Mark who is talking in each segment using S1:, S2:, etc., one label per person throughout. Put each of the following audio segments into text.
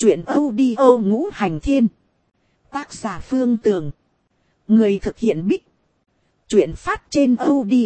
S1: Chuyện audio ngũ hành thiên. Tác giả Phương Tường. Người thực hiện Bích. Chuyện phát trên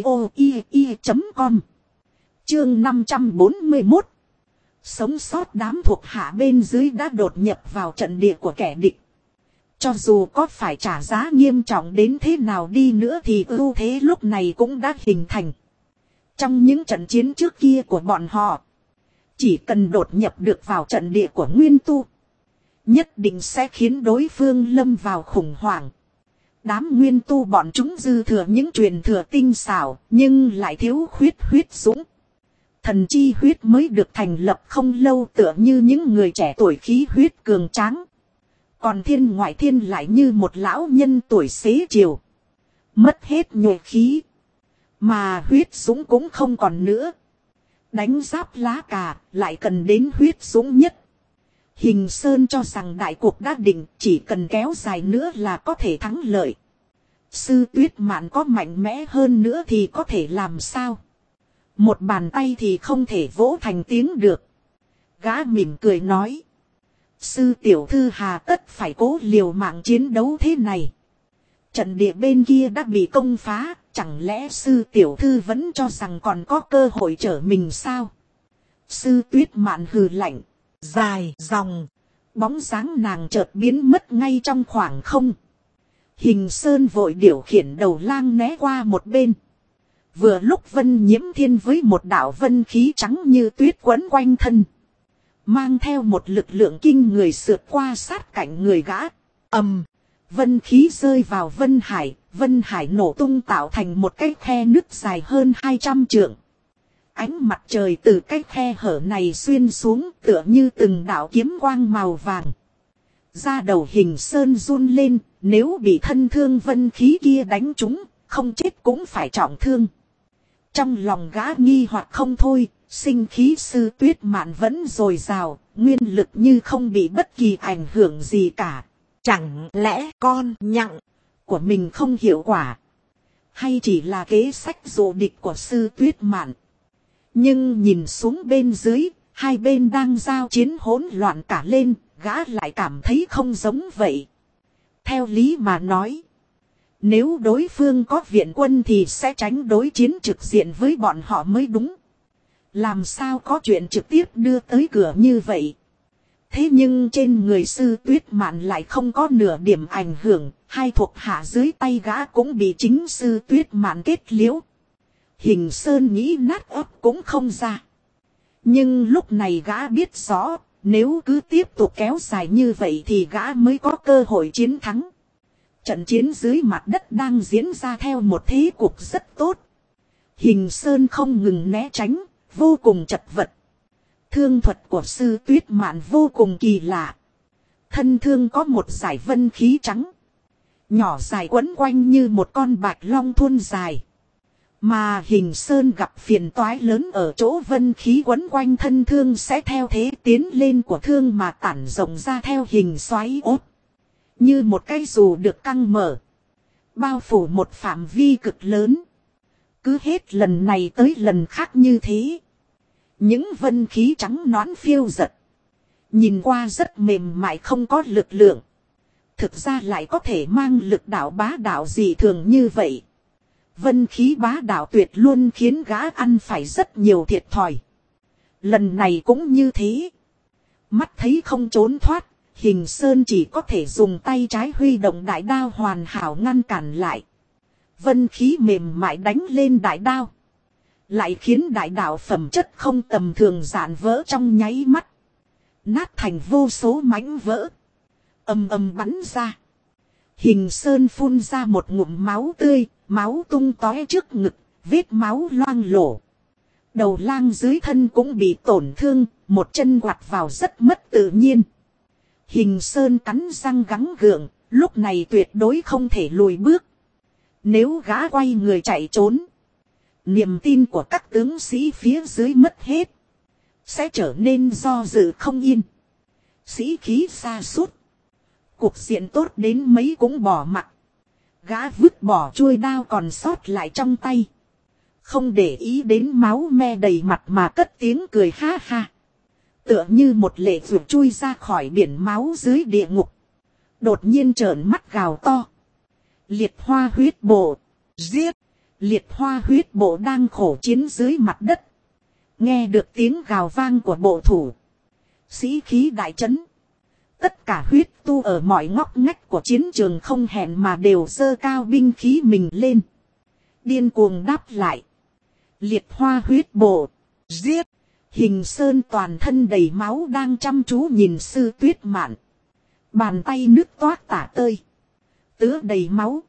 S1: audio.com. Chương 541. Sống sót đám thuộc hạ bên dưới đã đột nhập vào trận địa của kẻ địch. Cho dù có phải trả giá nghiêm trọng đến thế nào đi nữa thì ưu thế lúc này cũng đã hình thành. Trong những trận chiến trước kia của bọn họ, chỉ cần đột nhập được vào trận địa của Nguyên Tu, nhất định sẽ khiến đối phương lâm vào khủng hoảng. Đám Nguyên Tu bọn chúng dư thừa những truyền thừa tinh xảo, nhưng lại thiếu huyết dũng. Thần chi huyết mới được thành lập không lâu, tựa như những người trẻ tuổi khí huyết cường tráng. Còn thiên ngoại thiên lại như một lão nhân tuổi xế chiều, mất hết nhuệ khí, mà huyết dũng cũng không còn nữa. Đánh giáp lá cà lại cần đến huyết dũng nhất. Hình Sơn cho rằng đại cuộc đã định, chỉ cần kéo dài nữa là có thể thắng lợi. Sư Tuyết Mạn có mạnh mẽ hơn nữa thì có thể làm sao? Một bàn tay thì không thể vỗ thành tiếng được. Gã mỉm cười nói: sư tiểu thư hà tất phải cố liều mạng chiến đấu thế này. Trận địa bên kia đã bị công phá, chẳng lẽ sư tiểu thư vẫn cho rằng còn có cơ hội trở mình sao? Sư Tuyết Mạn hừ lạnh, dài dòng, bóng dáng nàng chợt biến mất ngay trong khoảng không. Hình Sơn vội điều khiển đầu lang né qua một bên. Vừa lúc Vân Nhiễm Thiên với một đạo vân khí trắng như tuyết quấn quanh thân, mang theo một lực lượng kinh người sượt qua sát cạnh người gã. Vân khí rơi vào Vân Hải nổ tung tạo thành một cái khe nứt dài hơn 200 trượng. Ánh mặt trời từ cái khe hở này xuyên xuống tựa như từng đạo kiếm quang màu vàng. Da đầu Hình Sơn run lên, nếu bị thân thương vân khí kia đánh trúng, không chết cũng phải trọng thương. Trong lòng gã nghi hoặc không thôi, sinh khí sư Tuyết Mạn vẫn dồi dào, nguyên lực như không bị bất kỳ ảnh hưởng gì cả. Chẳng lẽ con nhặng của mình không hiệu quả, hay chỉ là kế sách dụ địch của sư Tuyết Mạn? Nhưng nhìn xuống bên dưới, hai bên đang giao chiến hỗn loạn cả lên, gã lại cảm thấy không giống vậy. Theo lý mà nói, nếu đối phương có viện quân thì sẽ tránh đối chiến trực diện với bọn họ mới đúng. Làm sao có chuyện trực tiếp đưa tới cửa như vậy? Thế nhưng trên người sư Tuyết Mạn lại không có nửa điểm ảnh hưởng, hai thuộc hạ dưới tay gã cũng bị chính sư Tuyết Mạn kết liễu. Hình Sơn nghĩ nát óc cũng không ra. Nhưng lúc này gã biết rõ, nếu cứ tiếp tục kéo dài như vậy thì gã mới có cơ hội chiến thắng. Trận chiến dưới mặt đất đang diễn ra theo một thế cục rất tốt. Hình Sơn không ngừng né tránh, vô cùng chật vật. Thương thuật của sư Tuyết Mạn vô cùng kỳ lạ. Thân thương có một dải vân khí trắng, nhỏ dài quấn quanh như một con bạch long thuôn dài. Mà Hình Sơn gặp phiền toái lớn ở chỗ vân khí quấn quanh thân thương sẽ theo thế tiến lên của thương mà tản rộng ra theo hình xoáy ốt. Như một cái dù được căng mở, bao phủ một phạm vi cực lớn. Cứ hết lần này tới lần khác như thế. Những vân khí trắng nõn phiêu giật, nhìn qua rất mềm mại không có lực lượng, thực ra lại có thể mang lực đạo bá đạo dị thường như vậy. Vân khí bá đạo tuyệt luôn khiến gã ăn phải rất nhiều thiệt thòi. Lần này cũng như thế. Mắt thấy không trốn thoát, Hình Sơn chỉ có thể dùng tay trái huy động đại đao hoàn hảo ngăn cản lại. Vân khí mềm mại đánh lên đại đao, lại khiến đại đạo phẩm chất không tầm thường rạn vỡ trong nháy mắt, nát thành vô số mảnh vỡ, ầm ầm bắn ra. Hình Sơn phun ra một ngụm máu tươi, máu tung tóe trước ngực, vết máu loang lổ. Đầu lang dưới thân cũng bị tổn thương, một chân quạt vào rất mất tự nhiên. Hình Sơn cắn răng gắng gượng, lúc này tuyệt đối không thể lùi bước. Nếu gã quay người chạy trốn, niềm tin của các tướng sĩ phía dưới mất hết, sẽ trở nên do dự không yên, sĩ khí sa sút. Cuộc diện tốt đến mấy cũng bỏ mặc. Gã vứt bỏ chuôi đao còn sót lại trong tay, không để ý đến máu me đầy mặt mà cất tiếng cười ha ha. Tựa như một lệ vượt chui ra khỏi biển máu dưới địa ngục. Đột nhiên trợn mắt gào to. Liệt hoa huyết bộ. Giết. Liệt hoa huyết bộ đang khổ chiến dưới mặt đất. Nghe được tiếng gào vang của bộ thủ. Sĩ khí đại trấn. Tất cả huyết tu ở mọi ngóc ngách của chiến trường không hẹn mà đều giơ cao binh khí mình lên. Điên cuồng đáp lại. Liệt hoa huyết bộ. Giết. Hình Sơn toàn thân đầy máu đang chăm chú nhìn Sư Tuyết Mạn. Bàn tay nước toát tả tơi. Tứa đầy máu.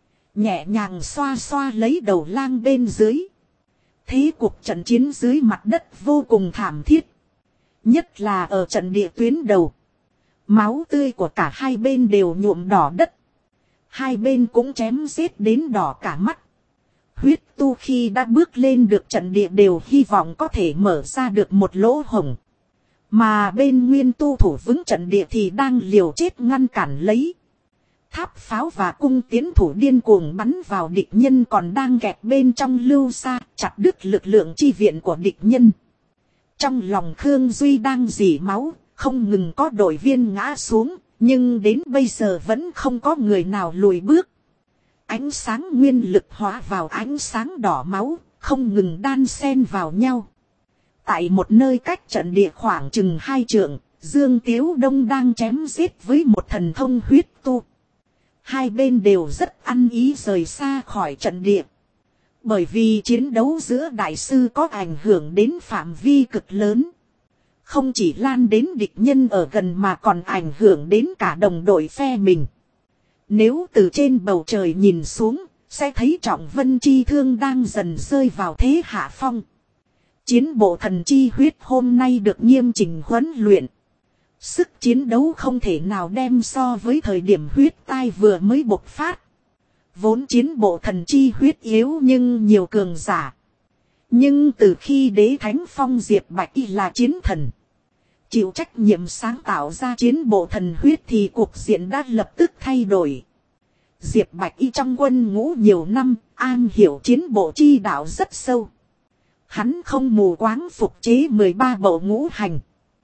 S1: Nhẹ nhàng xoa xoa lấy đầu lang bên dưới. Thế cuộc trận chiến dưới mặt đất vô cùng thảm thiết. Nhất là ở trận địa tuyến đầu. Máu tươi của cả hai bên đều nhuộm đỏ đất. Hai bên cũng chém giết đến đỏ cả mắt. Huyết tu khi đã bước lên được trận địa đều hy vọng có thể mở ra được một lỗ hổng. Mà bên nguyên tu thủ vững trận địa thì đang liều chết ngăn cản lấy. Tháp pháo và cung tiến thủ điên cuồng bắn vào địch nhân còn đang kẹt bên trong lưu xa, chặt đứt lực lượng chi viện của địch nhân. Trong lòng Khương Duy đang rỉ máu, không ngừng có đội viên ngã xuống, nhưng đến bây giờ vẫn không có người nào lùi bước. Ánh sáng nguyên lực hóa vào ánh sáng đỏ máu, không ngừng đan xen vào nhau. Tại một nơi cách trận địa khoảng chừng 2 trượng, Dương Tiếu Đông đang chém giết với một thần thông huyết tu. Hai bên đều rất ăn ý rời xa khỏi trận địa. Bởi vì chiến đấu giữa đại sư có ảnh hưởng đến phạm vi cực lớn. Không chỉ lan đến địch nhân ở gần mà còn ảnh hưởng đến cả đồng đội phe mình. Nếu từ trên bầu trời nhìn xuống, sẽ thấy Trọng Vân Chi Thương đang dần rơi vào thế hạ phong. Chiến bộ thần chi huyết hôm nay được nghiêm chỉnh huấn luyện. Sức chiến đấu không thể nào đem so với thời điểm huyết tai vừa mới bộc phát. Vốn chiến bộ thần chi huyết yếu nhưng nhiều cường giả. Nhưng từ khi đế thánh phong Diệp Bạch Y là chiến thần. Chịu trách nhiệm sáng tạo ra chiến bộ thần huyết thì cuộc diện đã lập tức thay đổi. Diệp Bạch Y trong quân ngũ nhiều năm, an hiểu chiến bộ chi đạo rất sâu. Hắn không mù quáng phục chế 13 bộ ngũ hành.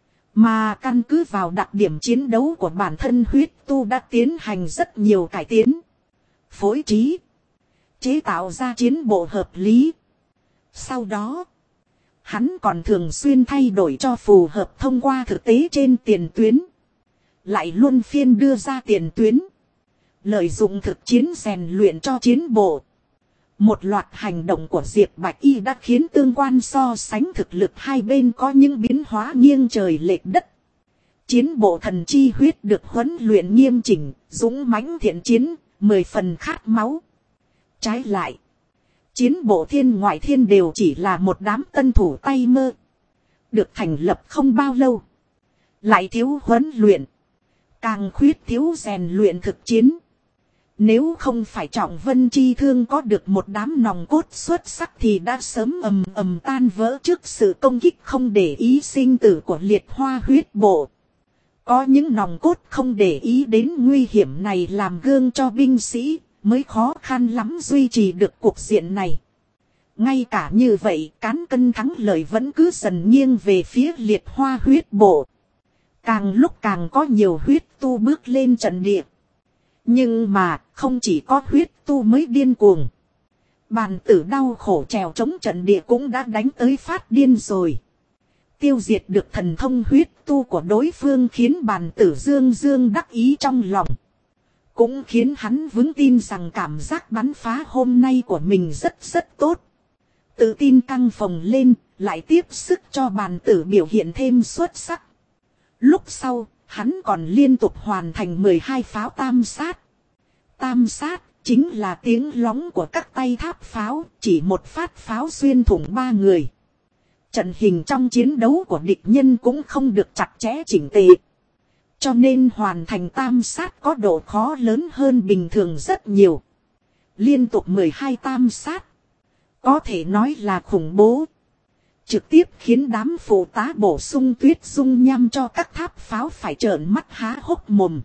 S1: Mà căn cứ vào đặc điểm chiến đấu của bản thân huyết tu đã tiến hành rất nhiều cải tiến. Phối trí. Chế tạo ra chiến bộ hợp lý. Sau đó, hắn còn thường xuyên thay đổi cho phù hợp thông qua thực tế trên tiền tuyến. Lại luân phiên đưa ra tiền tuyến. Lợi dụng thực chiến rèn luyện cho chiến bộ. Một loạt hành động của Diệp Bạch Y đã khiến tương quan so sánh thực lực hai bên có những biến hóa nghiêng trời lệch đất. Chiến bộ thần chi huyết được huấn luyện nghiêm chỉnh, dũng mãnh thiện chiến, 10 phần khát máu. Trái lại, chiến bộ thiên ngoại thiên đều chỉ là một đám tân thủ tay mơ. Được thành lập không bao lâu. Lại thiếu huấn luyện. Càng khuyết thiếu rèn luyện thực chiến. Nếu không phải Trọng Vân Chi Thương có được một đám nòng cốt xuất sắc thì đã sớm ầm ầm tan vỡ trước sự công kích không để ý sinh tử của liệt hoa huyết bộ. Có những nòng cốt không để ý đến nguy hiểm này làm gương cho binh sĩ, mới khó khăn lắm duy trì được cuộc diện này. Ngay cả như vậy, cán cân thắng lợi vẫn cứ dần nghiêng về phía liệt hoa huyết bộ. Càng lúc càng có nhiều huyết tu bước lên trận địa. Nhưng mà, không chỉ có huyết tu mới điên cuồng. Bàn tử đau khổ trèo chống trận địa cũng đã đánh tới phát điên rồi. Tiêu diệt được thần thông huyết tu của đối phương khiến bàn tử dương dương đắc ý trong lòng. Cũng khiến hắn vững tin rằng cảm giác bắn phá hôm nay của mình rất tốt. Tự tin căng phồng lên, lại tiếp sức cho bàn tử biểu hiện thêm xuất sắc. Lúc sau, hắn còn liên tục hoàn thành 12 pháo tam sát. Tam sát chính là tiếng lóng của các tay tháp pháo, chỉ một phát pháo xuyên thủng 3 người. Trận hình trong chiến đấu của địch nhân cũng không được chặt chẽ chỉnh tề. Cho nên hoàn thành tam sát có độ khó lớn hơn bình thường rất nhiều. Liên tục 12 tam sát. Có thể nói là khủng bố. Trực tiếp khiến đám phụ tá bổ sung tuyết dung nham cho các tháp pháo phải trợn mắt há hốc mồm.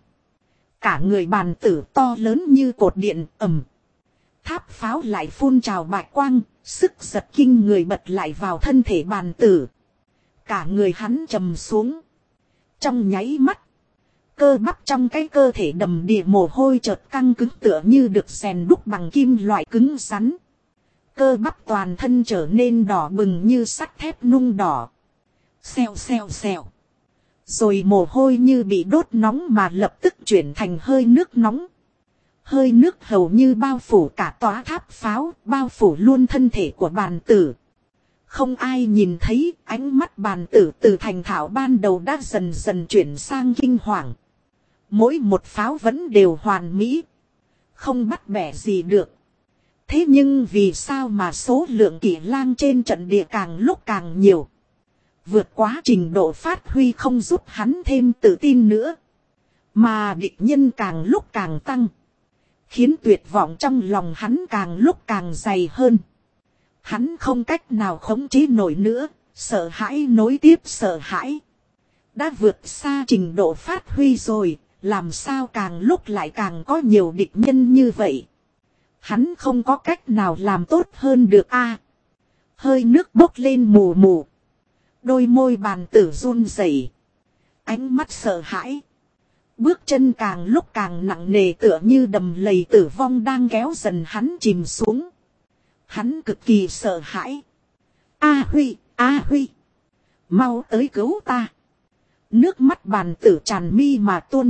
S1: Cả người bàn tử to lớn như cột điện ầm. Tháp pháo lại phun trào bạch quang, sức giật kinh người bật lại vào thân thể bàn tử. Cả người hắn trầm xuống. Trong nháy mắt. Cơ bắp trong cái cơ thể đầm đìa mồ hôi chợt căng cứng tựa như được rèn đúc bằng kim loại cứng rắn. Cơ bắp toàn thân trở nên đỏ bừng như sắt thép nung đỏ. Xèo xèo xèo. Rồi mồ hôi như bị đốt nóng mà lập tức chuyển thành hơi nước nóng. Hơi nước hầu như bao phủ cả tòa tháp pháo, bao phủ luôn thân thể của bàn tử. Không ai nhìn thấy, ánh mắt bàn tử từ thành thạo ban đầu đã dần dần chuyển sang kinh hoàng. Mỗi một pháo vẫn đều hoàn mỹ. Không bắt bẻ gì được. Thế nhưng vì sao mà số lượng kỵ lang trên trận địa càng lúc càng nhiều. Vượt quá trình độ phát huy không giúp hắn thêm tự tin nữa. Mà địch nhân càng lúc càng tăng. Khiến tuyệt vọng trong lòng hắn càng lúc càng dày hơn. Hắn không cách nào khống chế nổi nữa. Sợ hãi nối tiếp sợ hãi. Đã vượt xa trình độ phát huy rồi. Làm sao càng lúc lại càng có nhiều địch nhân như vậy. Hắn không có cách nào làm tốt hơn được a. Hơi nước bốc lên mù mù. Đôi môi bàn tử run rẩy. Ánh mắt sợ hãi. Bước chân càng lúc càng nặng nề tựa như đầm lầy tử vong đang kéo dần hắn chìm xuống. Hắn cực kỳ sợ hãi. A Huy. Mau tới cứu ta. Nước mắt bàn tử tràn mi mà tuôn.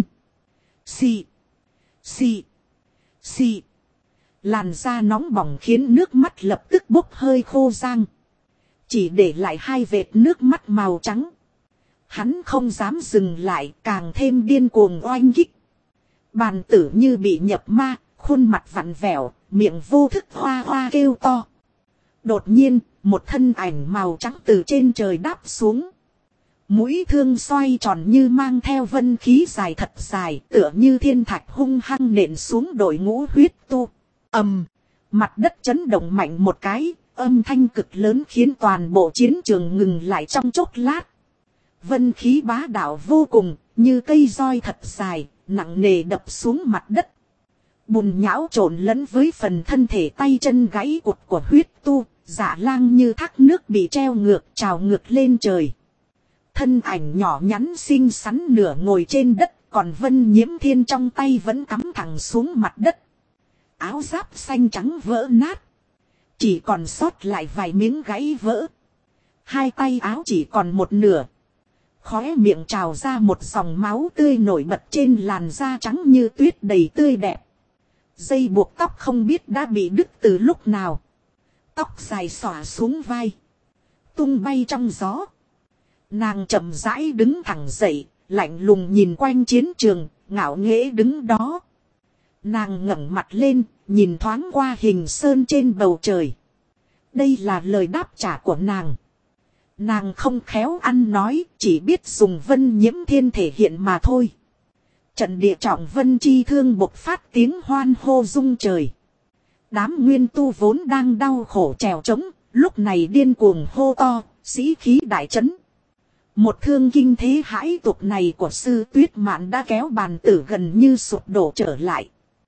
S1: Xì. Làn da nóng bỏng khiến nước mắt lập tức bốc hơi khô rang. Chỉ để lại hai vệt nước mắt màu trắng. Hắn không dám dừng lại, càng thêm điên cuồng oanh kích. Bàn tử như bị nhập ma, khuôn mặt vặn vẹo, miệng vô thức hoa hoa kêu to. Đột nhiên, một thân ảnh màu trắng từ trên trời đáp xuống. Mũi thương xoay tròn như mang theo vân khí dài thật dài, tựa như thiên thạch hung hăng nện xuống đội ngũ huyết tu. Mặt đất chấn động mạnh một cái, âm thanh cực lớn khiến toàn bộ chiến trường ngừng lại trong chốc lát. Vân khí bá đạo vô cùng, như cây roi thật dài, nặng nề đập xuống mặt đất. Bùn nhão trộn lẫn với phần thân thể tay chân gãy cụt của huyết tu, dạ lang như thác nước bị treo ngược trào ngược lên trời. Thân ảnh nhỏ nhắn xinh xắn nửa ngồi trên đất, còn Vân Nhiễm Thiên trong tay vẫn cắm thẳng xuống mặt đất. Áo giáp xanh trắng vỡ nát. Chỉ còn sót lại vài miếng gãy vỡ. Hai tay áo chỉ còn một nửa. Khóe miệng trào ra một dòng máu tươi nổi bật trên làn da trắng như tuyết đầy tươi đẹp. Dây buộc tóc không biết đã bị đứt từ lúc nào. Tóc dài xõa xuống vai. Tung bay trong gió. Nàng chậm rãi đứng thẳng dậy, lạnh lùng nhìn quanh chiến trường, ngạo nghễ đứng đó. Nàng ngẩng mặt lên, nhìn thoáng qua hình sơn trên bầu trời. Đây là lời đáp trả của nàng. Nàng không khéo ăn nói, chỉ biết dùng Vân Nhiễm Thiên thể hiện mà thôi. Trận địa trọng Vân Chi Thương bộc phát tiếng hoan hô rung trời. Đám nguyên tu vốn đang đau khổ trèo trống, lúc này điên cuồng hô to, sĩ khí đại trấn. Một thương kinh thế hãi tục này của sư Tuyết Mạn đã kéo bàn tử gần như sụp đổ trở lại.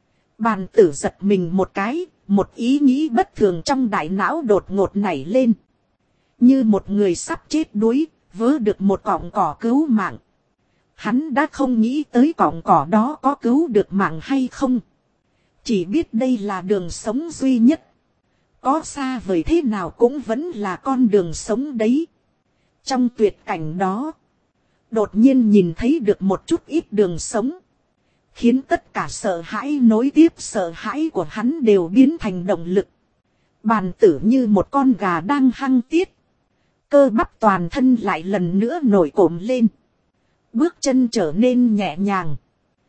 S1: Bàn tử giật mình một cái, một ý nghĩ bất thường trong đại não đột ngột nảy lên. Như một người sắp chết đuối, vớ được một cọng cỏ cứu mạng. Hắn đã không nghĩ tới cọng cỏ đó có cứu được mạng hay không. Chỉ biết đây là đường sống duy nhất. Có xa vời thế nào cũng vẫn là con đường sống đấy. Trong tuyệt cảnh đó, đột nhiên nhìn thấy được một chút ít đường sống. Khiến tất cả sợ hãi nối tiếp sợ hãi của hắn đều biến thành động lực. Bàn tử như một con gà đang hăng tiết. Cơ bắp toàn thân lại lần nữa nổi cộm lên. Bước chân trở nên nhẹ nhàng.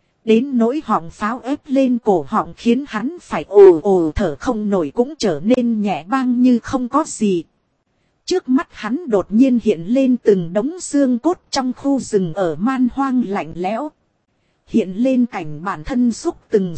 S1: Đến nỗi họng pháo ép lên cổ họng khiến hắn phải ồ ồ thở không nổi cũng trở nên nhẹ băng như không có gì. Trước mắt hắn đột nhiên hiện lên từng đống xương cốt trong khu rừng ở man hoang lạnh lẽo. Hiện lên cảnh bản thân xúc từng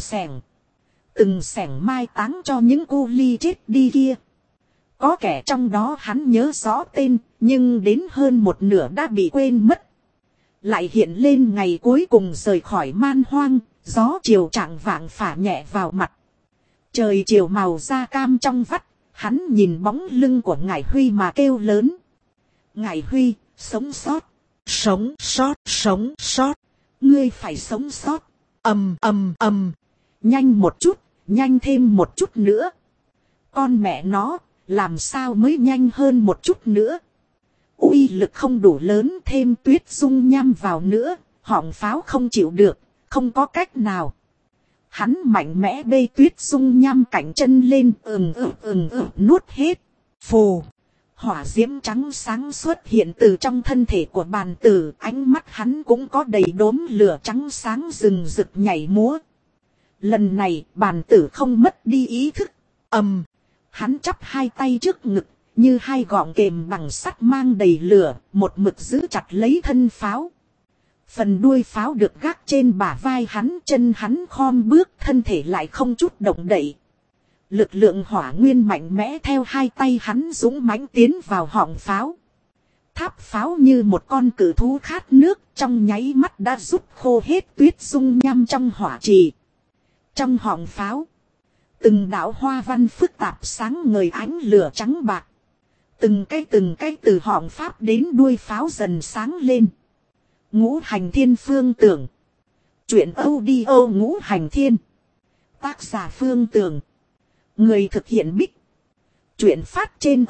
S1: sẻng mai táng cho những cô ly chết đi kia. Có kẻ trong đó hắn nhớ rõ tên, nhưng đến hơn một nửa đã bị quên mất. Lại hiện lên ngày cuối cùng rời khỏi man hoang, gió chiều trạng vạng phả nhẹ vào mặt. Trời chiều màu da cam trong vắt, hắn nhìn bóng lưng của Ngải Huy mà kêu lớn. Ngải Huy, Sống sót.
S2: Sống sót, sống sót.
S1: Ngươi phải sống sót.
S2: Ầm ầm ầm.
S1: Nhanh một chút, nhanh thêm một chút nữa. Con mẹ nó, làm sao mới nhanh hơn một chút nữa. Uy lực không đủ lớn, thêm tuyết dung nham vào nữa, họng pháo không chịu được, không có cách nào. Hắn mạnh mẽ bê tuyết dung nham cạnh chân lên, nuốt hết.
S2: Phù.
S1: Hỏa diễm trắng sáng xuất hiện từ trong thân thể của bàn tử, ánh mắt hắn cũng có đầy đốm lửa trắng sáng rừng rực nhảy múa. Lần này bàn tử không mất đi ý thức. Hắn chắp hai tay trước ngực, như hai gọng kềm bằng sắt mang đầy lửa, một mực giữ chặt lấy thân pháo. Phần đuôi pháo được gác trên bả vai hắn, chân hắn khom bước, thân thể lại không chút động đậy. Lực lượng hỏa nguyên mạnh mẽ theo hai tay hắn dũng mãnh tiến vào họng pháo. Tháp pháo như một con cự thú khát nước, trong nháy mắt đã rút khô hết tuyết dung nham trong hỏa trì. Trong họng pháo, từng đạo hoa văn phức tạp sáng ngời ánh lửa trắng bạc. Từng cái từ họng pháp đến đuôi pháo dần sáng lên. Ngũ hành thiên phương tưởng. Chuyện audio ngũ hành thiên. Tác giả Phương Tường. Người thực hiện Bích. Chuyện phát trên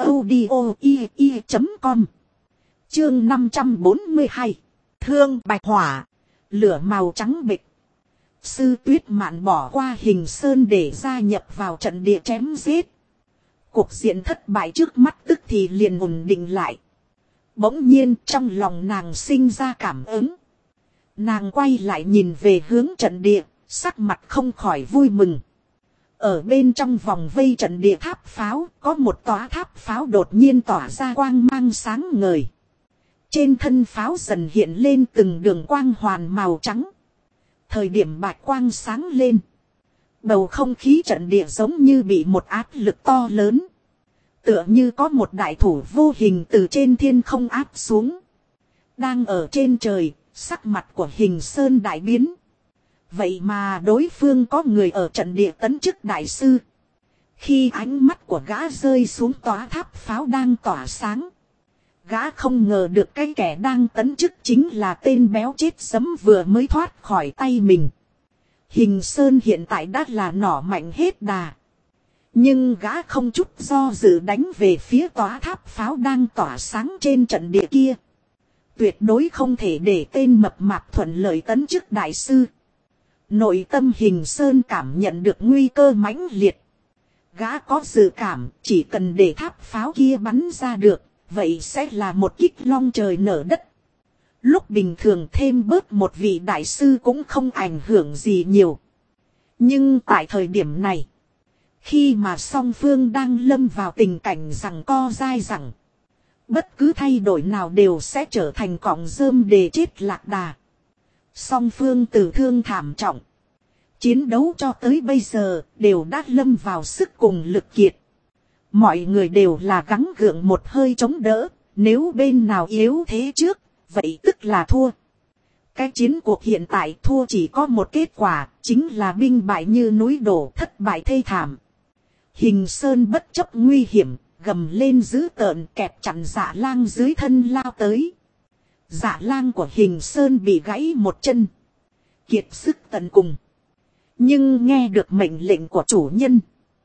S1: audio.com. Chương 542.
S2: Thương bạch hỏa.
S1: Lửa màu trắng bịch. Sư Tuyết Mạn bỏ qua Hình Sơn để gia nhập vào trận địa chém giết. Cuộc diện thất bại trước mắt tức thì liền ổn định lại. Bỗng nhiên trong lòng nàng sinh ra cảm ứng. Nàng quay lại nhìn về hướng trận địa, sắc mặt không khỏi vui mừng. Ở bên trong vòng vây trận địa tháp pháo, có một tòa tháp pháo đột nhiên tỏa ra quang mang sáng ngời. Trên thân pháo dần hiện lên từng đường quang hoàn màu trắng. Thời điểm bạch quang sáng lên, bầu không khí trận địa giống như bị một áp lực to lớn. Tựa như có một đại thủ vô hình từ trên thiên không áp xuống. Đang ở trên trời, sắc mặt của Hình Sơn đại biến. Vậy mà đối phương có người ở trận địa tấn chức đại sư. Khi ánh mắt của gã rơi xuống tòa tháp pháo đang tỏa sáng, gã không ngờ được cái kẻ đang tấn chức chính là tên béo chết sấm vừa mới thoát khỏi tay mình. Hình Sơn hiện tại đã là nỏ mạnh hết đà. Nhưng gã không chút do dự đánh về phía tòa tháp pháo đang tỏa sáng trên trận địa kia. Tuyệt đối không thể để tên mập mạp thuận lợi tấn chức đại sư. Nội tâm Hình Sơn cảm nhận được nguy cơ mãnh liệt. Gã có dự cảm chỉ cần để tháp pháo kia bắn ra được, vậy sẽ là một kích long trời nở đất. Lúc bình thường thêm bớt một vị đại sư cũng không ảnh hưởng gì nhiều. Nhưng tại thời điểm này, khi mà song phương đang lâm vào tình cảnh giằng co dai dẳng, bất cứ thay đổi nào đều sẽ trở thành cọng rơm để chết lạc đà. Song phương tử thương thảm trọng. Chiến đấu cho tới bây giờ đều đã lâm vào sức cùng lực kiệt. Mọi người đều là gắng gượng một hơi chống đỡ. Nếu bên nào yếu thế trước, vậy tức là thua. Cái chiến cuộc hiện tại thua chỉ có một kết quả, chính là binh bại như núi đổ, thất bại thê thảm. Hình Sơn bất chấp nguy hiểm, gầm lên dữ tợn kẹp chặn Dạ Lang dưới thân lao tới. Dạ Lang của Hình Sơn bị gãy một chân, kiệt sức tận cùng. Nhưng nghe được mệnh lệnh của chủ nhân,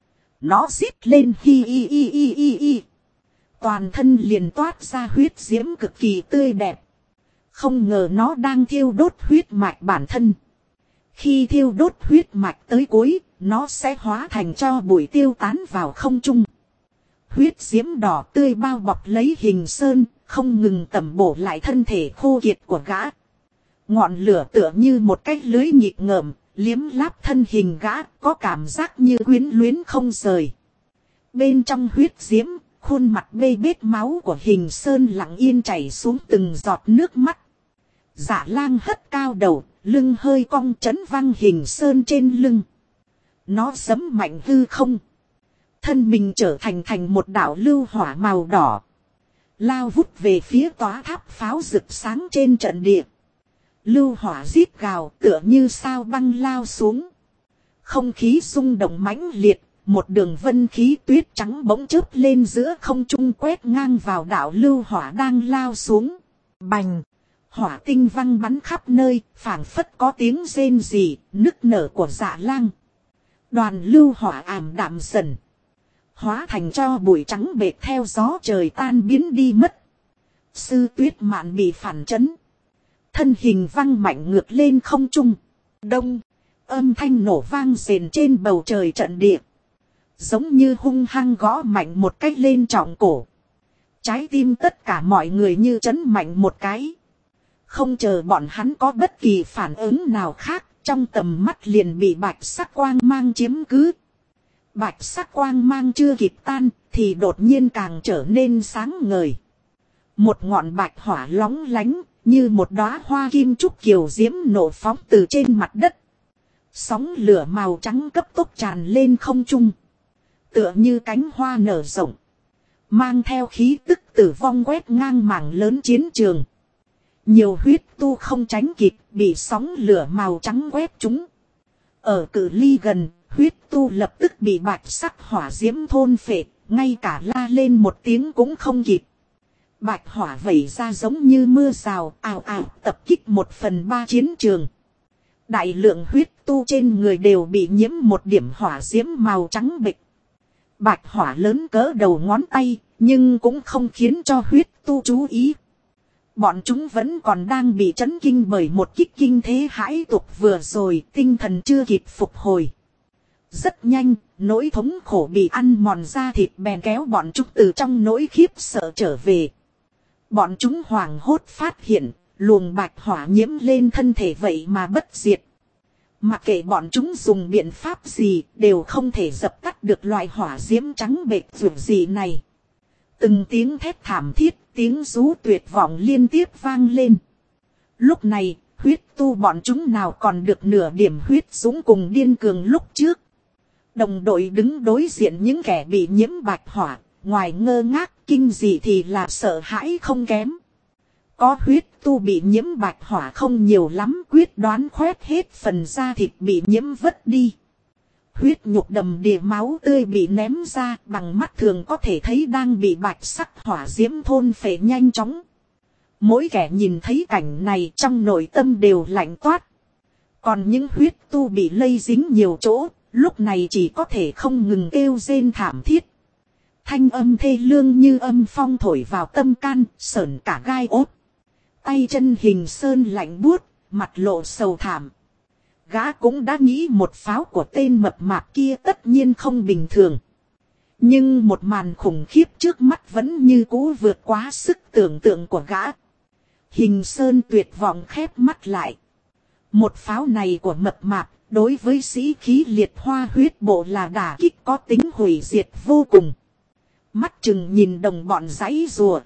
S1: nó rít lên hi hi hi hi hi hi. Toàn thân liền toát ra huyết diễm cực kỳ tươi đẹp. Không ngờ nó đang thiêu đốt huyết mạch bản thân. Khi thiêu đốt huyết mạch tới cuối, nó sẽ hóa thành tro bụi tiêu tán vào không trung. Huyết diễm đỏ tươi bao bọc lấy Hình Sơn, không ngừng tẩm bổ lại thân thể khô kiệt của gã. Ngọn lửa tựa như một cái lưới nhịp ngợm, liếm láp thân hình gã, có cảm giác như quyến luyến không rời. Bên trong huyết diễm, khuôn mặt bê bết máu của Hình Sơn lặng yên chảy xuống từng giọt nước mắt. Dạ Lang hất cao đầu, lưng hơi cong chấn văng Hình Sơn trên lưng. Nó giẫm mạnh hư không. Thân mình trở thành một đạo lưu hỏa màu đỏ. Lao vút về phía tòa tháp pháo rực sáng trên trận địa. Lưu hỏa rít gào tựa như sao băng lao xuống. Không khí rung động mãnh liệt. Một đường vân khí tuyết trắng bỗng chớp lên giữa không trung quét ngang vào đạo lưu hỏa đang lao xuống.
S2: bành.
S1: Hỏa tinh văng bắn khắp nơi, phảng phất có tiếng rên rỉ, nức nở của dạ lang. Đoàn lưu hỏa ảm đạm dần. Hóa thành cho bụi trắng bệt theo gió trời tan biến đi mất. Sư Tuyết Mạn bị phản chấn. Thân hình văng mạnh ngược lên không trung. Đông. Âm thanh nổ vang rền trên bầu trời trận địa. Giống như hung hăng gõ mạnh một cách lên trọng cổ. Trái tim tất cả mọi người như chấn mạnh một cái. Không chờ bọn hắn có bất kỳ phản ứng nào khác. Trong tầm mắt liền bị bạch sắc quang mang chiếm cứ. Bạch sắc quang mang chưa kịp tan thì đột nhiên càng trở nên sáng ngời. Một ngọn bạch hỏa lóng lánh như một đóa hoa kim trúc kiều diễm nổ phóng từ trên mặt đất. Sóng lửa màu trắng cấp tốc tràn lên không trung. Tựa như cánh hoa nở rộng. Mang theo khí tức tử vong quét ngang mảng lớn chiến trường. Nhiều huyết tu không tránh kịp bị sóng lửa màu trắng quét chúng. Ở cự ly gần, huyết tu lập tức bị bạch sắc hỏa diễm thôn phệ, ngay cả la lên một tiếng cũng không kịp. Bạch hỏa vẩy ra giống như mưa rào, ào ào tập kích 1/3 chiến trường. Đại lượng huyết tu trên người đều bị nhiễm một điểm hỏa diễm màu trắng bệch. Bạch hỏa lớn cỡ đầu ngón tay, nhưng cũng không khiến cho huyết tu chú ý. Bọn chúng vẫn còn đang bị chấn kinh bởi một kích kinh thế hãi tục vừa rồi, tinh thần chưa kịp phục hồi. Rất nhanh, nỗi thống khổ bị ăn mòn da thịt bèn kéo bọn chúng từ trong nỗi khiếp sợ trở về. Bọn chúng hoảng hốt phát hiện, luồng bạch hỏa nhiễm lên thân thể vậy mà bất diệt. Mặc kệ bọn chúng dùng biện pháp gì, đều không thể dập tắt được loại hỏa diễm trắng bệch dù gì này. Từng tiếng thét thảm thiết, tiếng rú tuyệt vọng liên tiếp vang lên. Lúc này, huyết tu bọn chúng nào còn được nửa điểm huyết dũng cùng điên cường lúc trước. Đồng đội đứng đối diện những kẻ bị nhiễm bạch hỏa, ngoài ngơ ngác kinh dị thì là sợ hãi không kém. Có huyết tu bị nhiễm bạch hỏa không nhiều lắm, quyết đoán khoét hết phần da thịt bị nhiễm vất đi. Huyết nhục đầm đìa máu tươi bị ném ra, bằng mắt thường có thể thấy đang bị bạch sắc hỏa diễm thôn phệ nhanh chóng. Mỗi kẻ nhìn thấy cảnh này trong nội tâm đều lạnh toát. Còn những huyết tu bị lây dính nhiều chỗ, lúc này chỉ có thể không ngừng kêu rên thảm thiết. Thanh âm thê lương như âm phong thổi vào tâm can, sởn cả gai ốt. Tay chân Hình Sơn lạnh buốt, mặt lộ sầu thảm. Gã cũng đã nghĩ một pháo của tên mập mạp kia tất nhiên không bình thường. Nhưng một màn khủng khiếp trước mắt vẫn như cũ vượt quá sức tưởng tượng của gã. Hình Sơn tuyệt vọng khép mắt lại. Một pháo này của mập mạp, đối với sĩ khí liệt hoa huyết bộ là đả kích có tính hủy diệt vô cùng. Mắt chừng nhìn đồng bọn giãy rùa.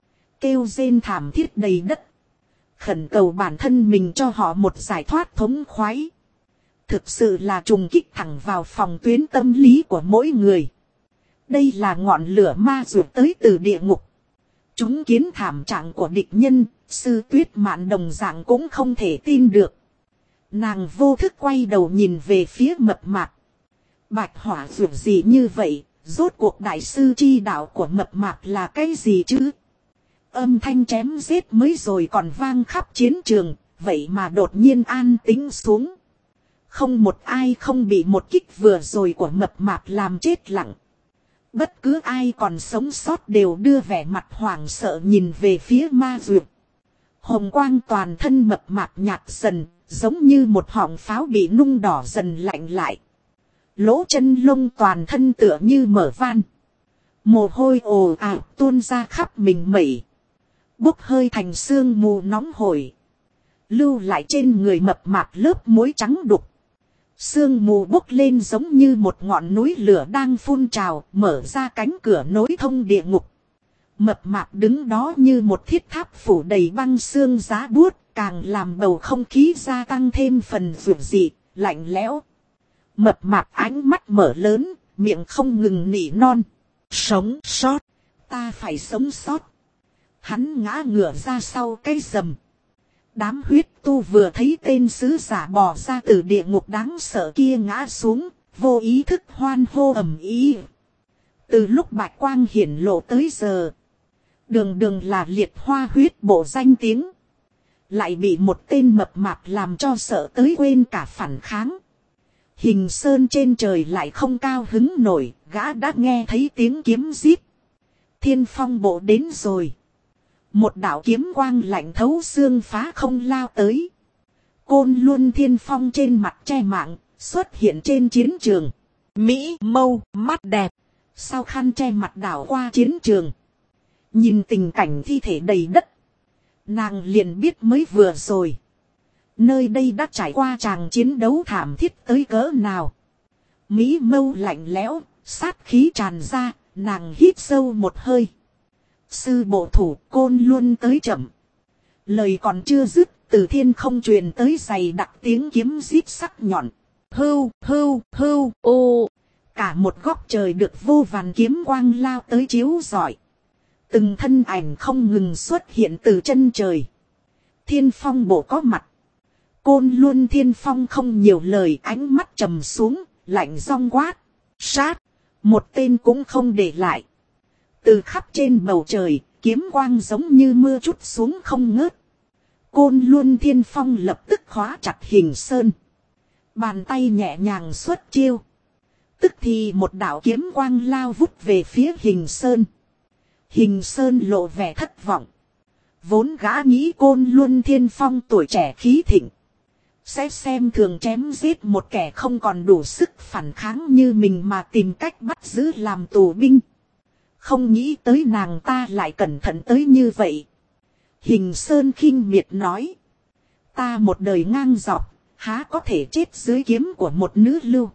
S1: Kêu rên thảm thiết đầy đất. Khẩn cầu bản thân mình cho họ một giải thoát thống khoái. Thực sự là trùng kích thẳng vào phòng tuyến tâm lý của mỗi người. Đây là ngọn lửa ma ruột tới từ địa ngục. Chúng kiến thảm trạng của địch nhân, Sư Tuyết Mạn đồng dạng cũng không thể tin được. Nàng vô thức quay đầu nhìn về phía mập mạp. Bạch hỏa ruột gì như vậy, rốt cuộc đại sư chi đạo của mập mạp là cái gì chứ? Âm thanh chém giết mới rồi còn vang khắp chiến trường, vậy mà đột nhiên an tĩnh xuống. Không một ai không bị một kích vừa rồi của mập mạp làm chết lặng. Bất cứ ai còn sống sót đều đưa vẻ mặt hoảng sợ nhìn về phía ma dược. Hồng quang toàn thân mập mạp nhạt dần, giống như một họng pháo bị nung đỏ dần lạnh lại. Lỗ chân lông toàn thân tựa như mở van. Mồ hôi ồ ạt tuôn ra khắp mình mẩy. Bốc hơi thành sương mù nóng hổi. Lưu lại trên người mập mạp lớp muối trắng đục. Sương mù bốc lên giống như một ngọn núi lửa đang phun trào, mở ra cánh cửa nối thông địa ngục. Mập mạp đứng đó như một thiết tháp phủ đầy băng sương giá buốt, càng làm bầu không khí gia tăng thêm phần rụt dị, lạnh lẽo. Mập mạp ánh mắt mở lớn, miệng không ngừng nỉ non. Sống sót, ta phải sống sót. Hắn ngã ngửa ra sau cái rầm. Đám huyết tu vừa thấy tên sứ giả bò ra từ địa ngục đáng sợ kia ngã xuống, vô ý thức hoan hô ầm ĩ. Từ lúc bạch quang hiển lộ tới giờ, Đường đường là liệt hoa huyết bộ danh tiếng. Lại bị một tên mập mạp làm cho sợ tới quên cả phản kháng. Hình Sơn trên trời lại không cao hứng nổi, gã đã nghe thấy tiếng kiếm rít. Thiên Phong bộ đến rồi. Một đạo kiếm quang lạnh thấu xương phá không lao tới. Côn Luân Thiên Phong trên mặt che mạng, xuất hiện trên chiến trường.
S2: Mỹ mâu, mắt đẹp.
S1: Sau khăn che mặt đảo qua chiến trường. Nhìn tình cảnh thi thể đầy đất. Nàng liền biết mới vừa rồi. Nơi đây đã trải qua tràng chiến đấu thảm thiết tới cỡ nào. Mỹ mâu lạnh lẽo, sát khí tràn ra, nàng hít sâu một hơi. Sư bộ thủ Côn Luân tới chậm. Lời còn chưa dứt, từ thiên không truyền tới dày đặc tiếng kiếm rít sắc nhọn. Hưu, hưu, hưu, ô. Cả một góc trời được vô vàn kiếm quang lao tới chiếu rọi. Từng thân ảnh không ngừng xuất hiện từ chân trời. Thiên Phong bộ có mặt. Côn Luân Thiên Phong không nhiều lời, ánh mắt trầm xuống, lạnh giọng quát. Sát, một tên cũng không để lại. Từ khắp trên bầu trời, kiếm quang giống như mưa trút xuống không ngớt. Côn Luân Thiên Phong lập tức khóa chặt Hình Sơn. Bàn tay nhẹ nhàng xuất chiêu. Tức thì một đạo kiếm quang lao vút về phía Hình Sơn. Hình Sơn lộ vẻ thất vọng. Vốn gã nghĩ Côn Luân Thiên Phong tuổi trẻ khí thịnh. Sẽ xem thường chém giết một kẻ không còn đủ sức phản kháng như mình mà tìm cách bắt giữ làm tù binh. Không nghĩ tới nàng ta lại cẩn thận tới như vậy. Hình Sơn khinh miệt nói. Ta một đời ngang dọc, há có thể chết dưới kiếm của một nữ lưu.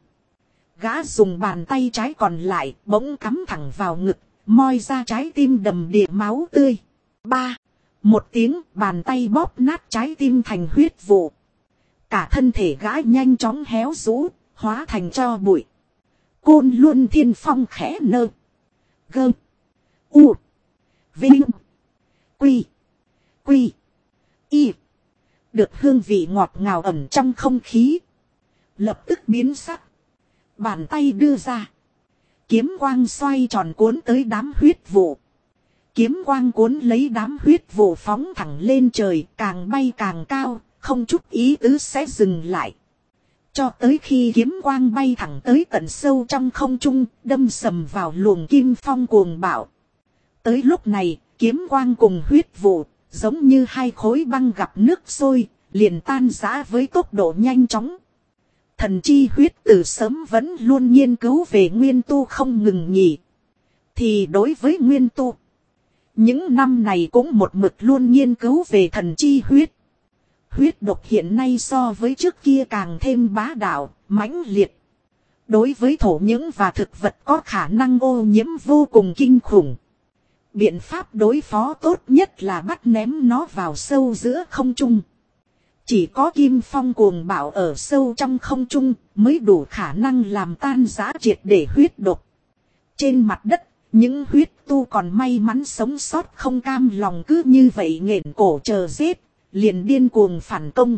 S1: Gã dùng bàn tay trái còn lại bỗng cắm thẳng vào ngực, moi ra trái tim đầm đìa máu tươi. Ba, một tiếng bàn tay bóp nát trái tim thành huyết vụ. Cả thân thể gã nhanh chóng héo rũ, hóa thành tro bụi. Côn Luân Thiên Phong khẽ nơ. Gơ. U. Vinh. Quy. Quy. Y. Được hương vị ngọt ngào ẩm trong không khí. Lập tức biến sắc. Bàn tay đưa ra. Kiếm quang xoay tròn cuốn tới đám huyết vụ. Kiếm quang cuốn lấy đám huyết vụ phóng thẳng lên trời, càng bay càng cao, không chút ý tứ sẽ dừng lại. Cho tới khi kiếm quang bay thẳng tới tận sâu trong không trung, đâm sầm vào luồng kim phong cuồng bạo. Tới lúc này, kiếm quang cùng huyết vụ, giống như hai khối băng gặp nước sôi, liền tan rã với tốc độ nhanh chóng. Thần chi huyết từ sớm vẫn luôn nghiên cứu về nguyên tu không ngừng nghỉ. Thì đối với nguyên tu, những năm này cũng một mực luôn nghiên cứu về thần chi huyết. Huyết độc hiện nay so với trước kia càng thêm bá đạo, mãnh liệt. Đối với thổ nhưỡng và thực vật có khả năng ô nhiễm vô cùng kinh khủng. Biện pháp đối phó tốt nhất là bắt ném nó vào sâu giữa không trung. Chỉ có kim phong cuồng bạo ở sâu trong không trung mới đủ khả năng làm tan rã triệt để huyết độc. Trên mặt đất, những huyết tu còn may mắn sống sót không cam lòng cứ như vậy nghển cổ chờ giết, liền điên cuồng phản công.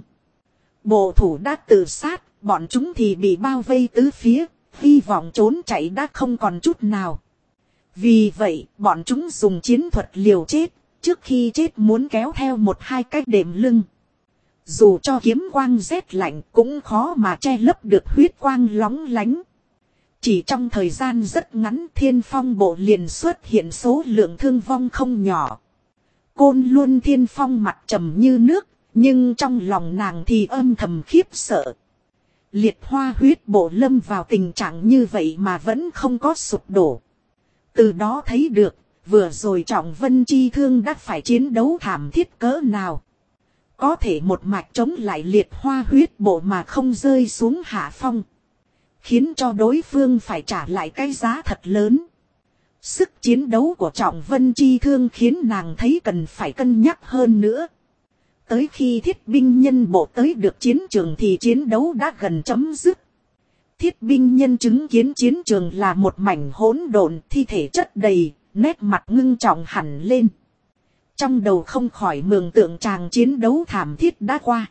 S1: Bộ thủ đã tự sát, bọn chúng thì bị bao vây tứ phía, hy vọng trốn chạy đã không còn chút nào. Vì vậy, bọn chúng dùng chiến thuật liều chết, trước khi chết muốn kéo theo một hai cái đệm lưng. Dù cho kiếm quang rét lạnh cũng khó mà che lấp được huyết quang lóng lánh. Chỉ trong thời gian rất ngắn Thiên Phong bộ liền xuất hiện số lượng thương vong không nhỏ. Côn Luân Thiên Phong mặt trầm như nước, nhưng trong lòng nàng thì âm thầm khiếp sợ. Liệt hoa huyết bộ lâm vào tình trạng như vậy mà vẫn không có sụp đổ. Từ đó thấy được, vừa rồi Trọng Vân chi thương đã phải chiến đấu thảm thiết cỡ nào. Có thể một mạch chống lại liệt hoa huyết bộ mà không rơi xuống hạ phong. Khiến cho đối phương phải trả lại cái giá thật lớn. Sức chiến đấu của Trọng Vân chi thương khiến nàng thấy cần phải cân nhắc hơn nữa. Tới khi thiết binh nhân bộ tới được chiến trường thì chiến đấu đã gần chấm dứt. Thiết binh nhân chứng kiến chiến trường là một mảnh hỗn độn, thi thể chất đầy, nét mặt ngưng trọng hẳn lên. Trong đầu không khỏi mường tượng tràng chiến đấu thảm thiết đã qua.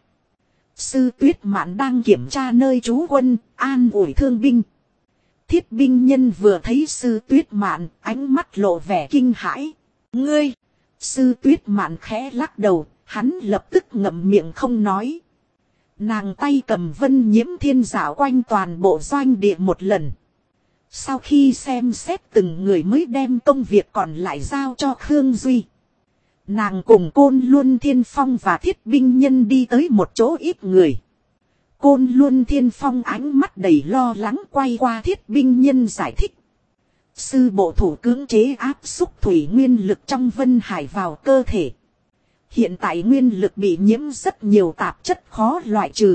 S1: Sư Tuyết Mạn đang kiểm tra nơi trú quân, an ủi thương binh. Thiết binh nhân vừa thấy Sư Tuyết Mạn, ánh mắt lộ vẻ kinh hãi. Ngươi, Sư Tuyết Mạn khẽ lắc đầu, hắn lập tức ngậm miệng không nói. Nàng tay cầm Vân Nhiễm Thiên dạo quanh toàn bộ doanh địa một lần. Sau khi xem xét từng người mới đem công việc còn lại giao cho Khương Duy. Nàng cùng Côn Luân Thiên Phong và Thiết Binh Nhân đi tới một chỗ ít người. Côn Luân Thiên Phong ánh mắt đầy lo lắng quay qua Thiết Binh Nhân giải thích. Sư bộ thủ cưỡng chế áp xúc thủy nguyên lực trong Vân Hải vào cơ thể. Hiện tại nguyên lực bị nhiễm rất nhiều tạp chất khó loại trừ.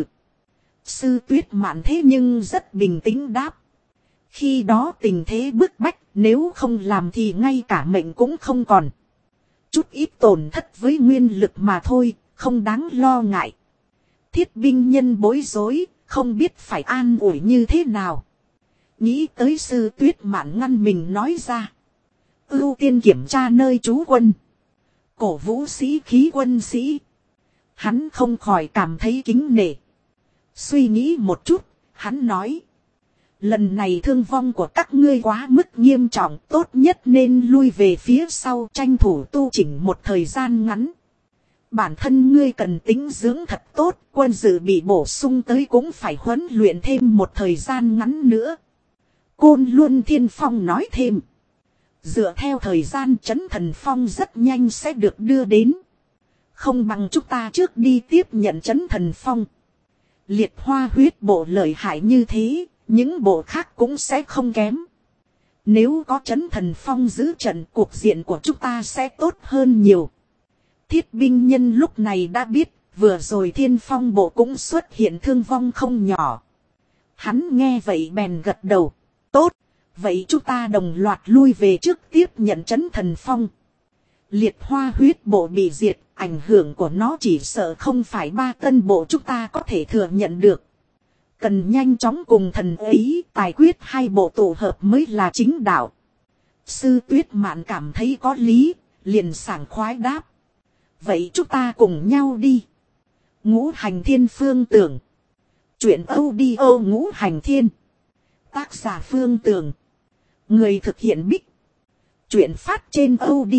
S1: Sư Tuyết Mạn thế nhưng rất bình tĩnh đáp. Khi đó tình thế bức bách, nếu không làm thì ngay cả mệnh cũng không còn. Chút ít tổn thất với nguyên lực mà thôi, không đáng lo ngại. Thiết Binh Nhân bối rối, không biết phải an ủi như thế nào. Nghĩ tới Sư Tuyết Mạn ngăn mình nói ra. Ưu tiên kiểm tra nơi trú quân. Cổ vũ sĩ khí quân sĩ. Hắn không khỏi cảm thấy kính nể. Suy nghĩ một chút, hắn nói. Lần này thương vong của các ngươi quá mức nghiêm trọng, tốt nhất nên lui về phía sau tranh thủ tu chỉnh một thời gian ngắn. Bản thân ngươi cần tĩnh dưỡng thật tốt, quân dự bị bổ sung tới cũng phải huấn luyện thêm một thời gian ngắn nữa. Côn Luân Thiên Phong nói thêm. Dựa theo thời gian Chấn Thần Phong rất nhanh sẽ được đưa đến. Không bằng chúng ta trước đi tiếp nhận Chấn Thần Phong. Liệt Hoa huyết bộ lợi hại như thế, những bộ khác cũng sẽ không kém. Nếu có Chấn Thần Phong giữ trận, cuộc diện của chúng ta sẽ tốt hơn nhiều. Thiết Binh Nhân lúc này đã biết, vừa rồi Thiên Phong bộ cũng xuất hiện thương vong không nhỏ. Hắn nghe vậy bèn gật đầu. Tốt, vậy chúng ta đồng loạt lui về trước tiếp nhận Chấn Thần Phong. Liệt Hoa huyết bộ bị diệt, ảnh hưởng của nó chỉ sợ không phải 3 tân bộ chúng ta có thể thừa nhận được. Cần nhanh chóng cùng thần ấy tài quyết 2 bộ tổ hợp mới là chính đạo. Sư Tuyết Mạn cảm thấy có lý, liền sảng khoái đáp. Vậy chúng ta cùng nhau đi. Ngũ Hành Thiên Phương Tưởng. Chuyện audio Ngũ Hành Thiên. Tác giả Phương Tưởng. Người thực hiện Bích. Chuyện phát trên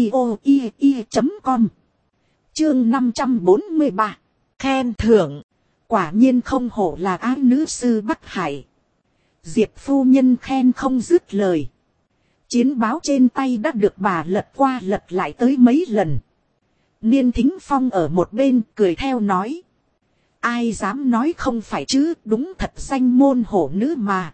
S1: audio.com. Chương 543.
S2: Khen thưởng.
S1: Quả nhiên không hổ là ái nữ sư Bắc Hải. Diệp phu nhân khen không dứt lời. Chiến báo trên tay đã được bà lật qua lật lại tới mấy lần. Niên Thính Phong ở một bên cười theo nói. Ai dám nói không phải chứ, đúng thật danh môn hổ nữ mà.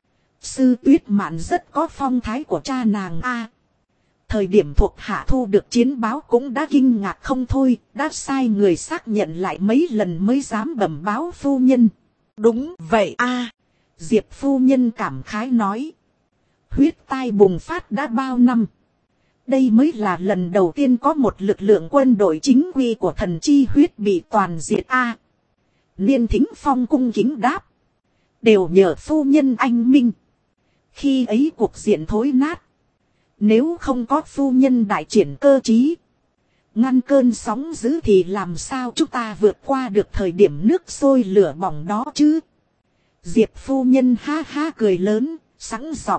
S1: Sư Tuyết Mạn rất có phong thái của cha nàng a. Thời điểm thuộc hạ thu được chiến báo cũng đã kinh ngạc không thôi, đã sai người xác nhận lại mấy lần mới dám bẩm báo phu nhân.
S2: Đúng vậy a.
S1: Diệp phu nhân cảm khái nói. Huyết tai bùng phát đã bao năm. Đây mới là lần đầu tiên có một lực lượng quân đội chính quy của thần chi huyết bị toàn diệt a. Niên Thính Phong cung kính đáp. Đều nhờ phu nhân anh minh. Khi ấy cuộc diện thối nát. Nếu không có phu nhân đại triển cơ trí. Ngăn cơn sóng dữ thì làm sao chúng ta vượt qua được thời điểm nước sôi lửa bỏng đó chứ. Diệp phu nhân ha ha cười lớn, sẵn giọng.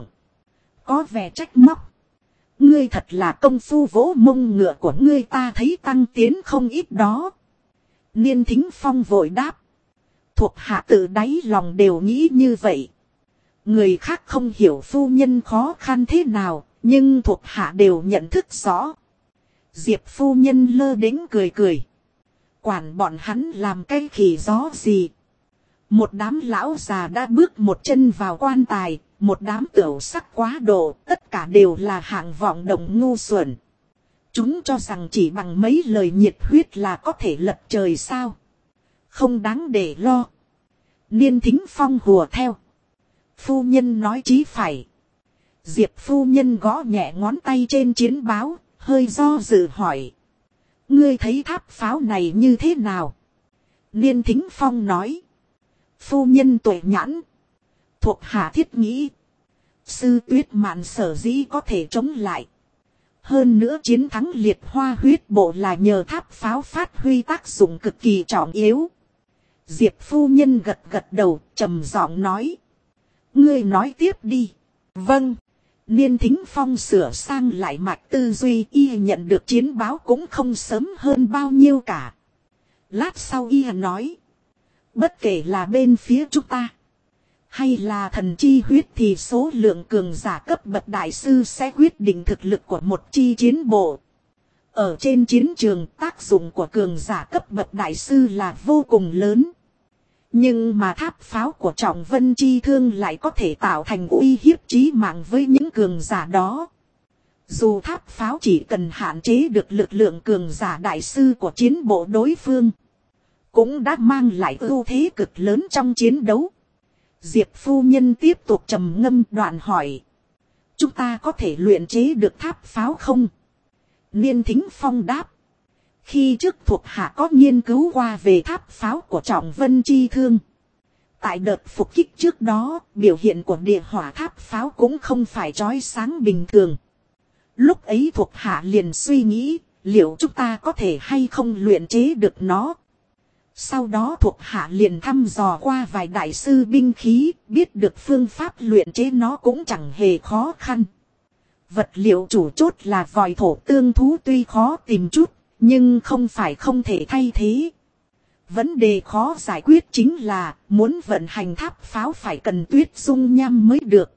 S1: Có vẻ trách móc. Ngươi thật là công phu vỗ mông ngựa của ngươi ta thấy tăng tiến không ít đó. Niên Thính Phong vội đáp. Thuộc hạ tự đáy lòng đều nghĩ như vậy. Người khác không hiểu phu nhân khó khăn thế nào, nhưng thuộc hạ đều nhận thức rõ. Diệp phu nhân lơ đễnh cười cười. Quản bọn hắn làm cái khỉ gió gì. Một đám lão già đã bước một chân vào quan tài, một đám tửu sắc quá độ, tất cả đều là hạng vọng động ngu xuẩn. Chúng cho rằng chỉ bằng mấy lời nhiệt huyết là có thể lật trời sao. Không đáng để lo. Niên Thính Phong hùa theo. Phu nhân nói chí phải. Diệp phu nhân gõ nhẹ ngón tay trên chiến báo, hơi do dự hỏi. Ngươi thấy tháp pháo này như thế nào? Niên Thính Phong nói. Phu nhân tuệ nhãn. Thuộc hạ thiết nghĩ. Sư Tuyết Mạn sở dĩ có thể chống lại. Hơn nữa chiến thắng Liệt Hoa huyết bộ là nhờ tháp pháo phát huy tác dụng cực kỳ trọng yếu. Diệp phu nhân gật gật đầu, trầm giọng nói. Ngươi nói tiếp đi.
S2: Vâng.
S1: Niên Thính Phong sửa sang lại mạch tư duy, y nhận được chiến báo cũng không sớm hơn bao nhiêu cả. Lát sau y nói. Bất kể là bên phía chúng ta, hay là thần chi huyết thì số lượng cường giả cấp bậc đại sư sẽ quyết định thực lực của một chi chiến bộ. Ở trên chiến trường tác dụng của cường giả cấp bậc đại sư là vô cùng lớn. Nhưng mà tháp pháo của Trọng Vân Chi Thương lại có thể tạo thành uy hiếp chí mạng với những cường giả đó. Dù tháp pháo chỉ cần hạn chế được lực lượng cường giả đại sư của chiến bộ đối phương, cũng đã mang lại ưu thế cực lớn trong chiến đấu. Diệp phu nhân tiếp tục trầm ngâm đoạn hỏi. Chúng ta có thể luyện chế được tháp pháo không? Niên Thính Phong đáp. Khi trước thuộc hạ có nghiên cứu qua về tháp pháo của Trọng Vân Chi Thương. Tại đợt phục kích trước đó, biểu hiện của địa hỏa tháp pháo cũng không phải chói sáng bình thường. Lúc ấy thuộc hạ liền suy nghĩ, liệu chúng ta có thể hay không luyện chế được nó. Sau đó thuộc hạ liền thăm dò qua vài đại sư binh khí, biết được phương pháp luyện chế nó cũng chẳng hề khó khăn. Vật liệu chủ chốt là vòi thổ tương thú tuy khó tìm chút, nhưng không phải không thể thay thế. Vấn đề khó giải quyết chính là muốn vận hành tháp pháo phải cần tuyết dung nham mới được.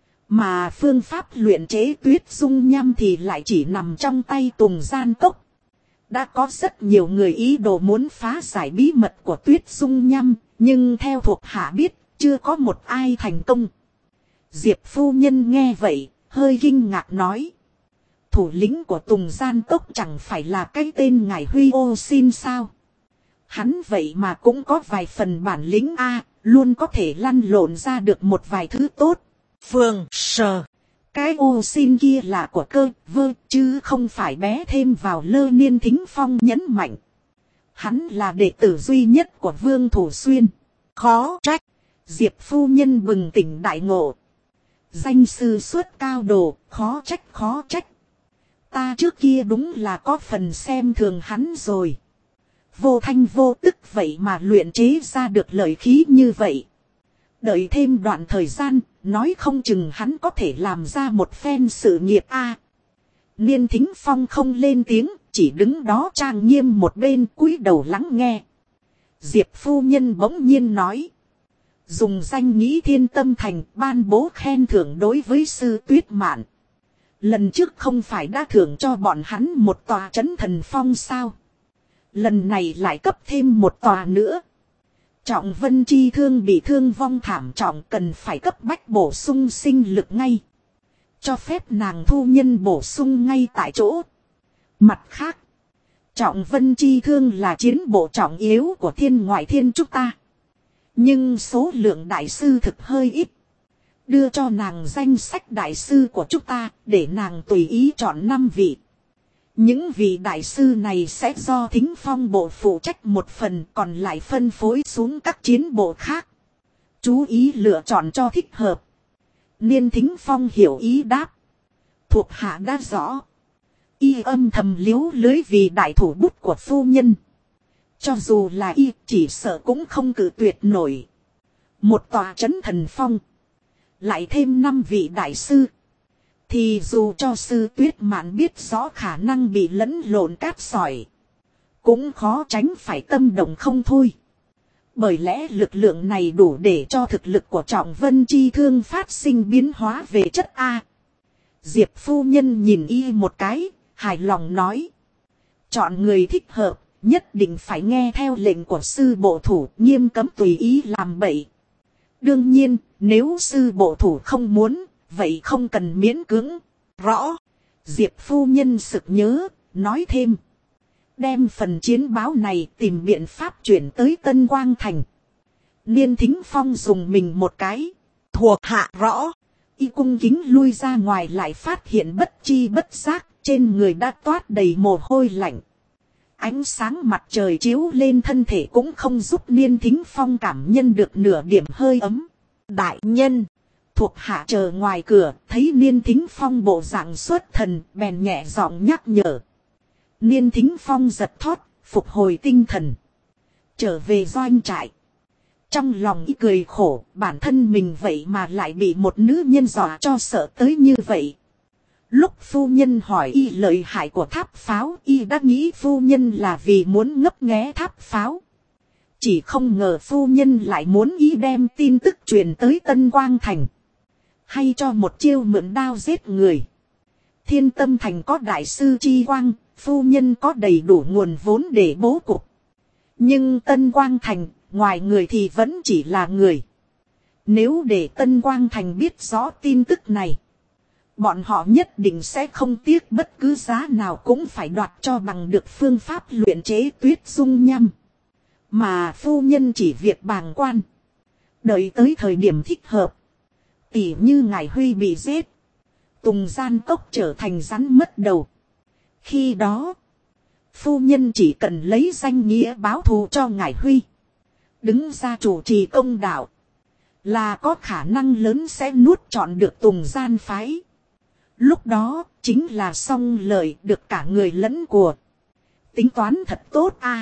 S1: Mà phương pháp luyện chế tuyết dung nham thì lại chỉ nằm trong tay Tùng Gian Cốc. Đã có rất nhiều người ý đồ muốn phá giải bí mật của tuyết dung nham, nhưng theo thuộc hạ biết, chưa có một ai thành công. Diệp phu nhân nghe vậy, hơi kinh ngạc nói. Thủ lĩnh của Tùng Gian Cốc chẳng phải là cái tên ngài Huy Ô Xin sao? Hắn vậy mà cũng có vài phần bản lĩnh A, luôn có thể lăn lộn ra được một vài thứ tốt.
S2: Phương Sở.
S1: Cái ô xin kia là của Cơ Vơ chứ không phải bé thêm vào lơ. Niên Thính Phong nhấn mạnh. Hắn là đệ tử duy nhất của Vương Thủ Xuyên.
S2: Khó trách.
S1: Diệp phu nhân bừng tỉnh đại ngộ. Danh sư xuất cao đồ, khó trách. Ta trước kia đúng là có phần xem thường hắn rồi. Vô thanh vô tức vậy mà luyện chế ra được lợi khí như vậy. Đợi thêm đoạn thời gian, nói không chừng hắn có thể làm ra một phen sự nghiệp a. Niên Thính Phong không lên tiếng, chỉ đứng đó trang nghiêm một bên cúi đầu lắng nghe. Diệp phu nhân bỗng nhiên nói. Dùng danh Nghĩ Thiên Tâm Thành ban bố khen thưởng đối với sư Tuyết Mạn. Lần trước không phải đã thưởng cho bọn hắn một tòa trấn thần phong sao? Lần này lại cấp thêm một tòa nữa. Trọng Vân Chi Thương bị thương vong thảm trọng, cần phải cấp bách bổ sung sinh lực ngay. Cho phép nàng thu nhân bổ sung ngay tại chỗ. Mặt khác, Trọng Vân Chi Thương là chiến bộ trọng yếu của Thiên Ngoại Thiên chúng ta. Nhưng số lượng đại sư thực hơi ít. Đưa cho nàng danh sách đại sư của chúng ta để nàng tùy ý chọn 5 vị. Những vị đại sư này sẽ do Thính Phong bộ phụ trách một phần, còn lại phân phối xuống các chiến bộ khác. Chú ý lựa chọn cho thích hợp. Niên Thính Phong hiểu ý đáp. Thuộc hạ đã rõ. Y âm thầm liếu lưới vì đại thủ bút của phu nhân. Cho dù là y chỉ sợ cũng không cự tuyệt nổi. Một tòa trấn thần phong. Lại thêm 5 vị đại sư. Thì dù cho sư Tuyết Mạn biết rõ khả năng bị lẫn lộn cát sỏi, cũng khó tránh phải tâm động không thôi. Bởi lẽ lực lượng này đủ để cho thực lực của Trọng Vân Chi Thương phát sinh biến hóa về chất A. Diệp phu nhân nhìn y một cái, hài lòng nói. Chọn người thích hợp, nhất định phải nghe theo lệnh của sư bộ thủ, nghiêm cấm tùy ý làm bậy. Đương nhiên, nếu sư bộ thủ không muốn, vậy không cần miễn cưỡng. Rõ. Diệp phu nhân sực nhớ, nói thêm. Đem phần chiến báo này tìm biện pháp chuyển tới Tân Quang Thành. Niên Thính Phong dùng mình một cái.
S2: Thuộc hạ rõ.
S1: Y cung kính lui ra ngoài lại phát hiện bất chi bất giác, trên người đã toát đầy mồ hôi lạnh. Ánh sáng mặt trời chiếu lên thân thể cũng không giúp Niên Thính Phong cảm nhận được nửa điểm hơi ấm.
S2: Đại nhân.
S1: Thuộc hạ chờ ngoài cửa, thấy Niên Thính Phong bộ dạng xuất thần, bèn nhẹ giọng nhắc nhở. Niên Thính Phong giật thót, phục hồi tinh thần. Trở về doanh trại. Trong lòng y cười khổ, bản thân mình vậy mà lại bị một nữ nhân dọa cho sợ tới như vậy. Lúc phu nhân hỏi y lợi hại của tháp pháo, y đã nghĩ phu nhân là vì muốn ngấp nghé tháp pháo. Chỉ không ngờ phu nhân lại muốn y đem tin tức truyền tới Tân Quang Thành. Hay cho một chiêu mượn đao giết người. Thiên Tâm Thành có đại sư Chi Quang, phu nhân có đầy đủ nguồn vốn để bố cục. Nhưng Tân Quang Thành, ngoài người thì vẫn chỉ là người. Nếu để Tân Quang Thành biết rõ tin tức này, bọn họ nhất định sẽ không tiếc bất cứ giá nào cũng phải đoạt cho bằng được phương pháp luyện chế tuyết dung nhâm. Mà phu nhân chỉ việc bàng quan. Đợi tới thời điểm thích hợp. Tỉ như Ngải Huy bị giết. Tùng Gian Cốc trở thành rắn mất đầu. Khi đó, phu nhân chỉ cần lấy danh nghĩa báo thù cho Ngải Huy. Đứng ra chủ trì công đạo. Là có khả năng lớn sẽ nuốt trọn được Tùng Gian phái. Lúc đó, chính là xong lợi được cả người lẫn của. Tính toán thật tốt a.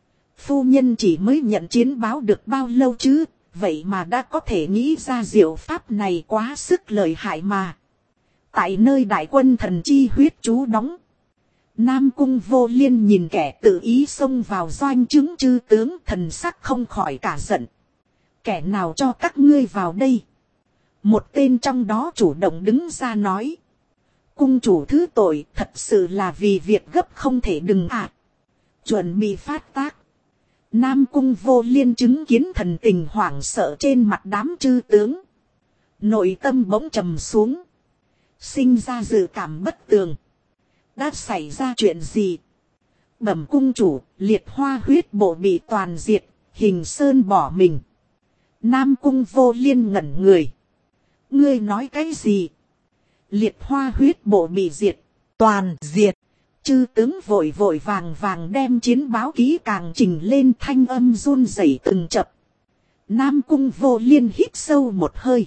S1: Phu nhân chỉ mới nhận chiến báo được bao lâu chứ, vậy mà đã có thể nghĩ ra diệu pháp này quá sức lợi hại mà. Tại nơi đại quân thần chi huyết chú đóng, Nam Cung Vô Liên nhìn kẻ tự ý xông vào doanh trướng chư tướng, thần sắc không khỏi cả giận. Kẻ nào cho các ngươi vào đây? Một tên trong đó chủ động đứng ra nói. Cung chủ thứ tội, thật sự là vì việc gấp không thể đừng ạ. Chuẩn bị phát tác. Nam Cung Vô Liên chứng kiến thần tình hoảng sợ trên mặt đám chư tướng. Nội tâm bỗng trầm xuống. Sinh ra dự cảm bất tường. Đã xảy ra chuyện gì? Bẩm cung chủ, Liệt Hoa huyết bộ bị toàn diệt, Hình Sơn bỏ mình. Nam Cung Vô Liên ngẩn người. Ngươi nói cái gì? Liệt Hoa huyết bộ bị diệt, toàn diệt. Chư tướng vội vội vàng vàng đem chiến báo ký càng trình lên, thanh âm run rẩy từng chập. Nam Cung Vô Liên hít sâu một hơi.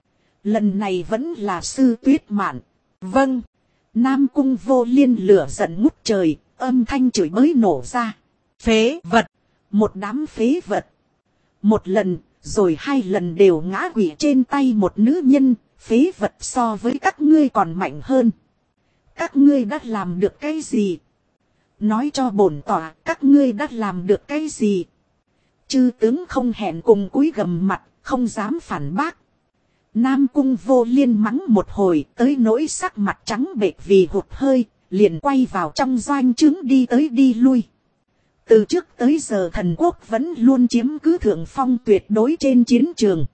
S1: Lần này vẫn là sư Tuyết Mạn. Vâng. Nam Cung Vô Liên lửa giận ngút trời, âm thanh chửi bới nổ ra. Phế vật. Một đám phế vật. Một lần, rồi hai lần đều ngã quỵ trên tay một nữ nhân. Phế vật so với các ngươi còn mạnh hơn. Các ngươi đã làm được cái gì? Nói cho bổn tọa, các ngươi đã làm được cái gì? Chư tướng không hẹn cùng cúi gầm mặt, không dám phản bác. Nam Cung Vô Liên mắng một hồi, tới nỗi sắc mặt trắng bệch vì hụt hơi, liền quay vào trong doanh trướng đi tới đi lui. Từ trước tới giờ thần quốc vẫn luôn chiếm cứ thượng phong tuyệt đối trên chiến trường.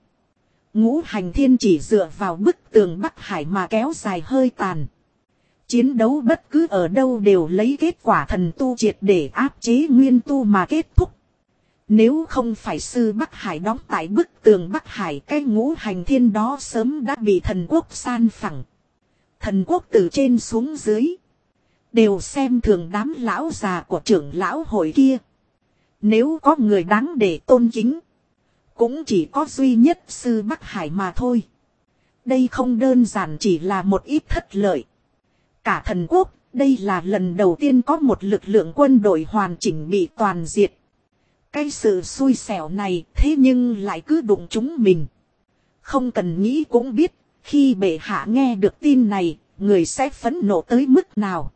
S1: Ngũ Hành Thiên chỉ dựa vào bức tường Bắc Hải mà kéo dài hơi tàn. Chiến đấu bất cứ ở đâu đều lấy kết quả thần tu triệt để áp chế nguyên tu mà kết thúc. Nếu không phải sư Bắc Hải đóng tại bức tường Bắc Hải, cái Ngũ Hành Thiên đó sớm đã bị thần quốc san phẳng. Thần quốc từ trên xuống dưới đều xem thường đám lão già của trưởng lão hội kia. Nếu có người đáng để tôn kính, cũng chỉ có duy nhất sư Bắc Hải mà thôi. Đây không đơn giản chỉ là một ít thất lợi. Cả thần quốc, đây là lần đầu tiên có một lực lượng quân đội hoàn chỉnh bị toàn diệt. Cái sự xui xẻo này thế nhưng lại cứ đụng chúng mình. Không cần nghĩ cũng biết, khi bệ hạ nghe được tin này, người sẽ phẫn nộ tới mức nào.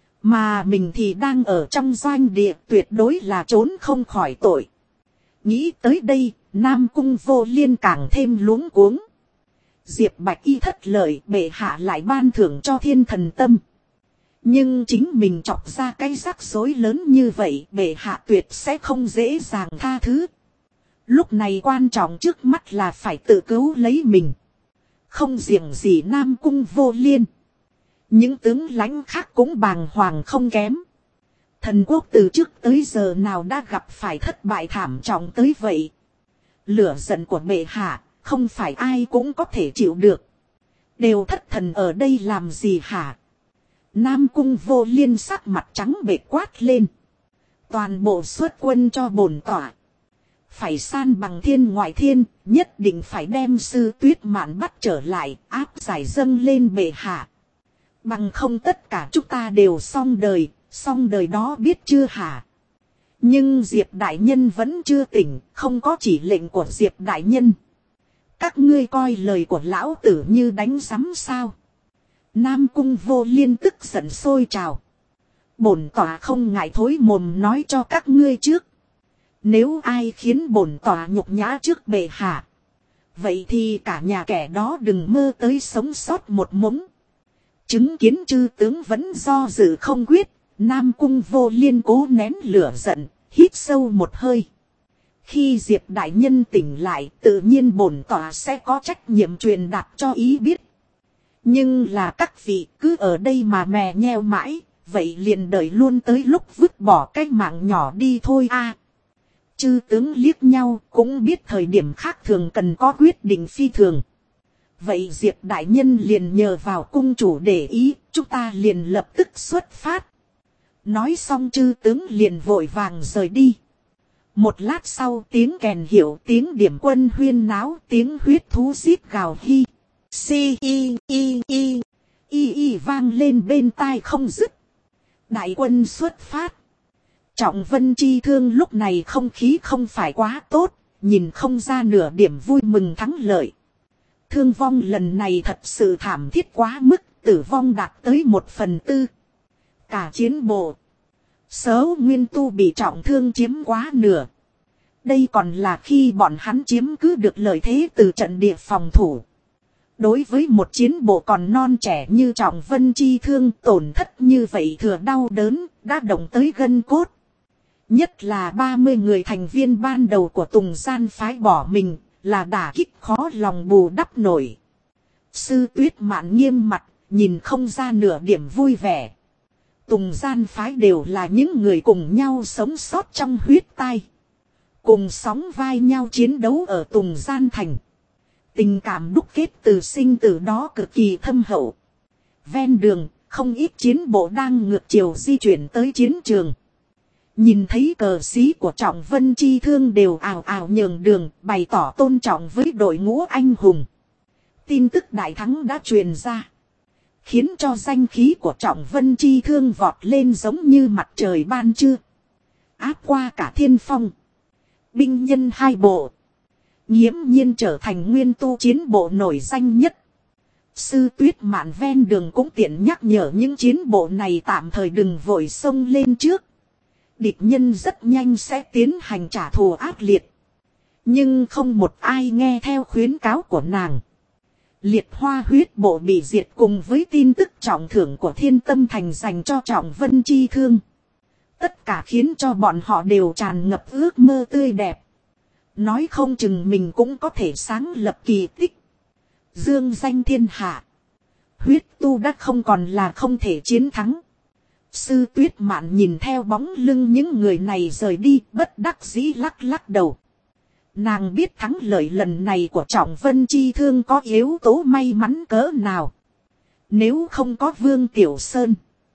S1: Mà mình thì đang ở trong doanh địa, tuyệt đối là trốn không khỏi tội. Nghĩ tới đây, Nam Cung Vô Liên càng thêm luống cuống. Diệp Bạch Y thất lợi, bệ hạ lại ban thưởng cho Thiên Thần Tâm. Nhưng chính mình chọc ra cái rắc rối lớn như vậy, bệ hạ tuyệt sẽ không dễ dàng tha thứ. Lúc này quan trọng trước mắt là phải tự cứu lấy mình. Không riêng gì Nam Cung Vô Liên, những tướng lãnh khác cũng bàng hoàng không kém. Thần quốc từ trước tới giờ nào đã gặp phải thất bại thảm trọng tới vậy. Lửa giận của bệ hạ, không phải ai cũng có thể chịu được. Đều thất thần ở đây làm gì hả? Nam Cung Vô Liên sắc mặt trắng bệch quát lên. Toàn bộ xuất quân cho bổn tọa. Phải san bằng thiên ngoại thiên, nhất định phải đem sư Tuyết Mạn bắt trở lại, áp giải dâng lên bệ hạ. Bằng không tất cả chúng ta đều xong đời đó biết chưa hả? Nhưng Diệp đại nhân vẫn chưa tỉnh, không có chỉ lệnh của Diệp đại nhân. Các ngươi coi lời của lão tử như đánh sắm sao? Nam Cung Vô Liên tức giận sôi trào. Bổn tòa không ngại thối mồm nói cho các ngươi trước. Nếu ai khiến bổn tòa nhục nhã trước bệ hạ, vậy thì cả nhà kẻ đó đừng mơ tới sống sót một mống. Chứng kiến chư tướng vẫn do dự không quyết, Nam Cung Vô Liên cố nén lửa giận, hít sâu một hơi. Khi Diệp đại nhân tỉnh lại, tự nhiên bổn tòa sẽ có trách nhiệm truyền đạt cho ý biết. Nhưng là các vị cứ ở đây mà mè nheo mãi, vậy liền đợi luôn tới lúc vứt bỏ cái mạng nhỏ đi thôi a. Chư tướng liếc nhau cũng biết thời điểm khác thường cần có quyết định phi thường. Vậy Diệp đại nhân liền nhờ vào cung chủ để ý, chúng ta liền lập tức xuất phát. Nói xong chư tướng liền vội vàng rời đi. Một lát sau tiếng kèn hiệu, tiếng điểm quân huyên náo, tiếng huyết thú xít gào hi. Si y vang lên bên tai không dứt. Đại quân xuất phát. Trọng Vân Chi Thương lúc này không khí không phải quá tốt, nhìn không ra nửa điểm vui mừng thắng lợi. Thương vong lần này thật sự thảm thiết quá mức, tử vong đạt tới 1/4. Cả chiến bộ Sớ Nguyên Tu bị trọng thương chiếm quá nửa. Đây còn là khi bọn hắn chiếm cứ được lợi thế từ trận địa phòng thủ. Đối với một chiến bộ còn non trẻ như Trọng Vân Chi Thương, tổn thất như vậy thừa đau đớn, đã động tới gân cốt. Nhất là 30 người thành viên ban đầu của Tùng Gian phái bỏ mình, là đả kích khó lòng bù đắp nổi. Sư Tuyết Mạn nghiêm mặt, nhìn không ra nửa điểm vui vẻ. Tùng Gian phái đều là những người cùng nhau sống sót trong huyết tai. Cùng sóng vai nhau chiến đấu ở Tùng Gian thành. Tình cảm đúc kết từ sinh tử đó cực kỳ thâm hậu. Ven đường, không ít chiến bộ đang ngược chiều di chuyển tới chiến trường. Nhìn thấy cờ xí của Trọng Vân Chi Thương đều ào ào nhường đường, bày tỏ tôn trọng với đội ngũ anh hùng. Tin tức đại thắng đã truyền ra, khiến cho danh khí của Trọng Vân Chi Thương vọt lên giống như mặt trời ban trưa, áp qua cả thiên phong. Binh nhân hai bộ nghiễm nhiên trở thành nguyên tu chiến bộ nổi danh nhất. Sư Tuyết Mạn ven đường cũng tiện nhắc nhở những chiến bộ này tạm thời đừng vội xông lên trước. Địch nhân rất nhanh sẽ tiến hành trả thù ác liệt. Nhưng không một ai nghe theo khuyến cáo của nàng. Liệt Hoa huyết bộ bị diệt cùng với tin tức trọng thưởng của Thiên Tâm Thành dành cho Trọng Vân Chi Thương. Tất cả khiến cho bọn họ đều tràn ngập ước mơ tươi đẹp. Nói không chừng mình cũng có thể sáng lập kỳ tích. Dương danh thiên hạ. Huyết tu đã không còn là không thể chiến thắng. Sư Tuyết Mạn nhìn theo bóng lưng những người này rời đi, bất đắc dĩ lắc lắc đầu. Nàng biết thắng lợi lần này của Trọng Vân Chi Thương có yếu tố may mắn cỡ nào. Nếu không có Vương Tiểu Sơn,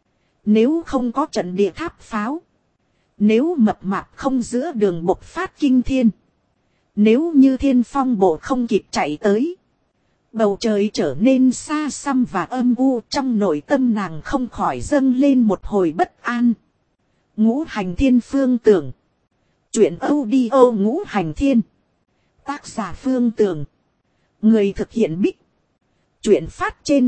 S1: nếu không có trận địa tháp pháo, nếu mập mạp không giữa đường bộc phát kinh thiên, nếu như Thiên Phong bộ không kịp chạy tới, bầu trời trở nên xa xăm và âm u, trong nội tâm nàng không khỏi dâng lên một hồi bất an. Ngũ Hành Thiên Phương Tưởng. Chuyện audio Ngũ Hành Thiên. Tác giả Phương Tưởng. Người thực hiện Bích. Chuyện phát trên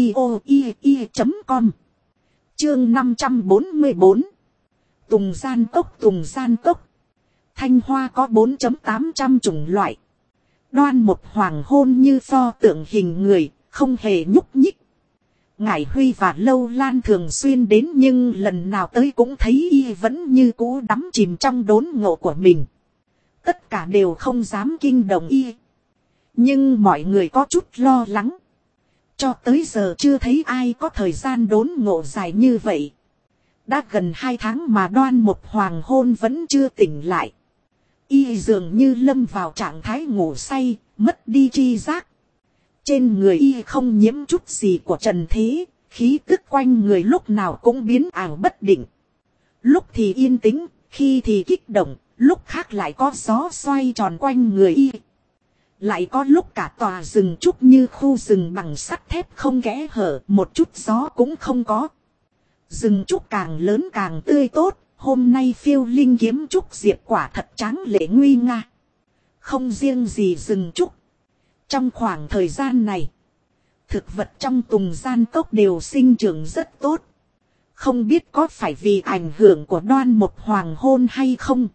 S1: audio.com. Chương 544. Tùng Gian Cốc. Tùng Gian Cốc. Thanh hoa có 4.800 chủng loại. Đoan một hoàng hôn như pho tượng hình người, không hề nhúc nhích. Ngải Huy và Lâu Lan thường xuyên đến nhưng lần nào tới cũng thấy y vẫn như cũ đắm chìm trong đốn ngộ của mình. Tất cả đều không dám kinh động y. Nhưng mọi người có chút lo lắng. Cho tới giờ chưa thấy ai có thời gian đốn ngộ dài như vậy. Đã gần 2 tháng mà Đoan một hoàng hôn vẫn chưa tỉnh lại. Y dường như lâm vào trạng thái ngủ say, mất đi tri giác. Trên người y không nhiễm chút gì của trần thế, khí tức quanh người lúc nào cũng biến ảo bất định. Lúc thì yên tĩnh, khi thì kích động, lúc khác lại có gió xoay tròn quanh người y. Lại có lúc cả tòa rừng trúc như khu rừng bằng sắt thép không kẽ hở, một chút gió cũng không có. Rừng trúc càng lớn càng tươi tốt, Hôm nay phiêu linh kiếm trúc diệp quả thật tráng lệ nguy nga. Không riêng gì rừng trúc. Trong khoảng thời gian này, thực vật trong tùng gian cốc đều sinh trưởng rất tốt. Không biết có phải vì ảnh hưởng của đoan một hoàng hôn hay không.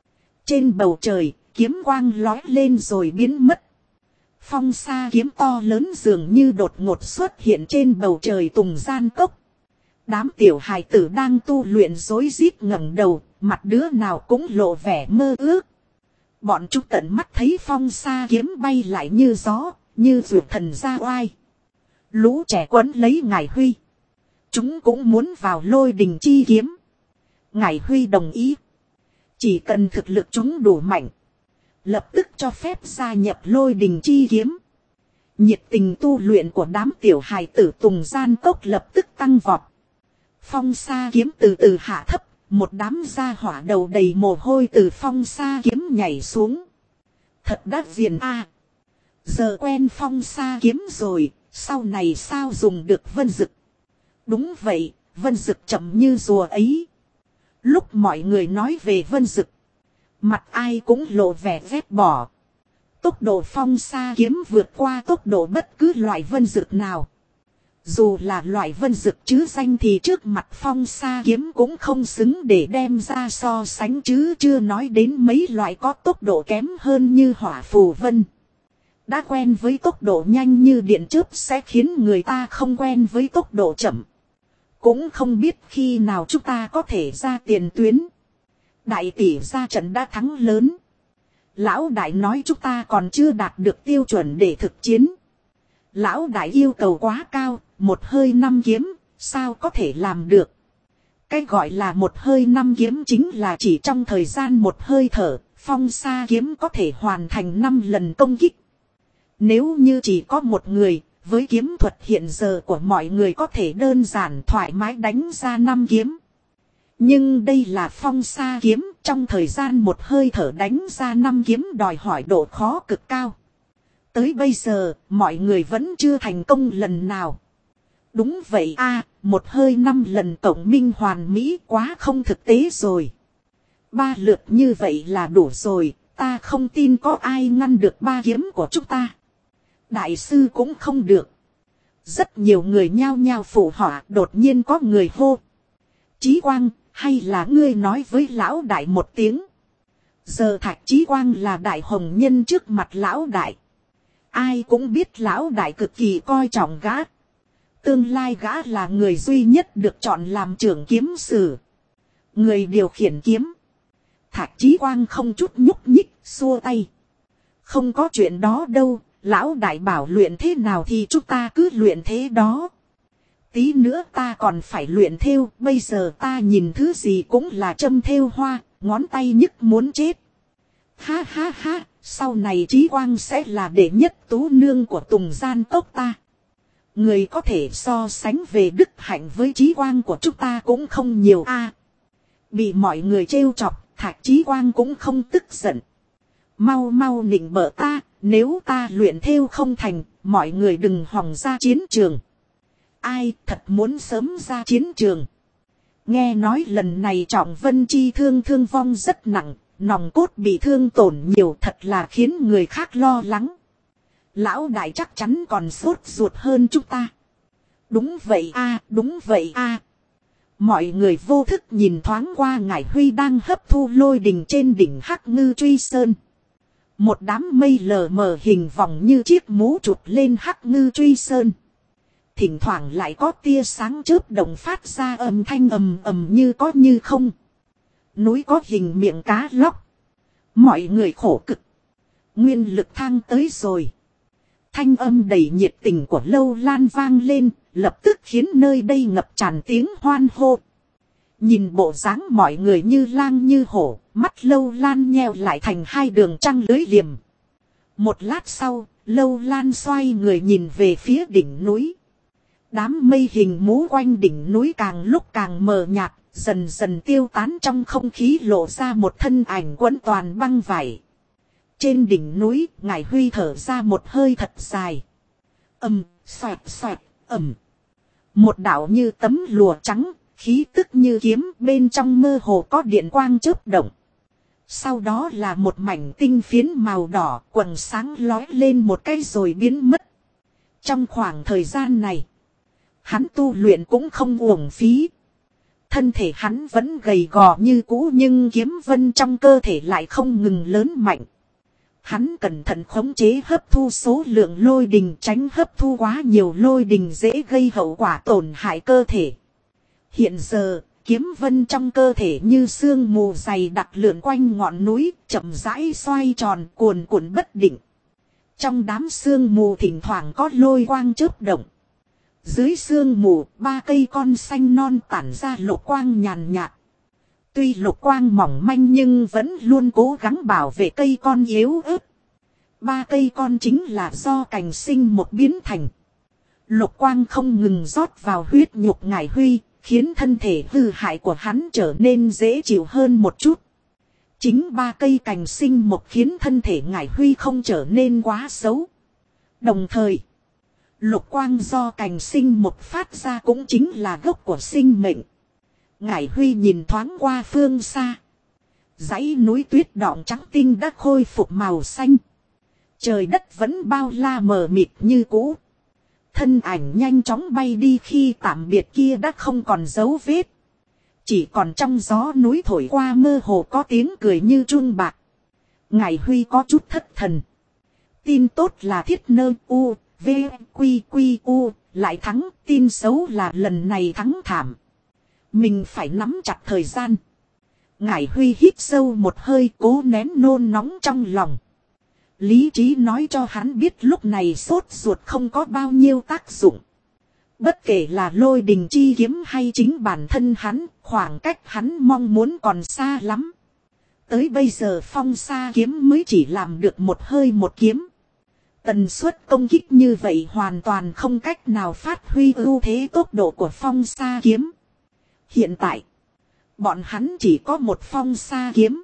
S1: Trên bầu trời, kiếm quang lói lên rồi biến mất. Phong sa kiếm to lớn dường như đột ngột xuất hiện trên bầu trời tùng gian cốc. Đám tiểu hài tử đang tu luyện rối rít ngẩng đầu, mặt đứa nào cũng lộ vẻ mơ ước. Bọn chúng tận mắt thấy phong sa kiếm bay lại như gió, như vượt thần ra oai. Lũ trẻ quấn lấy Ngải Huy. Chúng cũng muốn vào lôi đình chi kiếm. Ngải Huy đồng ý. Chỉ cần thực lực chúng đủ mạnh, lập tức cho phép gia nhập lôi đình chi kiếm. Nhiệt tình tu luyện của đám tiểu hài tử tùng gian cốc lập tức tăng vọt. Phong sa kiếm từ từ hạ thấp, một đám gia hỏa đầu đầy mồ hôi từ phong sa kiếm nhảy xuống. Thật đắt viền a. Giờ quen phong sa kiếm rồi, sau này sao dùng được vân dực. Đúng vậy, vân dực chậm như rùa ấy. Lúc mọi người nói về vân dực, mặt ai cũng lộ vẻ ghét bỏ. Tốc độ phong sa kiếm vượt qua tốc độ bất cứ loại vân dực nào. Dù là loại vân dực chứ danh thì trước mặt phong sa kiếm cũng không xứng để đem ra so sánh, chứ chưa nói đến mấy loại có tốc độ kém hơn như hỏa phù vân. Đã quen với tốc độ nhanh như điện chớp sẽ khiến người ta không quen với tốc độ chậm. Cũng không biết khi nào chúng ta có thể ra tiền tuyến. Đại tỷ ra trận đã thắng lớn. Lão đại nói chúng ta còn chưa đạt được tiêu chuẩn để thực chiến. Lão đại yêu cầu quá cao, một hơi 5 kiếm, sao có thể làm được. Cái gọi là một hơi 5 kiếm chính là chỉ trong thời gian một hơi thở, phong sa kiếm có thể hoàn thành 5 lần công kích. Nếu như chỉ có một người, với kiếm thuật hiện giờ của mọi người có thể đơn giản thoải mái đánh ra 5 kiếm. Nhưng đây là phong sa kiếm, trong thời gian một hơi thở đánh ra 5 kiếm đòi hỏi độ khó cực cao. Tới bây giờ, mọi người vẫn chưa thành công lần nào. Đúng vậy a, một hơi 5 lần tổng minh hoàn mỹ quá không thực tế rồi. 3 lượt như vậy là đủ rồi, ta không tin có ai ngăn được 3 kiếm của chúng ta. Đại sư cũng không được. Rất nhiều người nhao nhao phụ họa, đột nhiên có người hô. Chí Quang, hay là ngươi nói với lão đại một tiếng. Giờ Thạch Chí Quang là đại hồng nhân trước mặt lão đại. Ai cũng biết lão đại cực kỳ coi trọng gã. Tương lai gã là người duy nhất được chọn làm trưởng kiếm sử. Người điều khiển kiếm. Thạch Chí Quang không chút nhúc nhích, xua tay. Không có chuyện đó đâu, lão đại bảo luyện thế nào thì chúng ta cứ luyện thế đó. Tí nữa ta còn phải luyện thêu, bây giờ ta nhìn thứ gì cũng là châm thêu hoa, ngón tay nhức muốn chết. Ha ha ha, sau này Chí Quang sẽ là đệ nhất tú nương của tùng gian cốc ta. Người có thể so sánh về đức hạnh với Chí Quang của chúng ta cũng không nhiều a. Bị mọi người trêu chọc, Thạch Chí Quang cũng không tức giận. Mau mau nịnh bợ ta, nếu ta luyện thêu không thành, mọi người đừng hòng ra chiến trường. Ai thật muốn sớm ra chiến trường. Nghe nói lần này Trọng Vân Chi thương vong rất nặng, nòng cốt bị thương tổn nhiều, thật là khiến người khác lo lắng. Lão đại chắc chắn còn sốt ruột hơn chúng ta. Đúng vậy a, đúng vậy a. Mọi người vô thức nhìn thoáng qua Ngải Huy đang hấp thu lôi đình trên đỉnh Hắc Ngư Truy Sơn. Một đám mây lờ mờ hình vòng như chiếc mũ chụp lên Hắc Ngư Truy Sơn. Thỉnh thoảng lại có tia sáng chớp động phát ra âm thanh ầm ầm như có như không. Núi có hình miệng cá lóc. Mọi người khổ cực. Nguyên lực thang tới rồi. Thanh âm đầy nhiệt tình của Lâu Lan vang lên, lập tức khiến nơi đây ngập tràn tiếng hoan hô. Nhìn bộ dáng mọi người như lang như hổ, mắt Lâu Lan nheo lại thành hai đường trăng lưới liềm. Một lát sau, Lâu Lan xoay người nhìn về phía đỉnh núi. Đám mây hình mũ quanh đỉnh núi càng lúc càng mờ nhạt, dần dần tiêu tán trong không khí, lộ ra một thân ảnh quấn toàn băng vải. Trên đỉnh núi, Ngải Huy thở ra một hơi thật dài. Xoẹt xoẹt, ầm. Một đạo như tấm lụa trắng, khí tức như kiếm, bên trong mơ hồ có điện quang chớp động. Sau đó là một mảnh tinh phiến màu đỏ quầng sáng lói lên một cái rồi biến mất. Trong khoảng thời gian này, hắn tu luyện cũng không uổng phí. Thân thể hắn vẫn gầy gò như cũ nhưng kiếm vân trong cơ thể lại không ngừng lớn mạnh. Hắn cẩn thận khống chế hấp thu số lượng lôi đình, tránh hấp thu quá nhiều lôi đình dễ gây hậu quả tổn hại cơ thể. Hiện giờ, kiếm vân trong cơ thể như sương mù dày đặc lượn quanh ngọn núi, chậm rãi xoay tròn cuồn cuộn bất định. Trong đám sương mù thỉnh thoảng có lôi quang chớp động. Dưới sương mù, 3 cây con xanh non tản ra lục quang nhàn nhạt. Tuy lục quang mỏng manh nhưng vẫn luôn cố gắng bảo vệ cây con yếu ớt. 3 cây con chính là do cành sinh một biến thành. Lục quang không ngừng rót vào huyết nhục Ngải Huy, khiến thân thể hư hại của hắn trở nên dễ chịu hơn một chút. Chính 3 cây cành sinh một khiến thân thể Ngải Huy không trở nên quá xấu. Đồng thời, lục quang do cành sinh một phát ra cũng chính là gốc của sinh mệnh. Ngải Huy nhìn thoáng qua phương xa. Dãy núi tuyết đọng trắng tinh đã khôi phục màu xanh. Trời đất vẫn bao la mờ mịt như cũ. Thân ảnh nhanh chóng bay đi khi tạm biệt kia đã không còn dấu vết. Chỉ còn trong gió núi thổi qua mơ hồ có tiếng cười như chuông bạc. Ngải Huy có chút thất thần. Tin tốt là Thiết Nơ U, V, Quy Quy U, lại thắng. Tin xấu là lần này thắng thảm. Mình phải nắm chặt thời gian. Ngải Huy hít sâu một hơi cố nén nôn nóng trong lòng. Lý trí nói cho hắn biết lúc này sốt ruột không có bao nhiêu tác dụng. Bất kể là lôi đình chi kiếm hay chính bản thân hắn, khoảng cách hắn mong muốn còn xa lắm. Tới bây giờ phong sa kiếm mới chỉ làm được một hơi một kiếm. Tần suất công kích như vậy hoàn toàn không cách nào phát huy ưu thế tốc độ của phong sa kiếm. Hiện tại, bọn hắn chỉ có một phong sa kiếm.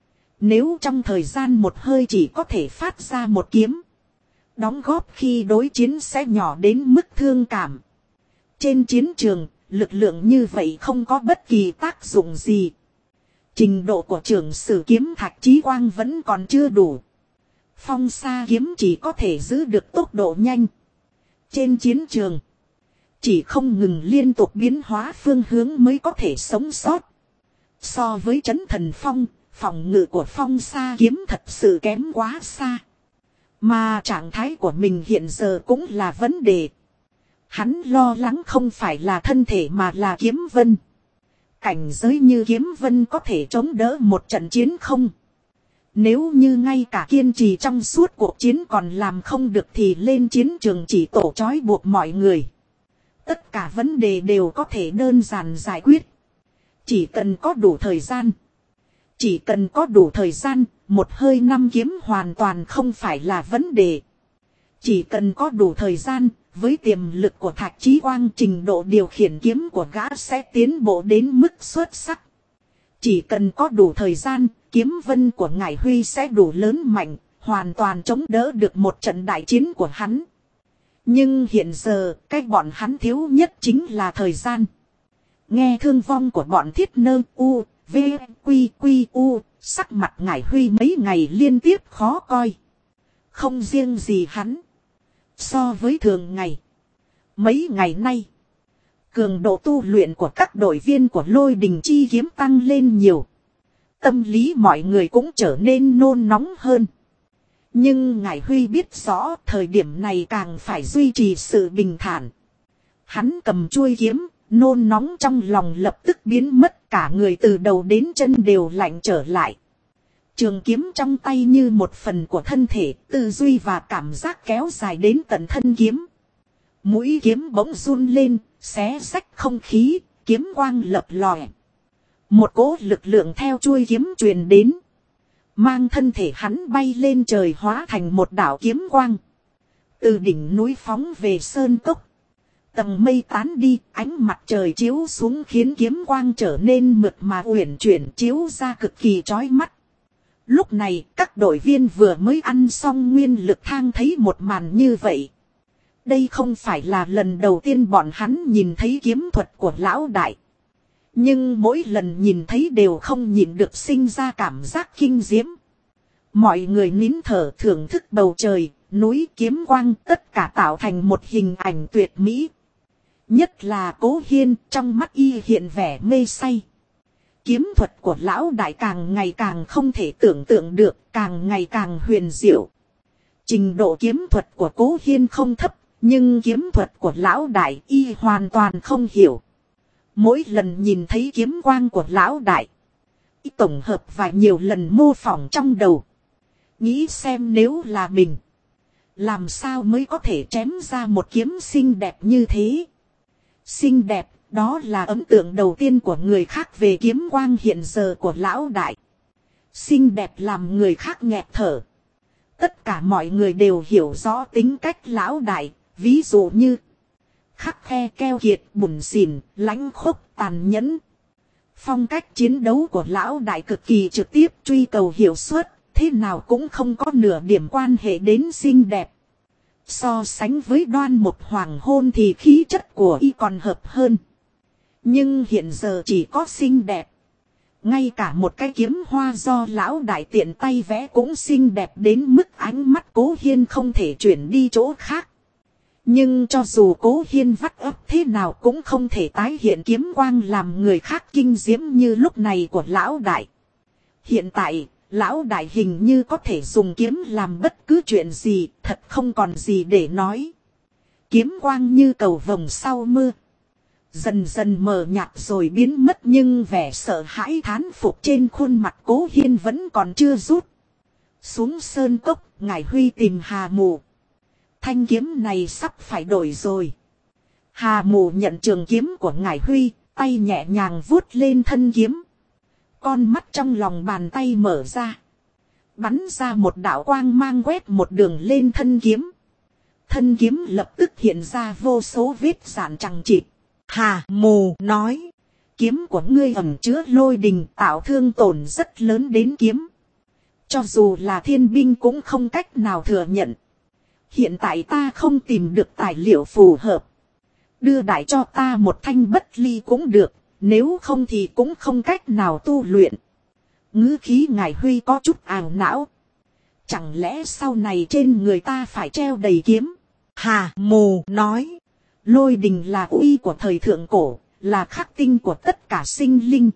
S1: Nếu trong thời gian một hơi chỉ có thể phát ra một kiếm, đóng góp khi đối chiến sẽ nhỏ đến mức thương cảm. Trên chiến trường, lực lượng như vậy không có bất kỳ tác dụng gì. Trình độ của trưởng sử kiếm Thạch Chí Quang vẫn còn chưa đủ. Phong sa kiếm chỉ có thể giữ được tốc độ nhanh. Trên chiến trường, chỉ không ngừng liên tục biến hóa phương hướng mới có thể sống sót. So với Chấn Thần Phong, phòng ngự của phong sa kiếm thật sự kém quá xa. Mà trạng thái của mình hiện giờ cũng là vấn đề. Hắn lo lắng không phải là thân thể mà là kiếm vân. Cảnh giới như kiếm vân có thể chống đỡ một trận chiến không? Nếu như ngay cả kiên trì trong suốt cuộc chiến còn làm không được thì lên chiến trường chỉ tổ trói buộc mọi người. Tất cả vấn đề đều có thể đơn giản giải quyết. Chỉ cần có đủ thời gian. Chỉ cần có đủ thời gian, một hơi 5 kiếm hoàn toàn không phải là vấn đề. Chỉ cần có đủ thời gian, với tiềm lực của Thạch Chí Quang, trình độ điều khiển kiếm của gã sẽ tiến bộ đến mức xuất sắc. Chỉ cần có đủ thời gian, kiếm vân của Ngải Huy sẽ đủ lớn mạnh, hoàn toàn chống đỡ được một trận đại chiến của hắn. Nhưng hiện giờ, cái bọn hắn thiếu nhất chính là thời gian. Nghe thương vong của bọn Thiết Nơ U, V, Quy Quy U, sắc mặt Ngải Huy mấy ngày liên tiếp khó coi. Không riêng gì hắn. So với thường ngày, mấy ngày nay, cường độ tu luyện của các đội viên của Lôi Đình Chi Kiếm tăng lên nhiều. Tâm lý mọi người cũng trở nên nôn nóng hơn. Nhưng Ngải Huy biết rõ thời điểm này càng phải duy trì sự bình thản. Hắn cầm chuôi kiếm, nôn nóng trong lòng lập tức biến mất, cả người từ đầu đến chân đều lạnh trở lại. Trường kiếm trong tay như một phần của thân thể, tư duy và cảm giác kéo dài đến tận thân kiếm. Mũi kiếm bỗng run lên, xé rách không khí, kiếm quang lập lòe. Một cỗ lực lượng theo chuôi kiếm truyền đến. Mang thân thể hắn bay lên trời hóa thành một đạo kiếm quang. Từ đỉnh núi phóng về sơn cốc. Tầng mây tán đi, ánh mặt trời chiếu xuống khiến kiếm quang trở nên mượt mà uyển chuyển, chiếu ra cực kỳ chói mắt. Lúc này, các đội viên vừa mới ăn xong nguyên lực thang thấy một màn như vậy. Đây không phải là lần đầu tiên bọn hắn nhìn thấy kiếm thuật của lão đại. Nhưng mỗi lần nhìn thấy đều không nhịn được sinh ra cảm giác kinh diễm. Mọi người nín thở thưởng thức bầu trời, núi kiếm quang tất cả tạo thành một hình ảnh tuyệt mỹ. Nhất là Cố Hiên, trong mắt y hiện vẻ mê say. Kiếm thuật của lão đại càng ngày càng không thể tưởng tượng được, càng ngày càng huyền diệu. Trình độ kiếm thuật của Cố Hiên không thấp, nhưng kiếm thuật của lão đại y hoàn toàn không hiểu. Mỗi lần nhìn thấy kiếm quang của lão đại, y tổng hợp và nhiều lần mô phỏng trong đầu. Nghĩ xem nếu là mình, làm sao mới có thể chém ra một kiếm xinh đẹp như thế. Xinh đẹp, đó là ấn tượng đầu tiên của người khác về kiếm quang hiện giờ của lão đại. Xinh đẹp làm người khác nghẹt thở. Tất cả mọi người đều hiểu rõ tính cách lão đại, ví dụ như khắc khe keo kiệt, bủn xỉn, lãnh khốc, tàn nhẫn. Phong cách chiến đấu của lão đại cực kỳ trực tiếp, truy cầu hiệu suất, thế nào cũng không có nửa điểm quan hệ đến xinh đẹp. So sánh với Đoan Mục Hoàng Hôn thì khí chất của y còn hợp hơn. Nhưng hiện giờ chỉ có xinh đẹp. Ngay cả một cái kiếm hoa do lão đại tiện tay vẽ cũng xinh đẹp đến mức ánh mắt Cố Hiên không thể chuyển đi chỗ khác. Nhưng cho dù Cố Hiên vắt ấp thế nào cũng không thể tái hiện kiếm quang làm người khác kinh diễm như lúc này của lão đại. Hiện tại, lão đại hình như có thể dùng kiếm làm bất cứ chuyện gì, thật không còn gì để nói. Kiếm quang như cầu vồng sau mưa. Dần dần mờ nhạt rồi biến mất, nhưng vẻ sợ hãi thán phục trên khuôn mặt Cố Hiên vẫn còn chưa rút. Xuống sơn cốc, Ngải Huy tìm Hà Mù. Thanh kiếm này sắp phải đổi rồi. Hà Mù nhận trường kiếm của Ngải Huy, tay nhẹ nhàng vuốt lên thân kiếm. Con mắt trong lòng bàn tay mở ra. Bắn ra một đạo quang mang quét một đường lên thân kiếm. Thân kiếm lập tức hiện ra vô số vết rạn chằng chịt.
S2: Hà Mù nói.
S1: Kiếm của ngươi ẩn chứa lôi đình, tạo thương tổn rất lớn đến kiếm. Cho dù là thiên binh cũng không cách nào thừa nhận. Hiện tại ta không tìm được tài liệu phù hợp. Đưa đại cho ta một thanh bất ly cũng được. Nếu không thì cũng không cách nào tu luyện. Ngữ khí Ngải Huy có chút ảo não. Chẳng lẽ sau này trên người ta phải treo đầy kiếm?
S2: Hà Mù nói.
S1: Lôi đình là uy của thời thượng cổ, là khắc tinh của tất cả sinh linh.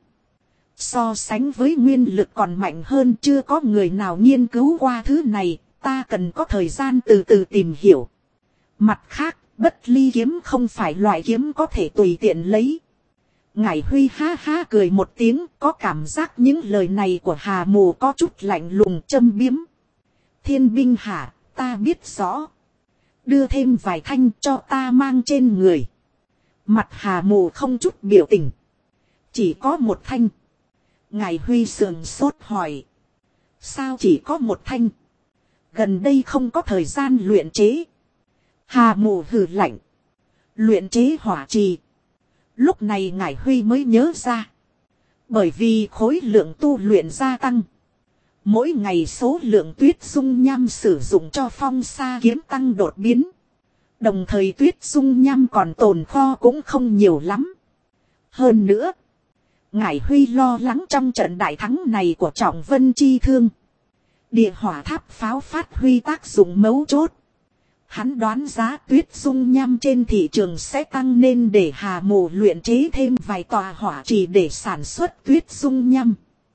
S1: So sánh với nguyên lực còn mạnh hơn, chưa có người nào nghiên cứu qua thứ này, ta cần có thời gian từ từ tìm hiểu. Mặt khác, bất ly kiếm không phải loại kiếm có thể tùy tiện lấy. Ngải Huy ha ha cười một tiếng, có cảm giác những lời này của Hà Mù có chút lạnh lùng châm biếm. Thiên binh hả, ta biết rõ. Đưa thêm vài thanh cho ta mang trên người. Mặt Hà Mù không chút biểu tình. Chỉ có một thanh. Ngải Huy sườn sốt hỏi. Sao chỉ có một thanh? Gần đây không có thời gian luyện chế. Hà Mù hừ lạnh. Luyện chế hỏa trì. Lúc này Ngải Huy mới nhớ ra. Bởi vì khối lượng tu luyện gia tăng. Mỗi ngày số lượng tuyết dung nham sử dụng cho phong sa kiếm tăng đột biến. Đồng thời tuyết dung nham còn tồn kho cũng không nhiều lắm. Hơn nữa, Ngải Huy lo lắng trong trận đại thắng này của Trọng Vân Chi Thương. Địa hỏa tháp pháo phát huy tác dụng mấu chốt. Hắn đoán giá tuyết dung nham trên thị trường sẽ tăng nên để Hà Mù luyện chế thêm vài tòa hỏa trì để sản xuất tuyết dung nham.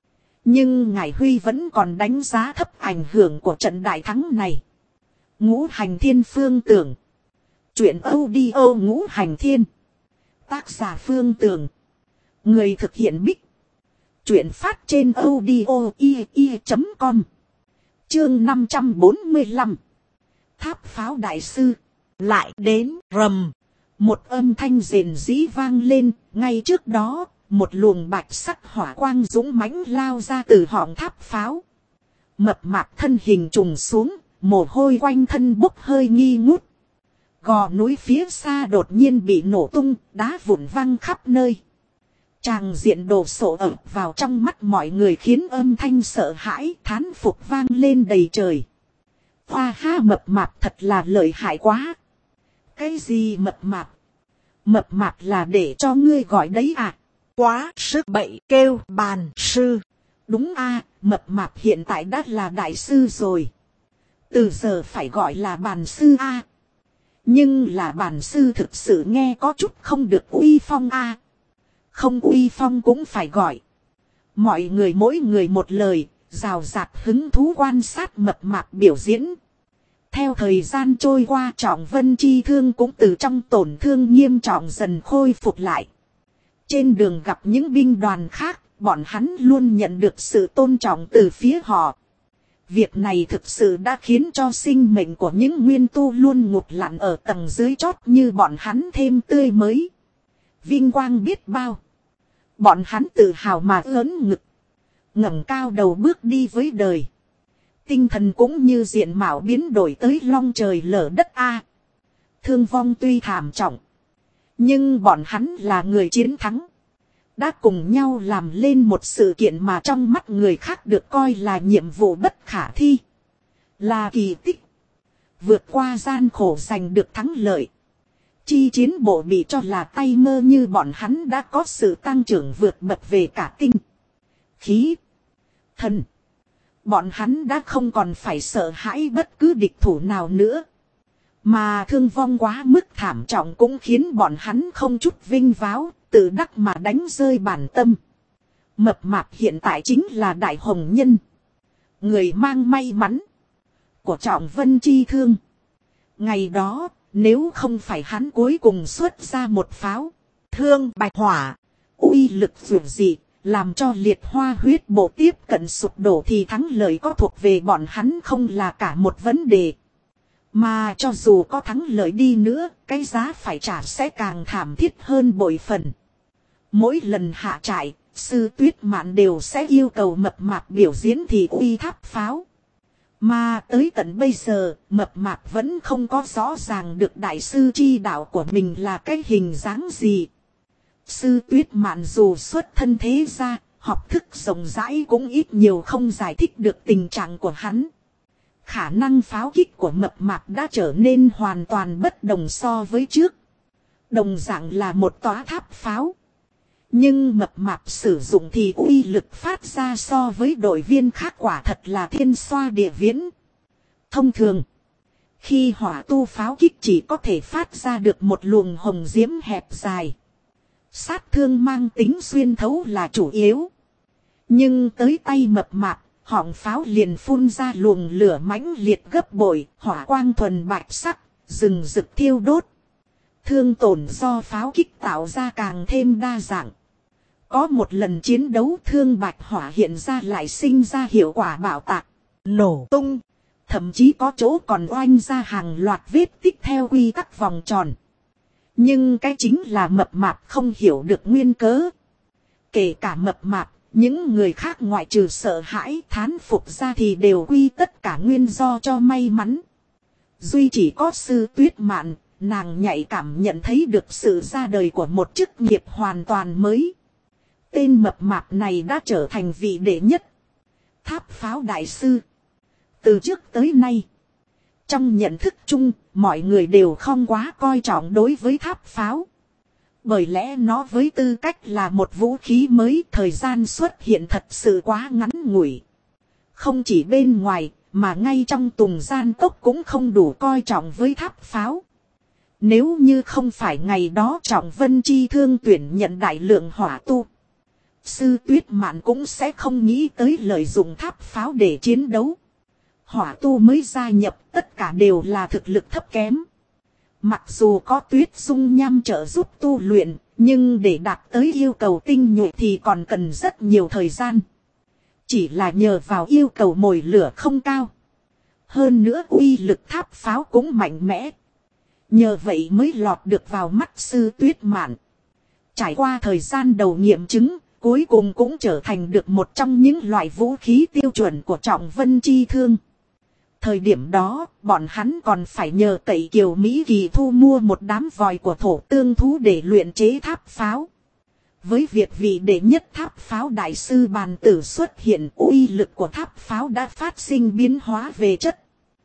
S1: Nhưng Ngải Huy vẫn còn đánh giá thấp ảnh hưởng của trận đại thắng này. Ngũ Hành Thiên Phương Tưởng. Chuyện audio Ngũ Hành Thiên. Tác giả Phương Tưởng. Người thực hiện Bích. Chuyện phát trên audio.com. Chương 545. Tháp pháo đại sư.
S2: Lại đến rầm.
S1: Một âm thanh rền rĩ vang lên. Ngay trước đó, một luồng bạch sắc hỏa quang dũng mãnh lao ra từ họng tháp pháo. Mập mạp thân hình trùng xuống, mồ hôi quanh thân bốc hơi nghi ngút. Gò núi phía xa đột nhiên bị nổ tung, đá vụn văng khắp nơi. Tràng diện đồ sộ ập vào trong mắt mọi người khiến âm thanh sợ hãi thán phục vang lên đầy trời. Hoa ha, mập mạp thật là lợi hại quá. Cái gì mập mạp? Mập mạp là để cho ngươi gọi đấy à?
S2: quá sức bậy kêu bàn sư.
S1: Đúng a, mập mạp hiện tại đã là đại sư rồi. Từ giờ phải gọi là bàn sư a. Nhưng là bàn sư thực sự nghe có chút không được uy phong a. Không uy phong cũng phải gọi. Mọi người mỗi người một lời, rào rạt hứng thú quan sát mập mạp biểu diễn. Theo thời gian trôi qua, Trọng Vân chi thương cũng từ trong tổn thương nghiêm trọng dần khôi phục lại. Trên đường gặp những binh đoàn khác, bọn hắn luôn nhận được sự tôn trọng từ phía họ. Việc này thực sự đã khiến cho sinh mệnh của những nguyên tu luôn ngụp lặn ở tầng dưới chót như bọn hắn thêm tươi mới. Vinh quang biết bao. Bọn hắn tự hào mà ớn ngực. Ngẩng cao đầu bước đi với đời. Tinh thần cũng như diện mạo biến đổi tới long trời lở đất a. Thương vong tuy thảm trọng. Nhưng bọn hắn là người chiến thắng. Đã cùng nhau làm lên một sự kiện mà trong mắt người khác được coi là nhiệm vụ bất khả thi. Là kỳ tích. Vượt qua gian khổ giành được thắng lợi. Chi chiến bộ bị cho là tay mơ như bọn hắn đã có sự tăng trưởng vượt bậc về cả tinh, khí, thần. Bọn hắn đã không còn phải sợ hãi bất cứ địch thủ nào nữa. Mà thương vong quá mức thảm trọng cũng khiến bọn hắn không chút vinh váo, tự đắc mà đánh rơi bản tâm. Mập mạp hiện tại chính là đại hồng nhân. Người mang may mắn của Trọng Vân chi thương. Ngày đó, nếu không phải hắn cuối cùng xuất ra một pháo thương bạch hỏa, uy lực dù gì, làm cho liệt hoa huyết bộ tiếp cận sụp đổ thì thắng lợi có thuộc về bọn hắn không là cả một vấn đề. Mà cho dù có thắng lợi đi nữa, cái giá phải trả sẽ càng thảm thiết hơn bội phần. Mỗi lần hạ trại, sư Tuyết Mạn đều sẽ yêu cầu mập mạp biểu diễn thì uy tháp pháo. Mà tới tận bây giờ, mập mạp vẫn không có rõ ràng được đại sư chi đạo của mình là cái hình dáng gì. Sư Tuyết Mạn dù xuất thân thế gia, học thức rộng rãi cũng ít nhiều không giải thích được tình trạng của hắn. Khả năng pháo kích của mập mạp đã trở nên hoàn toàn bất đồng so với trước. Đồng dạng là một tòa tháp pháo. Nhưng mập mạp sử dụng thì uy lực phát ra so với đội viên khác quả thật là thiên xoa địa viễn. Thông thường, khi hỏa tu pháo kích chỉ có thể phát ra được một luồng hồng diễm hẹp dài. Sát thương mang tính xuyên thấu là chủ yếu. Nhưng tới tay mập mạp, họng pháo liền phun ra luồng lửa mãnh liệt gấp bội, hỏa quang thuần bạch sắc, rừng rực thiêu đốt. Thương tổn do pháo kích tạo ra càng thêm đa dạng. Có một lần chiến đấu thương bạch hỏa hiện ra lại sinh ra hiệu quả bạo tạc, nổ tung. Thậm chí có chỗ còn oanh ra hàng loạt vết tích theo quy tắc vòng tròn. Nhưng cái chính là mập mạp không hiểu được nguyên cớ. Kể cả mập mạp, những người khác ngoại trừ sợ hãi thán phục ra thì đều quy tất cả nguyên do cho may mắn. Duy chỉ có sư Tuyết Mạn, nàng nhạy cảm nhận thấy được sự ra đời của một chức nghiệp hoàn toàn mới. Tên mập mạp này đã trở thành vị đệ nhất tháp pháo đại sư. Từ trước tới nay, trong nhận thức chung, mọi người đều không quá coi trọng đối với tháp pháo. Bởi lẽ nó với tư cách là một vũ khí mới, thời gian xuất hiện thật sự quá ngắn ngủi. Không chỉ bên ngoài, mà ngay trong tùng gian tốc cũng không đủ coi trọng với tháp pháo. Nếu như không phải ngày đó Trọng Vân chi thương tuyển nhận đại lượng hỏa tu, sư Tuyết Mạn cũng sẽ không nghĩ tới lợi dụng tháp pháo để chiến đấu. Hỏa tu mới gia nhập tất cả đều là thực lực thấp kém. Mặc dù có Tuyết Dung Nham trợ giúp tu luyện, nhưng để đạt tới yêu cầu tinh nhuệ thì còn cần rất nhiều thời gian. Chỉ là nhờ vào yêu cầu mồi lửa không cao. Hơn nữa uy lực tháp pháo cũng mạnh mẽ. Nhờ vậy mới lọt được vào mắt sư Tuyết Mạn. Trải qua thời gian đầu nghiệm chứng, cuối cùng cũng trở thành được một trong những loại vũ khí tiêu chuẩn của Trọng Vân chi thương. Thời điểm đó, bọn hắn còn phải nhờ cậy Kiều Mỹ Kỳ thu mua một đám vòi của thổ tương thú để luyện chế tháp pháo. Với việc vị đệ nhất tháp pháo đại sư bàn tử xuất hiện, uy lực của tháp pháo đã phát sinh biến hóa về chất.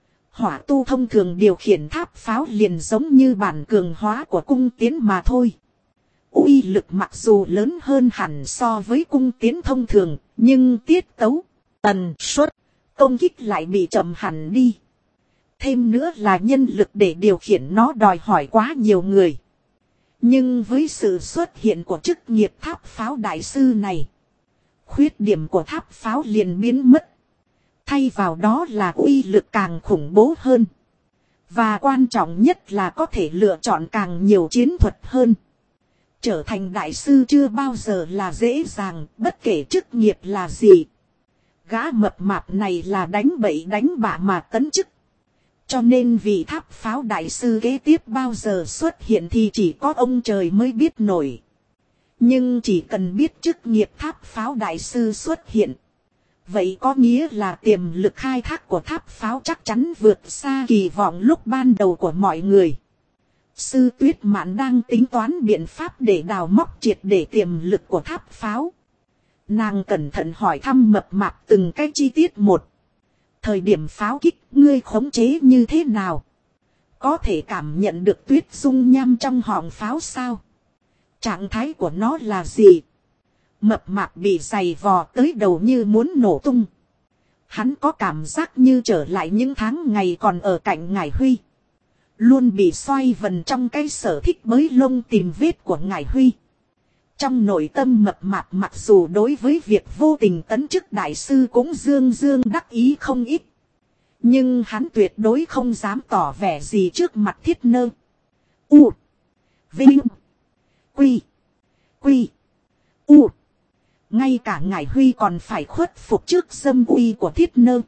S1: Hỏa tu thông thường điều khiển tháp pháo liền giống như bản cường hóa của cung tiến mà thôi. Uy lực mặc dù lớn hơn hẳn so với cung tiến thông thường, nhưng tiết tấu, tần suất, công kích lại bị chậm hẳn đi. Thêm nữa là nhân lực để điều khiển nó đòi hỏi quá nhiều người. Nhưng với sự xuất hiện của chức nghiệp tháp pháo đại sư này, khuyết điểm của tháp pháo liền biến mất. Thay vào đó là uy lực càng khủng bố hơn. Và quan trọng nhất là có thể lựa chọn càng nhiều chiến thuật hơn. Trở thành đại sư chưa bao giờ là dễ dàng, bất kể chức nghiệp là gì. Gã mập mạp này là đánh bậy đánh bạ mà tấn chức. Cho nên vị tháp pháo đại sư kế tiếp bao giờ xuất hiện thì chỉ có ông trời mới biết nổi. Nhưng chỉ cần biết chức nghiệp tháp pháo đại sư xuất hiện, vậy có nghĩa là tiềm lực khai thác của tháp pháo chắc chắn vượt xa kỳ vọng lúc ban đầu của mọi người. Sư Tuyết Mạn đang tính toán biện pháp để đào móc triệt để tiềm lực của tháp pháo. Nàng cẩn thận hỏi thăm mập mạp từng cái chi tiết một. Thời điểm pháo kích ngươi khống chế như thế nào? Có thể cảm nhận được tuyết dung nham trong họng pháo sao? Trạng thái của nó là gì? Mập mạp bị giày vò tới đầu như muốn nổ tung. Hắn có cảm giác như trở lại những tháng ngày còn ở cạnh Ngải Huy. Luôn bị xoay vần trong cái sở thích bới lông tìm vết của Ngải Huy. Trong nội tâm mập mạp mặc dù đối với việc vô tình tấn chức đại sư cũng dương dương đắc ý không ít. Nhưng hắn tuyệt đối không dám tỏ vẻ gì trước mặt Thiết Nơ. U. Vinh. Quy. Quy. U. Ngay cả Ngải Huy còn phải khuất phục trước dâm uy của Thiết Nơ.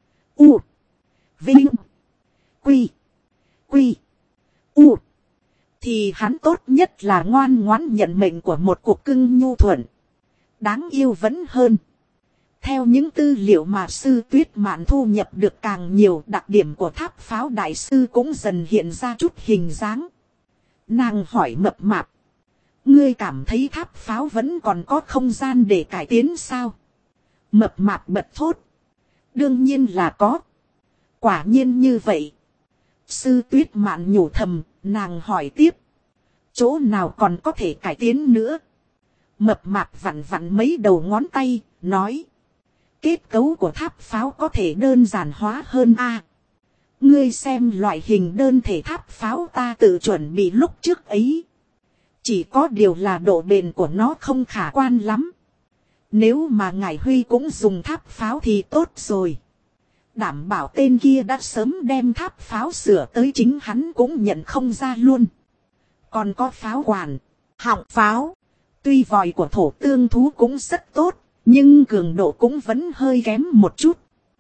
S1: U. Vinh. Quy. Quy. U. Thì hắn tốt nhất là ngoan ngoãn nhận mệnh của một cuộc cưng nhu thuận. Đáng yêu vẫn hơn. Theo những tư liệu mà sư Tuyết Mạn thu nhập được càng nhiều, đặc điểm của tháp pháo đại sư cũng dần hiện ra chút hình dáng. Nàng hỏi mập mạp. Ngươi cảm thấy tháp pháo vẫn còn có không gian để cải tiến sao? Mập mạp bật thốt. Đương nhiên là có. Quả nhiên như vậy. Sư Tuyết Mạn nhủ thầm, nàng hỏi tiếp. Chỗ nào còn có thể cải tiến nữa? Mập mạp vặn vặn mấy đầu ngón tay, nói. Kết cấu của tháp pháo có thể đơn giản hóa hơn a. Ngươi xem loại hình đơn thể tháp pháo ta tự chuẩn bị lúc trước ấy. Chỉ có điều là độ bền của nó không khả quan lắm. Nếu mà Ngải Huy cũng dùng tháp pháo thì tốt rồi. Đảm bảo tên kia đã sớm đem tháp pháo sửa tới chính hắn cũng nhận không ra luôn. Còn có pháo quản, họng pháo. Tuy vòi của thổ tương thú cũng rất tốt, nhưng cường độ cũng vẫn hơi kém một chút.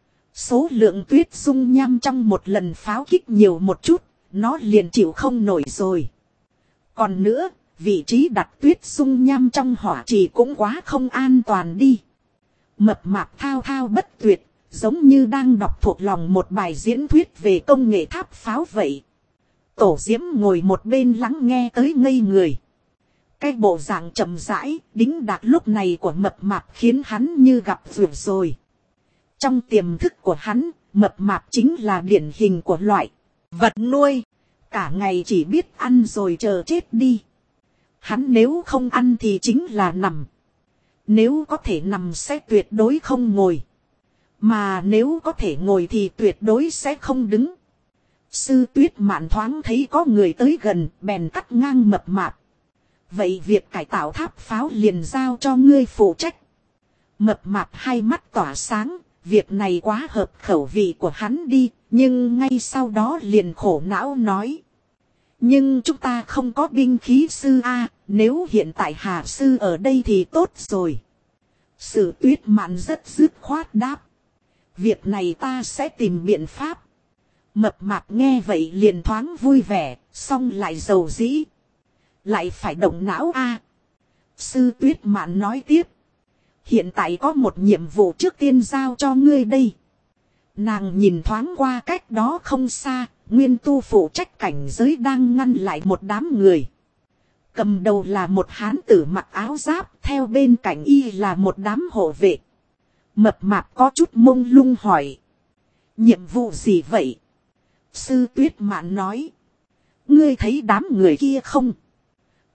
S1: Số lượng tuyết dung nham trong một lần pháo kích nhiều một chút, nó liền chịu không nổi rồi. Còn nữa, vị trí đặt tuyết dung nham trong hỏa trì cũng quá không an toàn đi. Mập mạp thao thao bất tuyệt, giống như đang đọc thuộc lòng một bài diễn thuyết về công nghệ tháp pháo vậy. Tổ Diễm ngồi một bên lắng nghe tới ngây người. Cái bộ dạng chậm rãi, đính đạc lúc này của mập mạp khiến hắn như gặp vượt rồi. Trong tiềm thức của hắn, mập mạp chính là điển hình của loại vật nuôi. Cả ngày chỉ biết ăn rồi chờ chết đi. Hắn nếu không ăn thì chính là nằm. Nếu có thể nằm sẽ tuyệt đối không ngồi. Mà nếu có thể ngồi thì tuyệt đối sẽ không đứng. Sư Tuyết Mạn thoáng thấy có người tới gần, bèn cắt ngang mập mạp. Vậy việc cải tạo tháp pháo liền giao cho ngươi phụ trách. Mập mạp hai mắt tỏa sáng, việc này quá hợp khẩu vị của hắn đi, nhưng ngay sau đó liền khổ não nói. Nhưng chúng ta không có binh khí sư a, nếu hiện tại Hà sư ở đây thì tốt rồi. Sử Tuyết Mạn rất dứt khoát đáp. Việc này ta sẽ tìm biện pháp. Mập mạp nghe vậy liền thoáng vui vẻ, xong lại dầu dĩ. Lại phải động não a. Sư Tuyết Mạn nói tiếp. Hiện tại có một nhiệm vụ trước tiên giao cho ngươi đây. Nàng nhìn thoáng qua cách đó không xa, nguyên tu phụ trách cảnh giới đang ngăn lại một đám người. Cầm đầu là một hán tử mặc áo giáp, theo bên cạnh y là một đám hộ vệ. Mập mạp có chút mông lung hỏi. Nhiệm vụ gì vậy? Sư Tuyết Mạn nói. Ngươi thấy đám người kia không?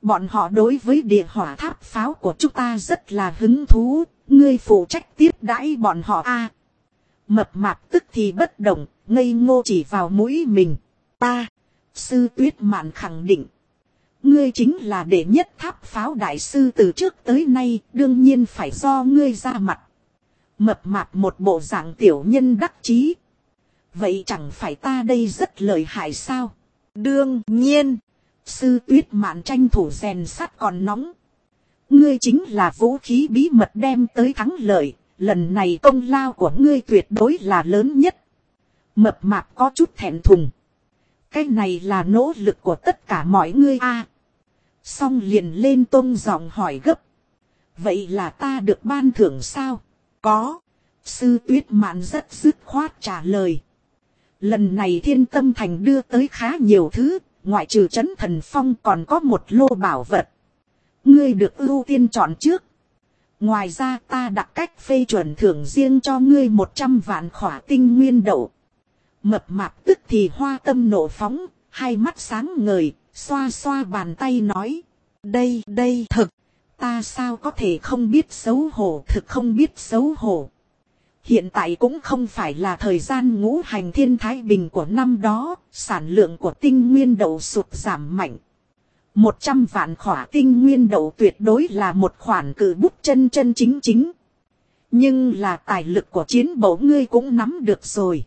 S1: Bọn họ đối với địa hỏa tháp pháo của chúng ta rất là hứng thú. Ngươi phụ trách tiếp đãi bọn họ a. Mập mạp tức thì bất động, ngây ngô chỉ vào mũi mình. Ta, Sư Tuyết Mạn khẳng định. Ngươi chính là đệ nhất tháp pháo đại sư từ trước tới nay, đương nhiên phải do ngươi ra mặt. Mập mạp một bộ dạng tiểu nhân đắc chí. Vậy chẳng phải ta đây rất lợi hại sao?
S2: Đương nhiên.
S1: Sư Tuyết Mạn tranh thủ rèn sắt còn nóng. Ngươi chính là vũ khí bí mật đem tới thắng lợi. Lần này công lao của ngươi tuyệt đối là lớn nhất. Mập mạp có chút thẹn thùng. Cái này là nỗ lực của tất cả mọi ngươi a. Xong liền lên tông giọng hỏi gấp. Vậy là ta được ban thưởng sao?
S2: Có.
S1: Sư Tuyết Mạn rất dứt khoát trả lời. Lần này Thiên Tâm Thành đưa tới khá nhiều thứ. Ngoại trừ trấn thần phong còn có một lô bảo vật. Ngươi được ưu tiên chọn trước. Ngoài ra ta đặt cách phê chuẩn thưởng riêng cho ngươi 100 vạn khỏa tinh nguyên đậu. Mập mạp tức thì hoa tâm nộ phóng, hai mắt sáng ngời, xoa xoa bàn tay nói. Đây thực, ta sao có thể không biết xấu hổ, thực không biết xấu hổ. Hiện tại cũng không phải là thời gian ngũ hành thiên thái bình của năm đó, sản lượng của tinh nguyên đậu sụt giảm mạnh. 100 vạn khỏa tinh nguyên đậu tuyệt đối là một khoản cự bút chân chính. Nhưng là tài lực của chiến bộ ngươi cũng nắm được rồi.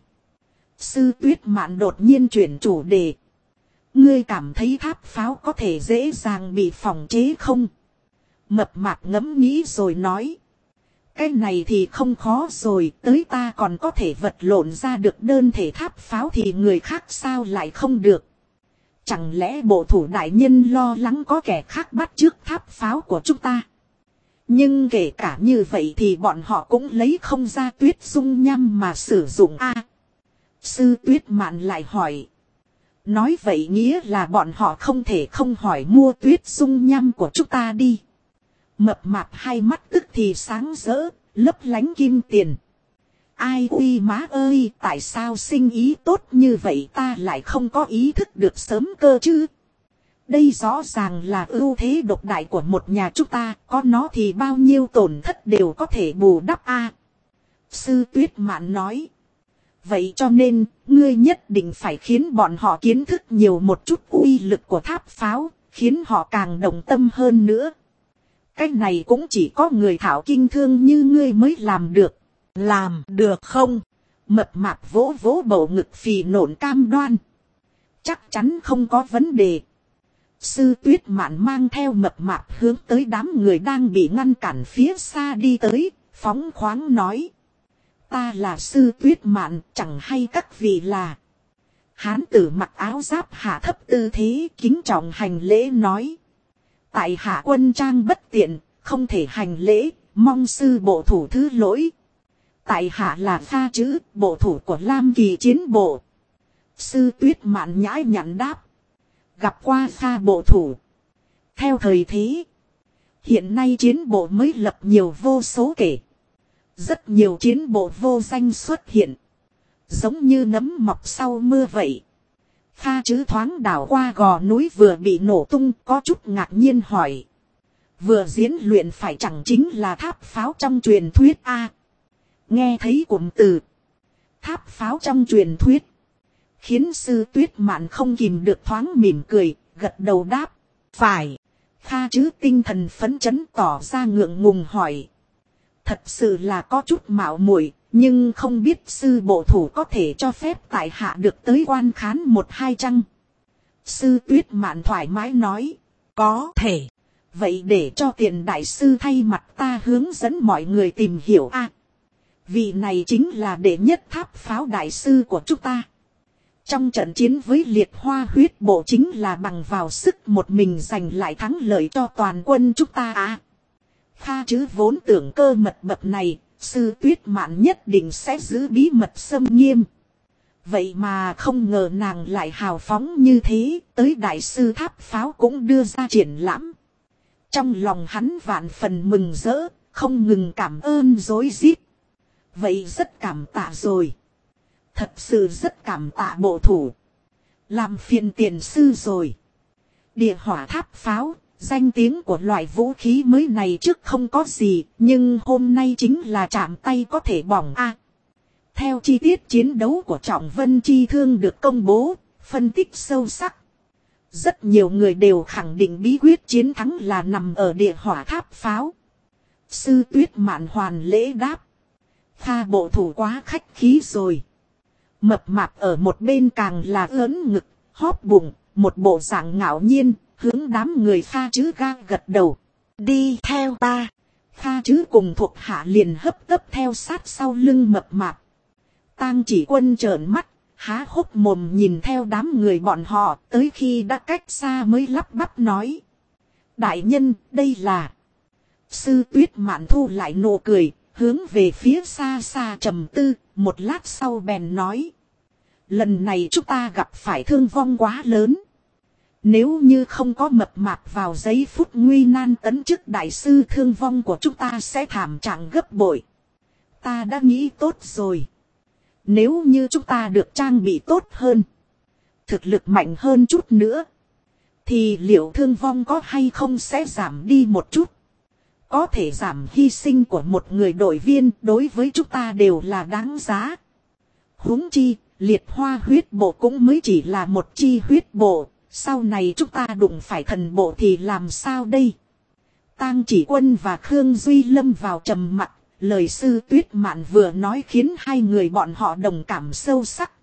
S1: Sư Tuyết Mạn đột nhiên chuyển chủ đề. Ngươi cảm thấy tháp pháo có thể dễ dàng bị phòng chế không? Mập mạp ngẫm nghĩ rồi nói. Cái này thì không khó rồi, tới ta còn có thể vật lộn ra được đơn thể tháp pháo thì người khác sao lại không được. Chẳng lẽ bộ thủ đại nhân lo lắng có kẻ khác bắt chước tháp pháo của chúng ta? Nhưng kể cả như vậy thì bọn họ cũng lấy không ra tuyết dung nham mà sử dụng a. Sư Tuyết Mạn lại hỏi. Nói vậy nghĩa là bọn họ không thể không hỏi mua tuyết dung nham của chúng ta đi. Mập mạp hai mắt tức thì sáng rỡ, lấp lánh kim tiền. Ai uy má ơi, tại sao sinh ý tốt như vậy ta lại không có ý thức được sớm cơ chứ? Đây rõ ràng là ưu thế độc đại của một nhà chúng ta, có nó thì bao nhiêu tổn thất đều có thể bù đắp a. Sư Tuyết Mạn nói. Vậy cho nên, ngươi nhất định phải khiến bọn họ kiến thức nhiều một chút uy lực của tháp pháo, khiến họ càng đồng tâm hơn nữa. Cái này cũng chỉ có người thảo kinh thương như ngươi mới làm được.
S2: Làm được không?
S1: Mập mạp vỗ vỗ bầu ngực phì nổn cam đoan. Chắc chắn không có vấn đề. Sư Tuyết Mạn mang theo mập mạp hướng tới đám người đang bị ngăn cản phía xa đi tới, phóng khoáng nói. Ta là Sư Tuyết Mạn, chẳng hay các vị là. Hán tử mặc áo giáp hạ thấp tư thế, kính trọng hành lễ nói. Tại hạ quân trang bất tiện, không thể hành lễ, mong sư bộ thủ thứ lỗi. Tại hạ là Pha Chữ, bộ thủ của Lam Kỳ chiến bộ. Sư Tuyết Mạn nhã nhặn đáp. Gặp qua Pha bộ thủ. Theo thời thế, hiện nay chiến bộ mới lập nhiều vô số kể. Rất nhiều chiến bộ vô danh xuất hiện. Giống như nấm mọc sau mưa vậy. Pha Chữ thoáng đảo qua gò núi vừa bị nổ tung, có chút ngạc nhiên hỏi. Vừa diễn luyện phải chẳng chính là tháp pháo trong truyền thuyết a? Nghe thấy cụm từ tháp pháo trong truyền thuyết, khiến Sư Tuyết Mạn không kìm được thoáng mỉm cười, gật đầu đáp. Phải. Pha Chữ tinh thần phấn chấn tỏ ra ngượng ngùng hỏi. Thật sự là có chút mạo muội, nhưng không biết sư bộ thủ có thể cho phép tại hạ được tới quan khán một hai chăng? Sư Tuyết Mạn thoải mái nói. Có thể. Vậy để cho Tiền đại sư thay mặt ta hướng dẫn mọi người tìm hiểu a. Vị này chính là đệ nhất tháp pháo đại sư của chúng ta. Trong trận chiến với Liệt Hoa huyết bộ chính là bằng vào sức một mình giành lại thắng lợi cho toàn quân chúng ta a. Pha Chữ vốn tưởng cơ mật bậc này, Sư Tuyết Mạn nhất định sẽ giữ bí mật xâm nghiêm. Vậy mà không ngờ nàng lại hào phóng như thế, tới đại sư tháp pháo cũng đưa ra triển lãm. Trong lòng hắn vạn phần mừng rỡ, không ngừng cảm ơn rối rít. Vậy rất cảm tạ rồi. Thật sự rất cảm tạ bộ thủ. Làm phiền tiền sư rồi. Địa hỏa tháp pháo, Danh tiếng của loại vũ khí mới này trước không có gì, nhưng hôm nay chính là chạm tay có thể bỏng a. Theo chi tiết chiến đấu của Trọng Vân Chi Thương được công bố, phân tích sâu sắc. Rất nhiều người đều khẳng định bí quyết chiến thắng là nằm ở địa hỏa tháp pháo. Sư Tuyết Mạn hoàn lễ đáp. Pha bộ thủ quá khách khí rồi. Mập mạp ở một bên càng là ớn ngực, hóp bụng, một bộ dạng ngạo nhiên, hướng đám người Pha Chứ ga gật đầu.
S2: Đi theo ta.
S1: Pha Chứ cùng thuộc hạ liền hấp tấp theo sát sau lưng mập mạp. Tang Chỉ Quân trợn mắt, há hốc mồm nhìn theo đám người bọn họ, tới khi đã cách xa mới lắp bắp nói. Đại nhân, đây là... Sư Tuyết Mạn thu lại nụ cười, hướng về phía xa xa trầm tư, một lát sau bèn nói. Lần này chúng ta gặp phải thương vong quá lớn. Nếu như không có mập mạp vào giây phút nguy nan tấn chức đại sư, thương vong của chúng ta sẽ thảm trạng gấp bội. Ta đã nghĩ tốt rồi. Nếu như chúng ta được trang bị tốt hơn, thực lực mạnh hơn chút nữa, thì liệu thương vong có hay không sẽ giảm đi một chút. Có thể giảm hy sinh của một người đội viên đối với chúng ta đều là đáng giá. Huống chi, liệt hoa huyết bộ cũng mới chỉ là một chi huyết bộ. Sau này chúng ta đụng phải thần bộ thì làm sao đây? Tang Chỉ Quân và Khương Duy lâm vào trầm mặc. Lời Sư Tuyết Mạn vừa nói khiến hai người bọn họ đồng cảm sâu sắc.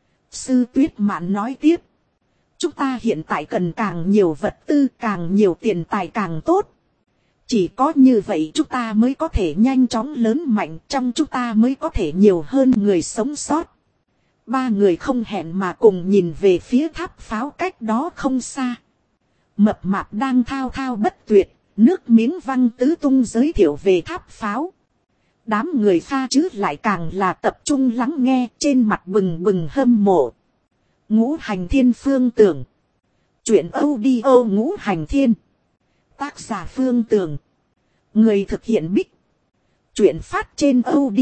S1: Sư Tuyết Mạn nói tiếp. Chúng ta hiện tại cần càng nhiều vật tư, càng nhiều tiền tài càng tốt. Chỉ có như vậy chúng ta mới có thể nhanh chóng lớn mạnh, trong chúng ta mới có thể nhiều hơn người sống sót. Ba người không hẹn mà cùng nhìn về phía tháp pháo cách đó không xa. Mập mạp đang thao thao bất tuyệt, nước miếng văng tứ tung giới thiệu về tháp pháo. Đám người Pha Chứ lại càng là tập trung lắng nghe, trên mặt bừng bừng hâm mộ. Ngũ Hành Thiên Phương Tưởng. Chuyện audio Ngũ Hành Thiên. Tác giả Phương Tưởng. Người thực hiện Bích. Chuyện phát trên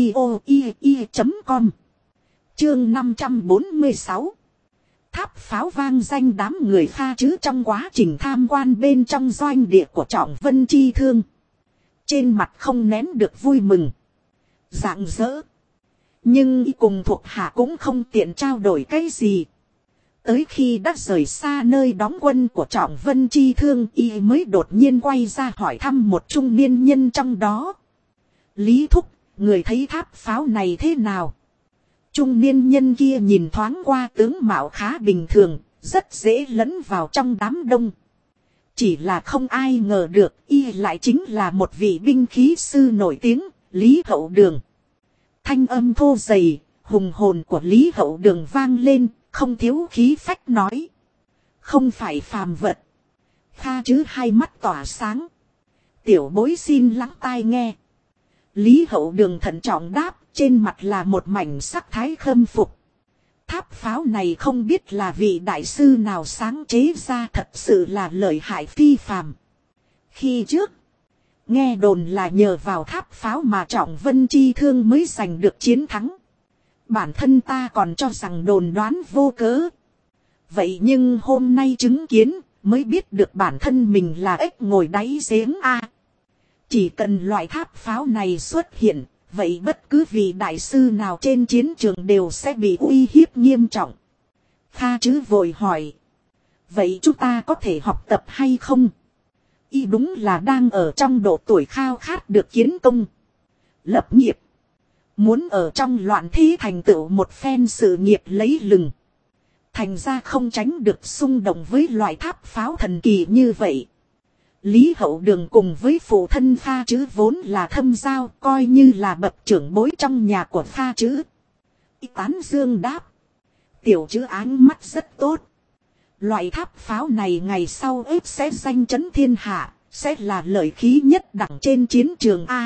S1: audio.com. Chương 546. Tháp pháo vang danh. Đám người Pha Chứ trong quá trình tham quan bên trong doanh địa của Trọng Vân Chi Thương, trên mặt không nén được vui mừng, rạng rỡ. Nhưng cùng thuộc hạ cũng không tiện trao đổi cái gì. Tới khi đã rời xa nơi đóng quân của Trọng Vân Chi Thương, y mới đột nhiên quay ra hỏi thăm một trung niên nhân trong đó. Lý thúc, người thấy tháp pháo này thế nào? Trung niên nhân kia nhìn thoáng qua tướng mạo khá bình thường, rất dễ lẫn vào trong đám đông. Chỉ là không ai ngờ được y lại chính là một vị binh khí sư nổi tiếng, Lý Hậu Đường. Thanh âm thô dày, hùng hồn của Lý Hậu Đường vang lên, không thiếu khí phách nói. Không phải phàm vật. Pha Chứ hai mắt tỏa sáng. Tiểu bối xin lắng tai nghe. Lý Hậu Đường thận trọng đáp, trên mặt là một mảnh sắc thái khâm phục. Tháp pháo này không biết là vị đại sư nào sáng chế ra, thật sự là lợi hại phi phàm. Khi trước, nghe đồn là nhờ vào tháp pháo mà Trọng Vân Chi Thương mới giành được chiến thắng. Bản thân ta còn cho rằng đồn đoán vô cớ. Vậy nhưng hôm nay chứng kiến, mới biết được bản thân mình là ếch ngồi đáy giếng a. Chỉ cần loại tháp pháo này xuất hiện, vậy bất cứ vị đại sư nào trên chiến trường đều sẽ bị uy hiếp nghiêm trọng. Pha Chứ vội hỏi. Vậy chúng ta có thể học tập hay không? Y đúng là đang ở trong độ tuổi khao khát được kiến công, lập nghiệp. Muốn ở trong loạn thế thành tựu một phen sự nghiệp lấy lừng. Thành ra không tránh được xung động với loại tháp pháo thần kỳ như vậy. Lý Hậu Đường cùng với phụ thân Pha Chứ vốn là thâm giao, coi như là bậc trưởng bối trong nhà của Pha Chứ. Tán dương đáp. Tiểu Chứ áng mắt rất tốt. Loại tháp pháo này ngày sau ếp sẽ danh chấn thiên hạ, sẽ là lợi khí nhất đẳng trên chiến trường A.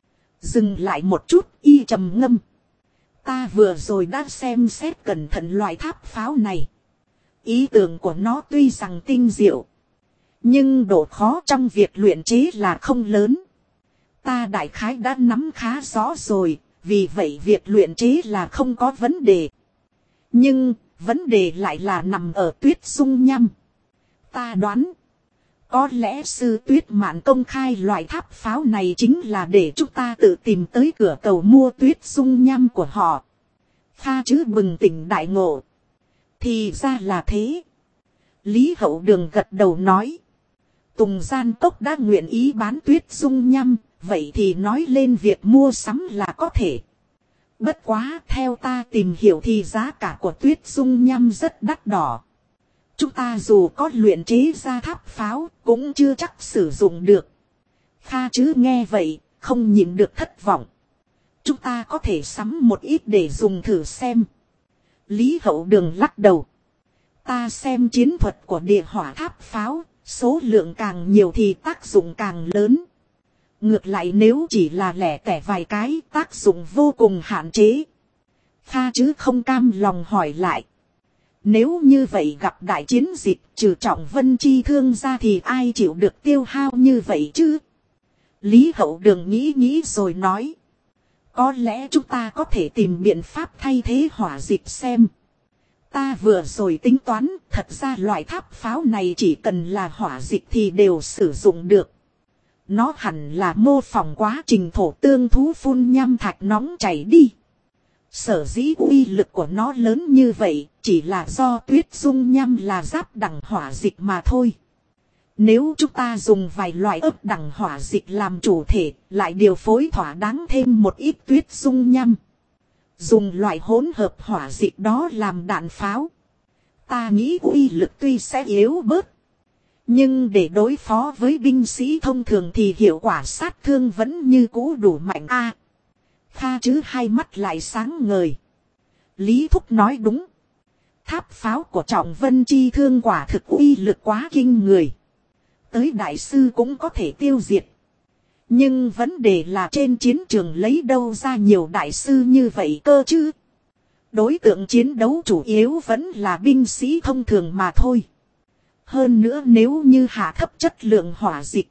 S1: Dừng lại một chút, y trầm ngâm. Ta vừa rồi đã xem xét cẩn thận loại tháp pháo này. Ý tưởng của nó tuy rằng tinh diệu, nhưng độ khó trong việc luyện chế là không lớn. Ta đại khái đã nắm khá rõ rồi, vì vậy việc luyện chế là không có vấn đề. Nhưng, vấn đề lại là nằm ở Tuyết Dung Nham. Ta đoán, Có lẽ sư Tuyết Mạn công khai loại tháp pháo này chính là để chúng ta tự tìm tới cửa cầu mua tuyết dung nham của họ. Kha Trữ bừng tỉnh đại ngộ. Thì ra là thế. Lý Hậu Đường gật đầu nói. Tùng Gian Cốc đã nguyện ý bán tuyết dung nham, vậy thì nói lên việc mua sắm là có thể. Bất quá theo ta tìm hiểu thì giá cả của tuyết dung nham rất đắt đỏ. Chúng ta dù có luyện chế ra tháp pháo cũng chưa chắc sử dụng được. Kha Trữ nghe vậy không nhịn được thất vọng. Chúng ta có thể sắm một ít để dùng thử xem. Lý Hậu Đường lắc đầu. Ta xem chiến thuật của địa hỏa tháp pháo, số lượng càng nhiều thì tác dụng càng lớn. Ngược lại nếu chỉ là lẻ tẻ vài cái, tác dụng vô cùng hạn chế. Kha Trữ không cam lòng hỏi lại. Nếu như vậy gặp đại chiến dịch trừ Trọng Vân chi thương ra thì ai chịu được tiêu hao như vậy chứ? Lý Hậu Đường nghĩ rồi nói. Có lẽ chúng ta có thể tìm biện pháp thay thế hỏa dịch xem. Ta vừa rồi tính toán, thật ra loại tháp pháo này chỉ cần là hỏa dịch thì đều sử dụng được. Nó hẳn là mô phỏng quá trình thổ tương thú phun nham thạch nóng chảy đi. Sở dĩ uy lực của nó lớn như vậy, chỉ là do tuyết dung nham là giáp đẳng hỏa dịch mà thôi. Nếu chúng ta dùng vài loại ấp đẳng hỏa dịch làm chủ thể, lại điều phối thỏa đáng thêm một ít tuyết dung nham. Dùng loại hỗn hợp hỏa dịch đó làm đạn pháo. Ta nghĩ uy lực tuy sẽ yếu bớt. Nhưng để đối phó với binh sĩ thông thường thì hiệu quả sát thương vẫn như cũ đủ mạnh a. Kha Trữ hai mắt lại sáng ngời. Lý Thúc nói đúng. Tháp pháo của Trọng Vân chi thương quả thực uy lực quá kinh người. Tới đại sư cũng có thể tiêu diệt. Nhưng vấn đề là trên chiến trường lấy đâu ra nhiều đại sư như vậy cơ chứ. Đối tượng chiến đấu chủ yếu vẫn là binh sĩ thông thường mà thôi. Hơn nữa nếu như hạ thấp chất lượng hỏa dịch.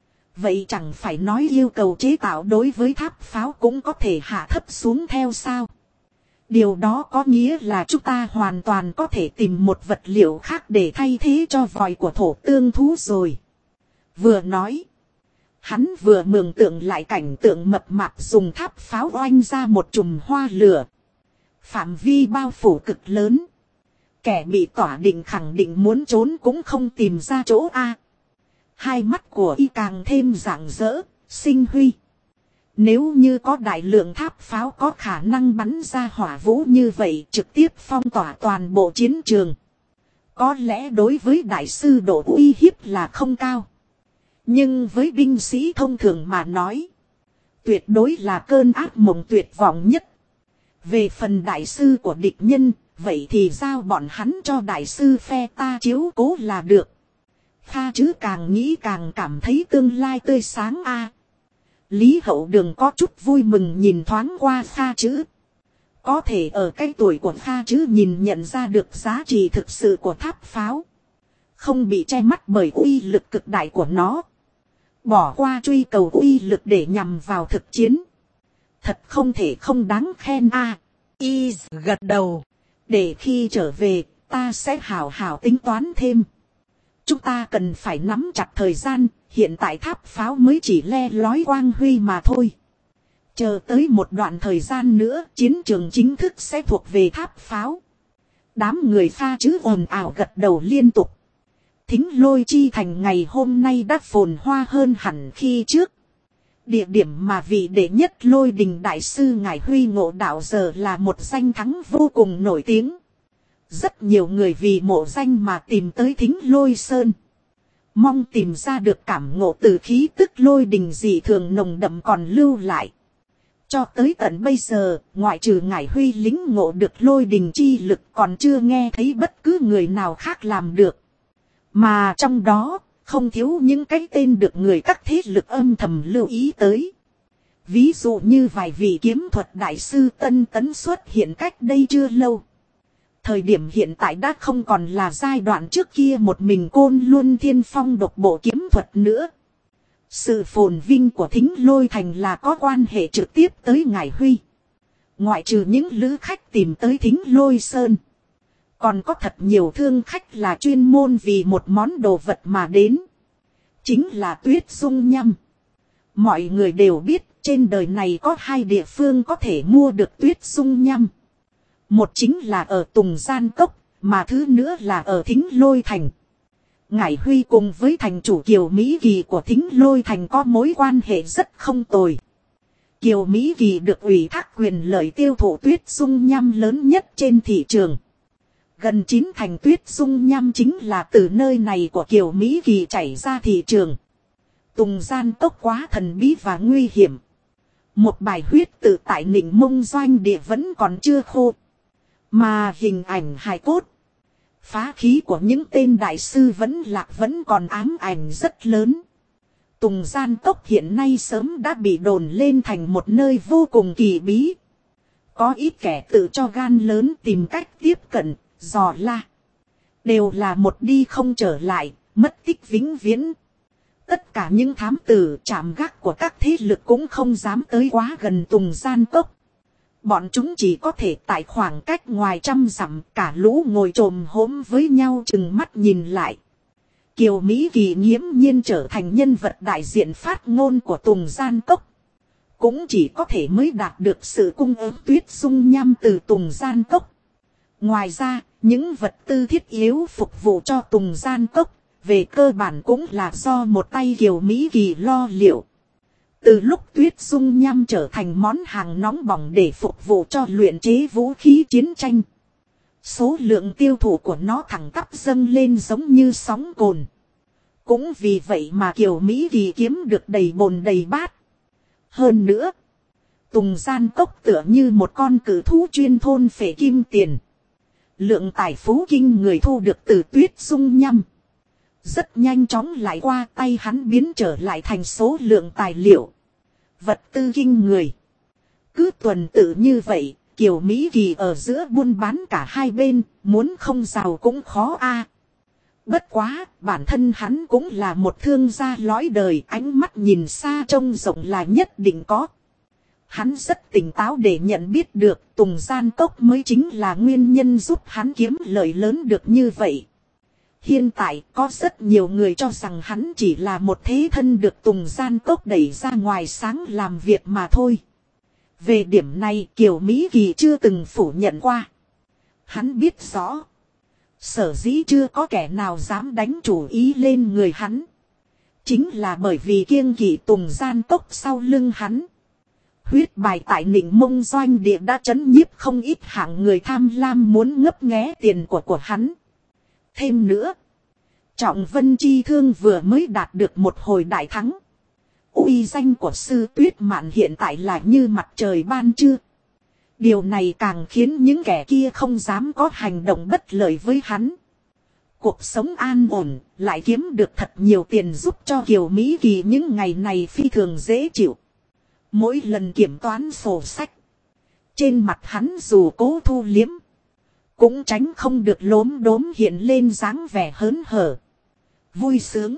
S1: Vậy chẳng phải nói yêu cầu chế tạo đối với tháp pháo cũng có thể hạ thấp xuống theo sao. Điều đó có nghĩa là chúng ta hoàn toàn có thể tìm một vật liệu khác để thay thế cho vòi của thổ tương thú rồi. Vừa nói. Hắn vừa mường tượng lại cảnh tượng mập mạp dùng tháp pháo oanh ra một chùm hoa lửa. Phạm vi bao phủ cực lớn. Kẻ bị tỏa định khẳng định muốn trốn cũng không tìm ra chỗ A. Hai mắt của y càng thêm rạng rỡ, sinh huy. Nếu như có đại lượng tháp pháo có khả năng bắn ra hỏa vũ như vậy trực tiếp phong tỏa toàn bộ chiến trường. Có lẽ đối với đại sư độ uy hiếp là không cao. Nhưng với binh sĩ thông thường mà nói. Tuyệt đối là cơn ác mộng tuyệt vọng nhất. Về phần đại sư của địch nhân, vậy thì giao bọn hắn cho đại sư phe ta chiếu cố là được. Kha Trữ càng nghĩ càng cảm thấy tương lai tươi sáng a. Lý Hậu Đường có chút vui mừng nhìn thoáng qua Kha Trữ. Có thể ở cái tuổi của Kha Trữ nhìn nhận ra được giá trị thực sự của tháp pháo. Không bị che mắt bởi uy lực cực đại của nó. Bỏ qua truy cầu uy lực để nhằm vào thực chiến. Thật không thể không đáng khen a.
S2: Y gật đầu.
S1: Để khi trở về, ta sẽ hào hào tính toán thêm. Chúng ta cần phải nắm chặt thời gian, hiện tại tháp pháo mới chỉ le lói quang huy mà thôi. Chờ tới một đoạn thời gian nữa, chiến trường chính thức sẽ thuộc về tháp pháo. Đám người Kha Trữ ồn ào gật đầu liên tục. Thính Lôi Chi thành ngày hôm nay đã phồn hoa hơn hẳn khi trước. Địa điểm mà vị đệ nhất Lôi Đình đại sư ngài Huy Ngộ Đạo giờ là một danh thắng vô cùng nổi tiếng. Rất nhiều người vì mộ danh mà tìm tới Thính Lôi Sơn. Mong tìm ra được cảm ngộ từ khí tức Lôi Đình dị thường nồng đậm còn lưu lại. Cho tới tận bây giờ, ngoại trừ ngài Huy lĩnh ngộ được Lôi Đình chi lực còn chưa nghe thấy bất cứ người nào khác làm được. Mà trong đó, không thiếu những cái tên được người các thế lực âm thầm lưu ý tới. Ví dụ như vài vị kiếm thuật đại sư tân tấn xuất hiện cách đây chưa lâu. Thời điểm hiện tại đã không còn là giai đoạn trước kia một mình Côn Luân Thiên Phong độc bộ kiếm thuật nữa. Sự phồn vinh của Thính Lôi Thành là có quan hệ trực tiếp tới ngài Huy. Ngoại trừ những lữ khách tìm tới Thính Lôi Sơn. Còn có thật nhiều thương khách là chuyên môn vì một món đồ vật mà đến. chính là Tuyết Dung Nhăm. Mọi người đều biết trên đời này có hai địa phương có thể mua được Tuyết Dung Nhăm. Một chính là ở Tùng Gian Cốc, mà thứ nữa là ở Thính Lôi Thành. Ngải Huy cùng với thành chủ Kiều Mỹ Kỳ của Thính Lôi Thành có mối quan hệ rất không tồi. Kiều Mỹ Kỳ được ủy thác quyền lợi tiêu thụ Tuyết Dung Nhăm lớn nhất trên thị trường. Gần 9 thành Tuyết Dung Nhăm chính là từ nơi này của Kiều Mỹ Kỳ chảy ra thị trường. Tùng Gian Cốc quá thần bí và nguy hiểm. Một bài huyết tự tại Nịnh Mông doanh địa vẫn còn chưa khô. Mà hình ảnh hài cốt, phá khí của những tên đại sư vẫn còn ám ảnh rất lớn. Tùng Gian Cốc hiện nay sớm đã bị đồn lên thành một nơi vô cùng kỳ bí. Có ít kẻ tự cho gan lớn tìm cách tiếp cận, dò la. Đều là một đi không trở lại, mất tích vĩnh viễn. Tất cả những thám tử trạm gác của các thế lực cũng không dám tới quá gần Tùng Gian Cốc. Bọn chúng chỉ có thể tại khoảng cách ngoài 100 dặm, cả lũ ngồi chồm hổm với nhau chừng mắt nhìn lại. Kiều Mỹ Kỳ nghiễm nhiên trở thành nhân vật đại diện phát ngôn của Tùng Gian Cốc. Cũng chỉ có thể mới đạt được sự cung ứng Tuyết Dung Nhăm từ Tùng Gian Cốc. Ngoài ra, những vật tư thiết yếu phục vụ cho Tùng Gian Cốc, về cơ bản cũng là do một tay Kiều Mỹ Kỳ lo liệu. Từ lúc Tuyết Dung Nhăm trở thành món hàng nóng bỏng để phục vụ cho luyện chế vũ khí chiến tranh, số lượng tiêu thụ của nó thẳng tắp dâng lên giống như sóng cồn. Cũng vì vậy mà Kiều Mỹ Kỳ kiếm được đầy bồn đầy bát. Hơn nữa, Tùng Gian Cốc tựa như một con cử thú chuyên thôn phệ kim tiền. Lượng tài phú kinh người thu được từ Tuyết Dung Nhăm rất nhanh chóng lại qua tay hắn biến trở lại thành số lượng tài liệu, vật tư kinh người. Cứ tuần tự như vậy, Kiều Mỹ Kỳ ở giữa buôn bán cả hai bên, muốn không giàu cũng khó a. Bất quá, bản thân hắn cũng là một thương gia lõi đời, ánh mắt nhìn xa trông rộng là nhất định có. Hắn rất tỉnh táo để nhận biết được Tùng Gian Cốc mới chính là nguyên nhân giúp hắn kiếm lợi lớn được như vậy. Hiện tại có rất nhiều người cho rằng hắn chỉ là một thế thân được Tùng Gian Cốc đẩy ra ngoài sáng làm việc mà thôi. Về điểm này Kiều Mỹ Kỳ chưa từng phủ nhận qua. Hắn biết rõ, sở dĩ chưa có kẻ nào dám đánh chủ ý lên người hắn, chính là bởi vì kiêng kỵ Tùng Gian Cốc sau lưng hắn. Huyết bài tại Nịnh Mông doanh địa đã trấn nhiếp không ít hạng người tham lam muốn ngấp nghé tiền của hắn. Thêm nữa, Trọng Vân Chi Thương vừa mới đạt được một hồi đại thắng. Uy danh của sư Tuyết Mạn hiện tại là như mặt trời ban trưa. Điều này càng khiến những kẻ kia không dám có hành động bất lợi với hắn. Cuộc sống an ổn, lại kiếm được thật nhiều tiền giúp cho Kiều Mỹ Kỳ những ngày này phi thường dễ chịu. Mỗi lần kiểm toán sổ sách, trên mặt hắn dù cố thu liếm, cũng tránh không được lốm đốm hiện lên dáng vẻ hớn hở, vui sướng.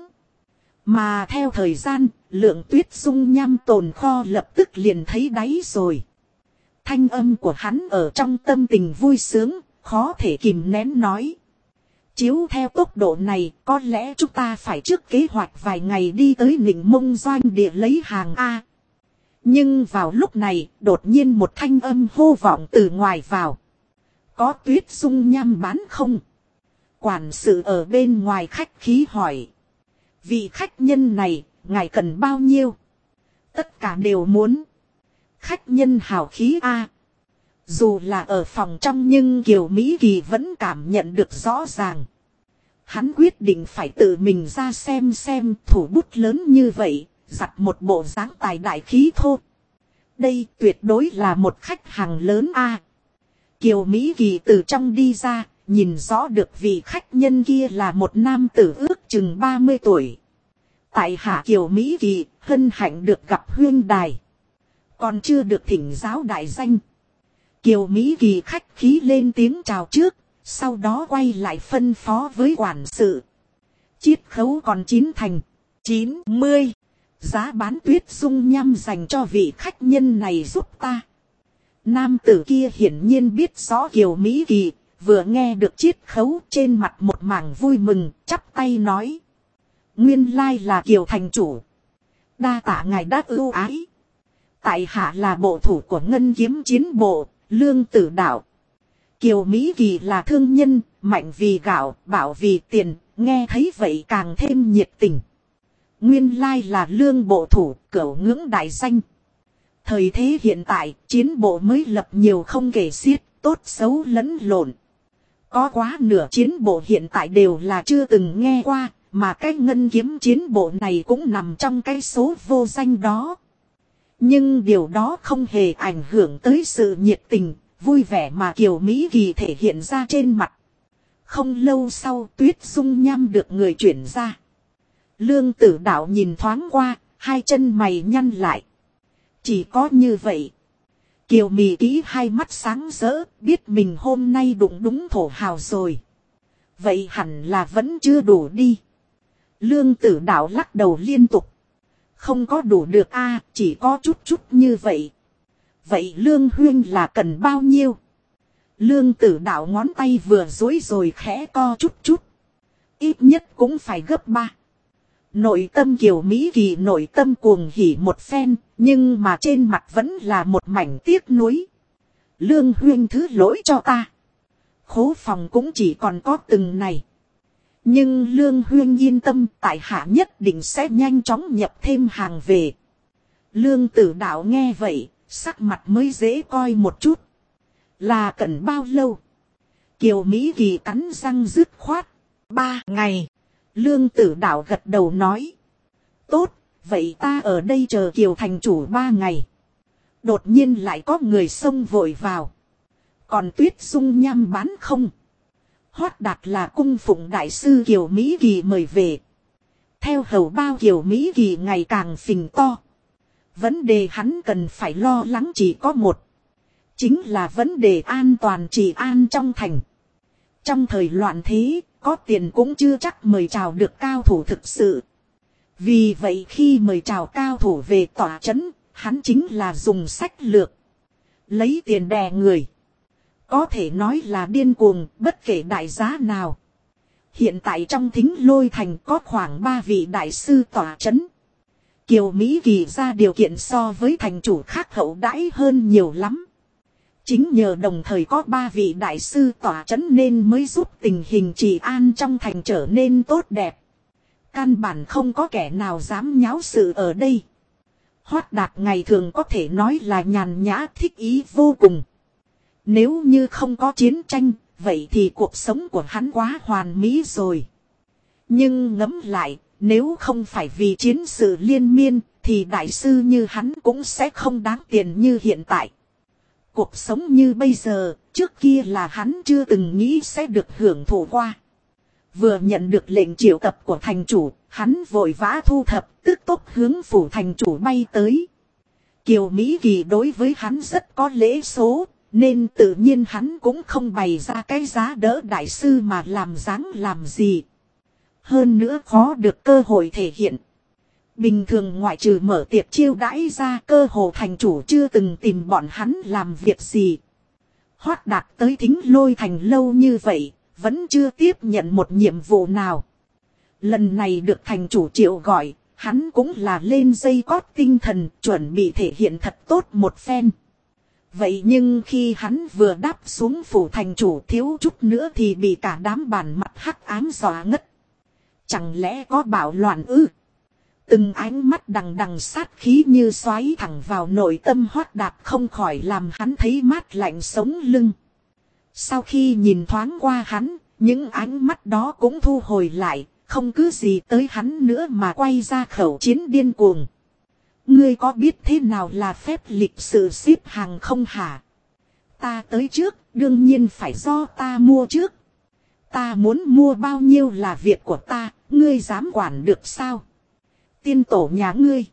S1: Mà theo thời gian, lượng Tuyết Dung Nhăm tồn kho lập tức liền thấy đáy rồi. Thanh âm của hắn ở trong tâm tình vui sướng, khó thể kìm nén nói. Chiếu theo tốc độ này, có lẽ chúng ta phải trước kế hoạch vài ngày đi tới Nịnh Mông doanh địa lấy hàng A. Nhưng vào lúc này, đột nhiên một thanh âm hô vọng từ ngoài vào. Có Tuyết Dung Nhăm bán không? Quản sự ở bên ngoài khách khí hỏi. Vị khách nhân này, ngài cần bao nhiêu? Tất cả đều muốn. Khách nhân hào khí a. Dù là ở phòng trong nhưng Kiều Mỹ Kỳ vẫn cảm nhận được rõ ràng. Hắn quyết định phải tự mình ra xem thủ bút lớn như vậy, giặt một bộ dáng tài đại khí thô. Đây tuyệt đối là một khách hàng lớn a. Kiều Mỹ Kỳ từ trong đi ra, nhìn rõ được vị khách nhân kia là một nam tử ước chừng 30 tuổi. Tại hạ Kiều Mỹ Kỳ, hân hạnh được gặp huynh đài. Còn chưa được thỉnh giáo đại danh. Kiều Mỹ Kỳ khách khí lên tiếng chào trước, sau đó quay lại phân phó với quản sự. Chiết khấu còn 9 thành, 90. Giá bán Tuyết Dung Nhăm dành cho vị khách nhân này giúp ta. Nam tử kia hiển nhiên biết rõ Kiều Mỹ Kỳ, vừa nghe được chiết khấu trên mặt một mảng vui mừng, chắp tay nói. Nguyên lai là Kiều thành chủ. Đa tạ ngài đã ưu ái. Tại hạ là bộ thủ của Ngân Kiếm Chiến Bộ, Lương Tử Đạo. Kiều Mỹ Kỳ là thương nhân, mạnh vì gạo, bảo vì tiền, nghe thấy vậy càng thêm nhiệt tình. Nguyên lai là Lương bộ thủ, cửu ngưỡng đại danh. Thời thế hiện tại, chiến bộ mới lập nhiều không kể xiết, tốt xấu lẫn lộn. Có quá nửa chiến bộ hiện tại đều là chưa từng nghe qua, mà cái Ngân Kiếm Chiến Bộ này cũng nằm trong cái số vô danh đó. Nhưng điều đó không hề ảnh hưởng tới sự nhiệt tình, vui vẻ mà Kiều Mỹ Kỳ thể hiện ra trên mặt. Không lâu sau Tuyết Dung Nham được người chuyển ra. Lương Tử Đạo nhìn thoáng qua, hai chân mày nhăn lại. Chỉ có như vậy. Kiều Mỹ Ký hai mắt sáng rỡ, biết mình hôm nay đụng đúng thổ hào rồi. Vậy hẳn là vẫn chưa đủ đi. Lương Tử Đạo lắc đầu liên tục. Không có đủ được a, chỉ có chút như vậy. Vậy Lương huynh là cần bao nhiêu? Lương Tử Đạo ngón tay vừa duỗi rồi khẽ co chút. Ít nhất cũng phải gấp 3. Nội tâm Kiều Mỹ Kỳ nội tâm cuồng hỉ một phen, nhưng mà trên mặt vẫn là một mảnh tiếc nuối. Lương huynh thứ lỗi cho ta. Khố phòng cũng chỉ còn có từng này. Nhưng Lương huynh yên tâm, tại hạ nhất định sẽ nhanh chóng nhập thêm hàng về. Lương Tử Đạo nghe vậy, sắc mặt mới dễ coi một chút. Là cần bao lâu? Kiều Mỹ Kỳ cắn răng dứt khoát.
S2: 3 ngày.
S1: Lương Tử Đạo gật đầu nói. Tốt, vậy ta ở đây chờ Kiều thành chủ 3 ngày. Đột nhiên lại có người xông vội vào. Còn Tuyết Dung Nham bán không? Hoát Đạt là cung phụng đại sư Kiều Mỹ Kỳ mời về. Theo hầu bao Kiều Mỹ Kỳ ngày càng phình to. Vấn đề hắn cần phải lo lắng chỉ có một. Chính là vấn đề an toàn trị an trong thành. Trong thời loạn thế, có tiền cũng chưa chắc mời chào được cao thủ thực sự. Vì vậy khi mời chào cao thủ về tòa trấn, hắn chính là dùng sách lược. Lấy tiền đè người. Có thể nói là điên cuồng, bất kể đại giá nào. Hiện tại trong Thính Lôi thành có khoảng 3 vị đại sư tòa trấn. Kiều Mỹ Kỳ ra điều kiện so với thành chủ khác hậu đãi hơn nhiều lắm. Chính nhờ đồng thời có 3 vị đại sư tỏa trấn nên mới giúp tình hình trị an trong thành trở nên tốt đẹp. Căn bản không có kẻ nào dám nháo sự ở đây. Hoát Đạt ngày thường có thể nói là nhàn nhã thích ý vô cùng. Nếu như không có chiến tranh, vậy thì cuộc sống của hắn quá hoàn mỹ rồi. Nhưng ngẫm lại, nếu không phải vì chiến sự liên miên, thì đại sư như hắn cũng sẽ không đáng tiền như hiện tại. Cuộc sống như bây giờ, trước kia là hắn chưa từng nghĩ sẽ được hưởng thụ qua. Vừa nhận được lệnh triệu tập của thành chủ, hắn vội vã thu thập, tức tốc hướng phủ thành chủ bay tới. Kiều Mỹ Kỳ đối với hắn rất có lễ số, nên tự nhiên hắn cũng không bày ra cái giá đỡ đại sư mà làm dáng làm gì. Hơn nữa khó được cơ hội thể hiện. Bình thường ngoại trừ mở tiệc chiêu đãi ra, cơ hồ thành chủ chưa từng tìm bọn hắn làm việc gì. Hoát Đạt tới Thính Lôi thành lâu như vậy, vẫn chưa tiếp nhận một nhiệm vụ nào. Lần này được thành chủ triệu gọi, hắn cũng là lên dây cót tinh thần, chuẩn bị thể hiện thật tốt một phen. Vậy nhưng khi hắn vừa đáp xuống phủ thành chủ thiếu chút nữa thì bị cả đám bản mặt hắc ám dọa ngất. Chẳng lẽ có bạo loạn ư? Từng ánh mắt đằng đằng sát khí như xoáy thẳng vào nội tâm Hoát Đạt không khỏi làm hắn thấy mát lạnh sống lưng. Sau khi nhìn thoáng qua hắn, những ánh mắt đó cũng thu hồi lại, không cứ gì tới hắn nữa mà quay ra khẩu chiến điên cuồng. Ngươi có biết thế nào là phép lịch sự xếp hàng không hả? Ta tới trước, đương nhiên phải do ta mua trước. Ta muốn mua bao nhiêu là việc của ta, ngươi dám quản được sao? Tiên tổ nhà ngươi.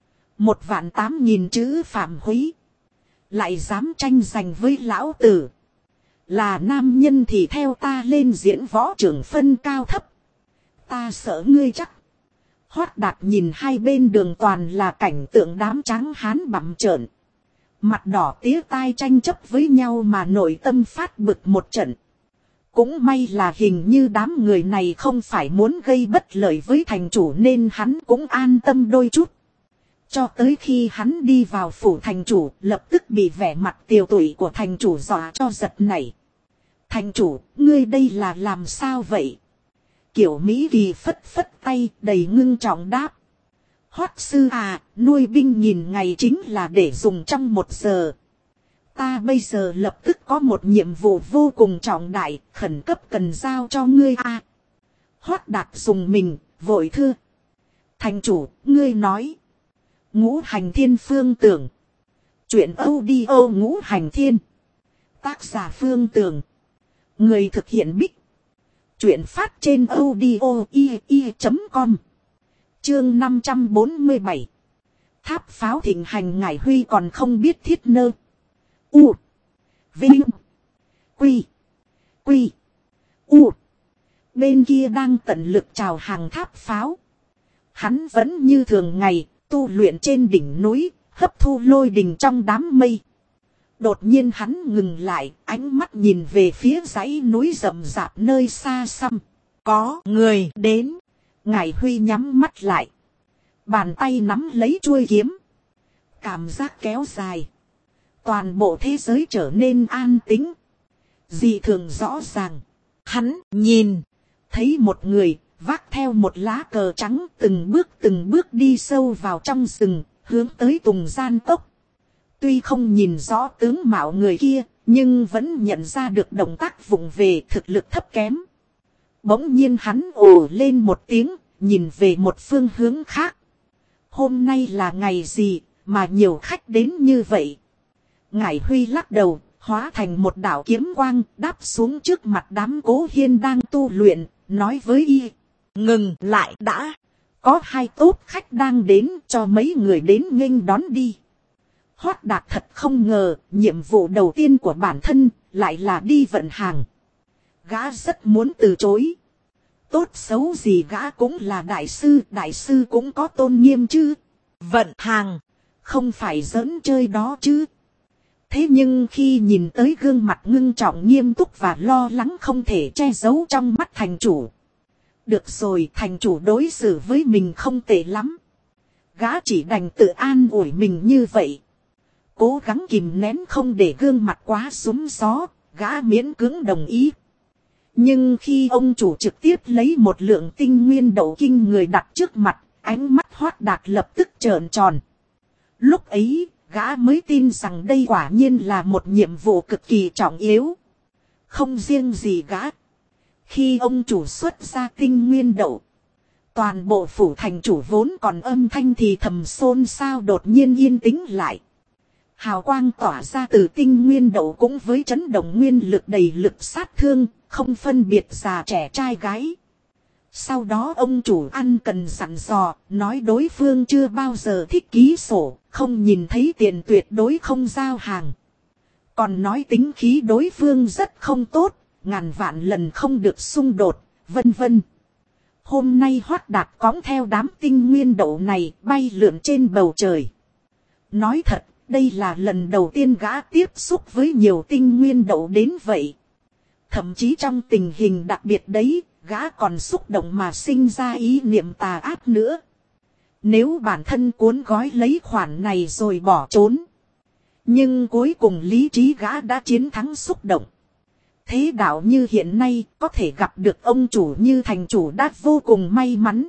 S1: 1.800.000 chữ Phạm Húy. Lại dám tranh giành với lão tử. Là nam nhân thì theo ta lên diễn võ trưởng phân cao thấp. Ta sợ ngươi chắc. Hoát Đạt nhìn hai bên đường toàn là cảnh tượng đám trắng hán bặm trợn. Mặt đỏ tía tai tranh chấp với nhau mà nội tâm phát bực một trận. Cũng may là hình như đám người này không phải muốn gây bất lợi với thành chủ nên hắn cũng an tâm đôi chút. Cho tới khi hắn đi vào phủ thành chủ, lập tức bị vẻ mặt tiều tụy của thành chủ dọa cho giật nảy. Thành chủ, ngươi đây là làm sao vậy? Kiểu Mỹ Kỳ phất phất tay, đầy ngưng trọng đáp. Hoát sư à, nuôi binh nghìn ngày chính là để dùng trong 1 giờ. Ta bây giờ lập tức có một nhiệm vụ vô cùng trọng đại, khẩn cấp cần giao cho ngươi à. Hoát Đạt dùng mình, vội thưa. Thành chủ, ngươi nói. Ngũ Hành Thiên Phương Tưởng. Chuyện audio Ngũ Hành Thiên. Tác giả Phương Tưởng. Người thực hiện Bích. Chuyện phát trên audio.com. Chương 547. Tháp pháo thịnh hành Ngải Huy còn không biết thiết nơ. U. Vinh. Quy. Quy. U. Bên kia đang tận lực chào hàng tháp pháo. Hắn vẫn như thường ngày, tu luyện trên đỉnh núi, hấp thu lôi đình trong đám mây. Đột nhiên hắn ngừng lại, ánh mắt nhìn về phía dãy núi rậm rạp nơi xa xăm. Có người đến. Ngải Huy nhắm mắt lại. Bàn tay nắm lấy chuôi kiếm. Cảm giác kéo dài. Toàn bộ thế giới trở nên an tĩnh. Dị thường rõ ràng. Hắn nhìn. Thấy một người vác theo một lá cờ trắng từng bước đi sâu vào trong rừng. Hướng tới Tùng Gian Cốc. Tuy không nhìn rõ tướng mạo người kia. Nhưng vẫn nhận ra được động tác vụng về thực lực thấp kém. Bỗng nhiên hắn ồ lên một tiếng. Nhìn về một phương hướng khác. Hôm nay là ngày gì mà nhiều khách đến như vậy? Ngải Huy lắc đầu, hóa thành một đạo kiếm quang, đáp xuống trước mặt đám Cố Hiên đang tu luyện, nói với y. Ngừng lại đã. Có 2 tốt khách đang đến, cho mấy người đến nghênh đón đi. Hoát Đạt thật không ngờ, nhiệm vụ đầu tiên của bản thân, lại là đi vận hàng. Gã rất muốn từ chối. Tốt xấu gì gã cũng là đại sư cũng có tôn nghiêm chứ. Vận hàng, không phải giỡn chơi đó chứ. Thế nhưng khi nhìn tới gương mặt ngưng trọng nghiêm túc và lo lắng không thể che giấu trong mắt thành chủ. Được rồi, thành chủ đối xử với mình không tệ lắm. Gã chỉ đành tự an ủi mình như vậy. Cố gắng kìm nén không để gương mặt quá xúm gió, gã miễn cưỡng đồng ý. Nhưng khi ông chủ trực tiếp lấy một lượng tinh nguyên đậu kinh người đặt trước mặt, ánh mắt Hoát Đạt lập tức trợn tròn. Lúc ấy, gã mới tin rằng đây quả nhiên là một nhiệm vụ cực kỳ trọng yếu. Không riêng gì gã. Khi ông chủ xuất ra tinh nguyên đậu, toàn bộ phủ thành chủ vốn còn âm thanh thì thầm xôn xao đột nhiên yên tĩnh lại. Hào quang tỏa ra từ tinh nguyên đậu cũng với chấn động nguyên lực đầy lực sát thương, không phân biệt già trẻ trai gái. Sau đó ông chủ ăn cần dặn dò, nói đối phương chưa bao giờ thích ký sổ, không nhìn thấy tiền tuyệt đối không giao hàng. Còn nói tính khí đối phương rất không tốt, ngàn vạn lần không được xung đột, vân vân. Hôm nay Hoát Đạt cõng theo đám tinh nguyên đậu này bay lượn trên bầu trời. Nói thật, đây là lần đầu tiên gã tiếp xúc với nhiều tinh nguyên đậu đến vậy. Thậm chí trong tình hình đặc biệt đấy, gã còn xúc động mà sinh ra ý niệm tà ác nữa. Nếu bản thân cuốn gói lấy khoản này rồi bỏ trốn. Nhưng cuối cùng lý trí gã đã chiến thắng xúc động. Thế đạo như hiện nay có thể gặp được ông chủ như thành chủ đã vô cùng may mắn.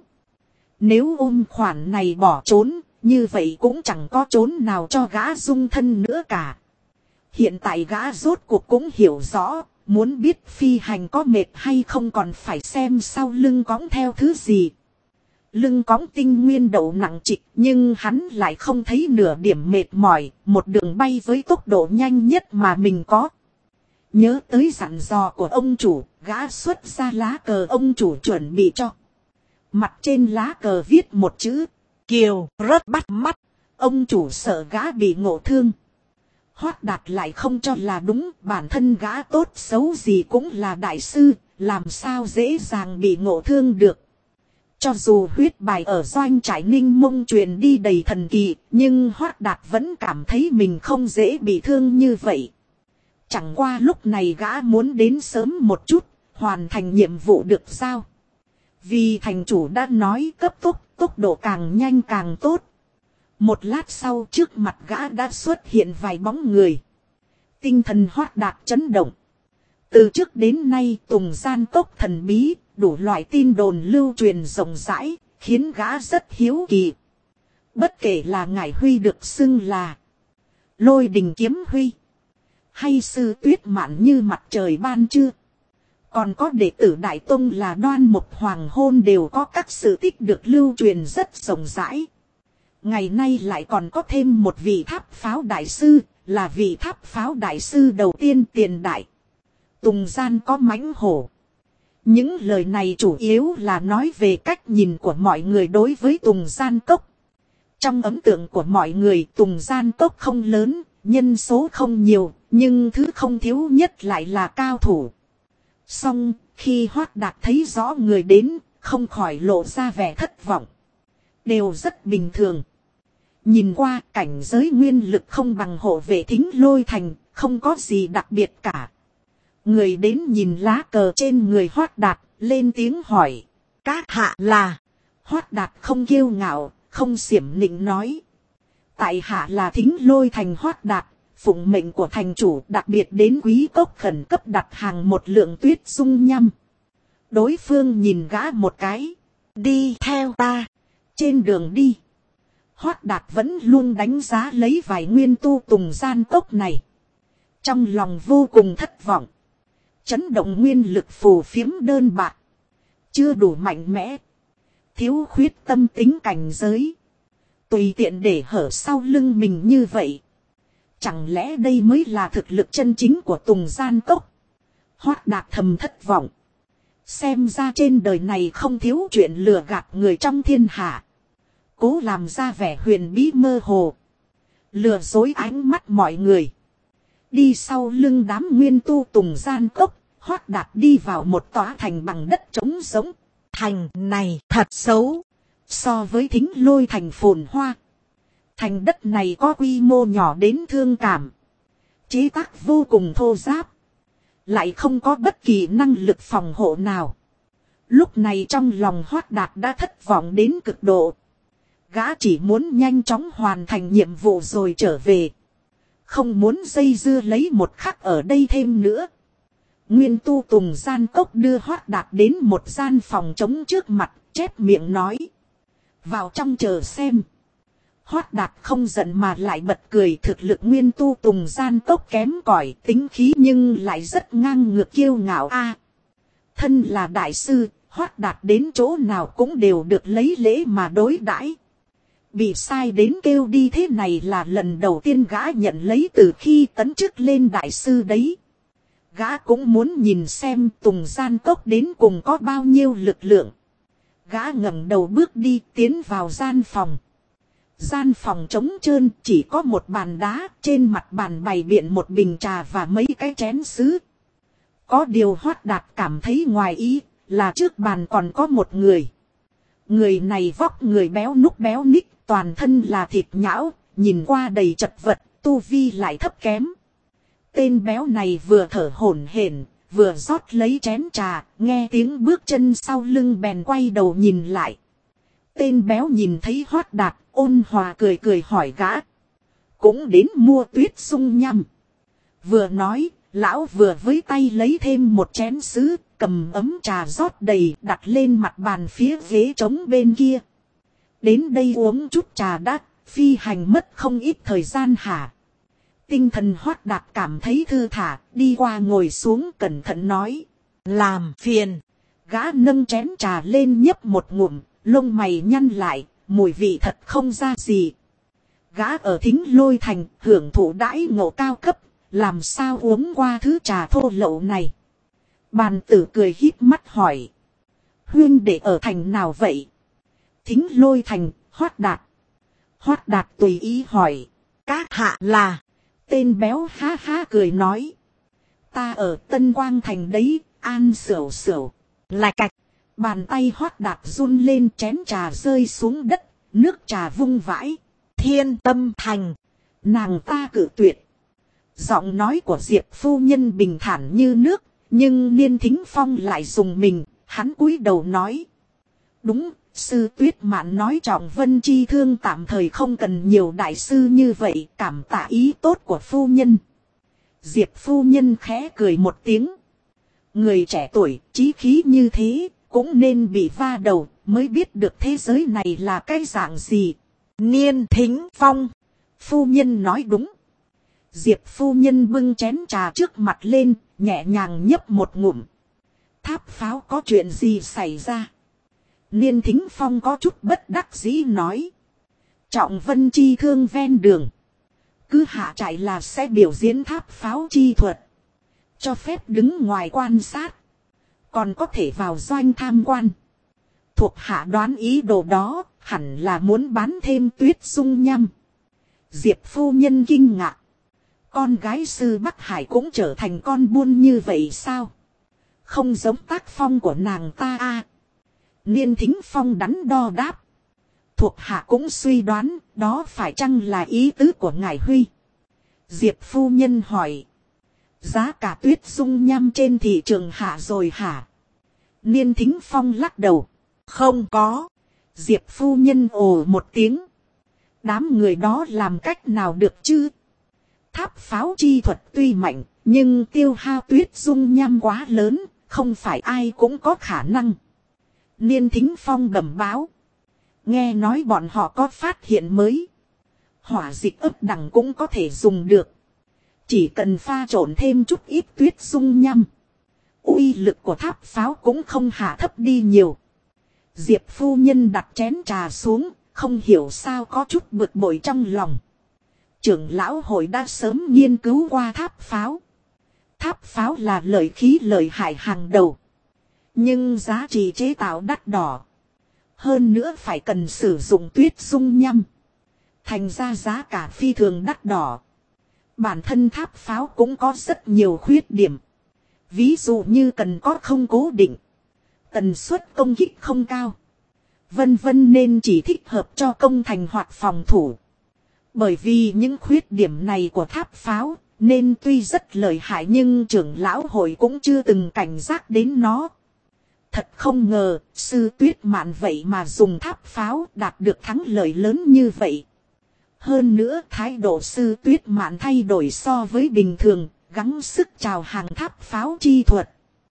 S1: Nếu ôm khoản này bỏ trốn, như vậy cũng chẳng có trốn nào cho gã dung thân nữa cả. Hiện tại gã rốt cuộc cũng hiểu rõ. Muốn biết phi hành có mệt hay không còn phải xem sau lưng cõng theo thứ gì. Lưng cõng tinh nguyên đậu nặng trịch nhưng hắn lại không thấy nửa điểm mệt mỏi. Một đường bay với tốc độ nhanh nhất mà mình có. Nhớ tới dặn dò của ông chủ, gã xuất ra lá cờ ông chủ chuẩn bị cho. Mặt trên lá cờ viết một chữ Kiều rất bắt mắt. Ông chủ sợ gã bị ngộ thương. Hoát Đạt lại không cho là đúng, bản thân gã tốt xấu gì cũng là đại sư, làm sao dễ dàng bị ngộ thương được. Cho dù huyết bài ở doanh trại Ninh Mông truyền đi đầy thần kỳ, nhưng Hoát Đạt vẫn cảm thấy mình không dễ bị thương như vậy. Chẳng qua lúc này gã muốn đến sớm một chút, hoàn thành nhiệm vụ được giao. Vì thành chủ đã nói cấp tốc độ càng nhanh càng tốt. Một lát sau trước mặt gã đã xuất hiện vài bóng người. Tinh thần Hoát Đạt chấn động. Từ trước đến nay Tùng Gian Cốc thần bí, đủ loại tin đồn lưu truyền rộng rãi, khiến gã rất hiếu kỳ. Bất kể là Ngải Huy được xưng là Lôi Đình Kiếm Huy, hay Sư Tuyết Mạn như mặt trời ban trưa, còn có đệ tử Đại Tông là Đoan Mục Hoàng Hôn, đều có các sự tích được lưu truyền rất rộng rãi. Ngày nay lại còn có thêm một vị tháp pháo đại sư, là vị tháp pháo đại sư đầu tiên tiền đại. Tùng Gian có mãnh hổ. Những lời này chủ yếu là nói về cách nhìn của mọi người đối với Tùng Gian Cốc. Trong ấn tượng của mọi người, Tùng Gian Cốc không lớn, nhân số không nhiều, nhưng thứ không thiếu nhất lại là cao thủ. Song khi Hoát Đạt thấy rõ người đến, không khỏi lộ ra vẻ thất vọng. Đều rất bình thường. Nhìn qua cảnh giới nguyên lực không bằng hộ vệ Thính Lôi Thành, không có gì đặc biệt cả. Người đến nhìn lá cờ trên người Hoát Đạt, lên tiếng hỏi. Các hạ là? Hoát Đạt không kiêu ngạo, không xiểm nịnh nói. Tại hạ là Thính Lôi Thành Hoát Đạt, phụng mệnh của thành chủ đặc biệt đến Quý Cốc khẩn cấp đặt hàng một lượng tuyết dung nhâm. Đối phương nhìn gã một cái. Đi theo ta. Trên đường đi, Hoát Đạt vẫn luôn đánh giá lấy vài nguyên tu Tùng Gian Cốc này. Trong lòng vô cùng thất vọng. Chấn động nguyên lực phù phiếm đơn bạc. Chưa đủ mạnh mẽ. Thiếu khuyết tâm tính cảnh giới. Tùy tiện để hở sau lưng mình như vậy. Chẳng lẽ đây mới là thực lực chân chính của Tùng Gian Cốc? Hoát Đạt thầm thất vọng. Xem ra trên đời này không thiếu chuyện lừa gạt người trong thiên hạ. Cố làm ra vẻ huyền bí mơ hồ. Lừa dối ánh mắt mọi người. Đi sau lưng đám nguyên tu Tùng Gian Cốc, Hoát Đạt đi vào một tòa thành bằng đất trống rỗng. Thành này thật xấu. So với Thính Lôi Thành phồn hoa, thành đất này có quy mô nhỏ đến thương cảm. Chế tác vô cùng thô ráp. Lại không có bất kỳ năng lực phòng hộ nào. Lúc này trong lòng Hoát Đạt đã thất vọng đến cực độ. Gã chỉ muốn nhanh chóng hoàn thành nhiệm vụ rồi trở về. Không muốn dây dưa lấy một khắc ở đây thêm nữa. Nguyên tu Tùng Gian Cốc đưa Hoát Đạt đến một gian phòng trống trước mặt, chép miệng nói. Vào trong chờ xem. Hoát Đạt không giận mà lại bật cười, thực lực nguyên tu Tùng Gian Cốc kém cỏi, tính khí nhưng lại rất ngang ngược kiêu ngạo a. Thân là đại sư, Hoát Đạt đến chỗ nào cũng đều được lấy lễ mà đối đãi. Bị sai đến kêu đi thế này là lần đầu tiên gã nhận lấy từ khi tấn chức lên đại sư đấy. Gã cũng muốn nhìn xem Tùng Gian Cốc đến cùng có bao nhiêu lực lượng. Gã ngẩng đầu bước đi tiến vào gian phòng. Gian phòng trống trơn, chỉ có một bàn đá, trên mặt bàn bày biện một bình trà và mấy cái chén sứ. Có điều Hoát Đạt cảm thấy ngoài ý, là trước bàn còn có một người. Người này vóc người béo núc béo ních, toàn thân là thịt nhão, nhìn qua đầy chật vật, tu vi lại thấp kém. Tên béo này vừa thở hổn hển, vừa rót lấy chén trà, nghe tiếng bước chân sau lưng bèn quay đầu nhìn lại. Tên béo nhìn thấy Hoát Đạt, ôn hòa cười cười hỏi gã. Cũng đến mua tuyết dung nhâm. Vừa nói, lão vừa với tay lấy thêm một chén sứ, cầm ấm trà rót đầy đặt lên mặt bàn phía ghế trống bên kia. Đến đây uống chút trà đã, phi hành mất không ít thời gian hả? Tinh thần Hoát Đạt cảm thấy thư thả, đi qua ngồi xuống cẩn thận nói. Làm phiền. Gã nâng chén trà lên nhấp một ngụm, lông mày nhăn lại, mùi vị thật không ra gì. Gã ở Thính Lôi Thành, hưởng thụ đãi ngộ cao cấp, làm sao uống qua thứ trà thô lậu này? Bàn tử cười híp mắt hỏi. Huyên đệ ở thành nào vậy? Thính Lôi Thành, Hoát Đạt. Hoát Đạt tùy ý hỏi. Các hạ là? Tên béo ha ha cười nói. Ta ở Tân Quang Thành đấy, an sửu sửu. Lại cạch. Bàn tay Hoát Đạt run lên, chén trà rơi xuống đất, nước trà vung vãi. Thiên Tâm Thành. Nàng ta cự tuyệt. Giọng nói của Diệp phu nhân bình thản như nước, Nhưng Niên Thính Phong lại dùng mình, hắn cúi đầu nói. Đúng, sư Tuyết Mạn nói Trọng Vân chi thương tạm thời không cần nhiều đại sư như vậy, cảm tạ ý tốt của phu nhân. Diệp phu nhân khẽ cười một tiếng. Người trẻ tuổi, chí khí như thế, cũng nên bị va đầu, mới biết được thế giới này là cái dạng gì.
S2: Niên Thính Phong.
S1: Phu nhân nói đúng. Diệp phu nhân bưng chén trà trước mặt lên, nhẹ nhàng nhấp một ngụm. Tháp pháo có chuyện gì xảy ra? Niên Thính Phong có chút bất đắc dĩ nói. Trọng Vân chi thương ven đường. Cứ hạ trại là sẽ biểu diễn tháp pháo chi thuật. Cho phép đứng ngoài quan sát. Còn có thể vào doanh tham quan. Thuộc hạ đoán ý đồ đó, hẳn là muốn bán thêm tuyết dung nhăm. Diệp phu nhân kinh ngạc. Con gái sư Bắc Hải cũng trở thành con buôn như vậy sao? Không giống tác phong của nàng ta a. Niên Thính Phong đắn đo đáp. Thuộc hạ cũng suy đoán, đó phải chăng là ý tứ của ngài Huy? Diệp phu nhân hỏi. Giá cả tuyết dung nhăm trên thị trường hạ rồi hả? Niên Thính Phong lắc đầu. Không có. Diệp phu nhân ồ một tiếng. Đám người đó làm cách nào được chứ? Tháp pháo chi thuật tuy mạnh, nhưng tiêu hao tuyết dung nhăm quá lớn, không phải ai cũng có khả năng. Niên Thính Phong bẩm báo. Nghe nói bọn họ có phát hiện mới. Hỏa dịch ấp đằng cũng có thể dùng được. Chỉ cần pha trộn thêm chút ít tuyết dung nhăm. Uy lực của tháp pháo cũng không hạ thấp đi nhiều. Diệp phu nhân đặt chén trà xuống, không hiểu sao có chút bực bội trong lòng. Trưởng lão hội đã sớm nghiên cứu qua tháp pháo. Tháp pháo là lợi khí lợi hại hàng đầu. Nhưng giá trị chế tạo đắt đỏ. Hơn nữa phải cần sử dụng tuyết dung nhăm. Thành ra giá cả phi thường đắt đỏ. Bản thân tháp pháo cũng có rất nhiều khuyết điểm. Ví dụ như cần có không cố định. Tần suất công kích không cao. Vân vân nên chỉ thích hợp cho công thành hoặc phòng thủ. Bởi vì những khuyết điểm này của tháp pháo, nên tuy rất lợi hại nhưng trưởng lão hội cũng chưa từng cảnh giác đến nó. Thật không ngờ, sư Tuyết Mạn vậy mà dùng tháp pháo đạt được thắng lợi lớn như vậy. Hơn nữa thái độ sư Tuyết Mạn thay đổi so với bình thường, gắng sức chào hàng tháp pháo chi thuật.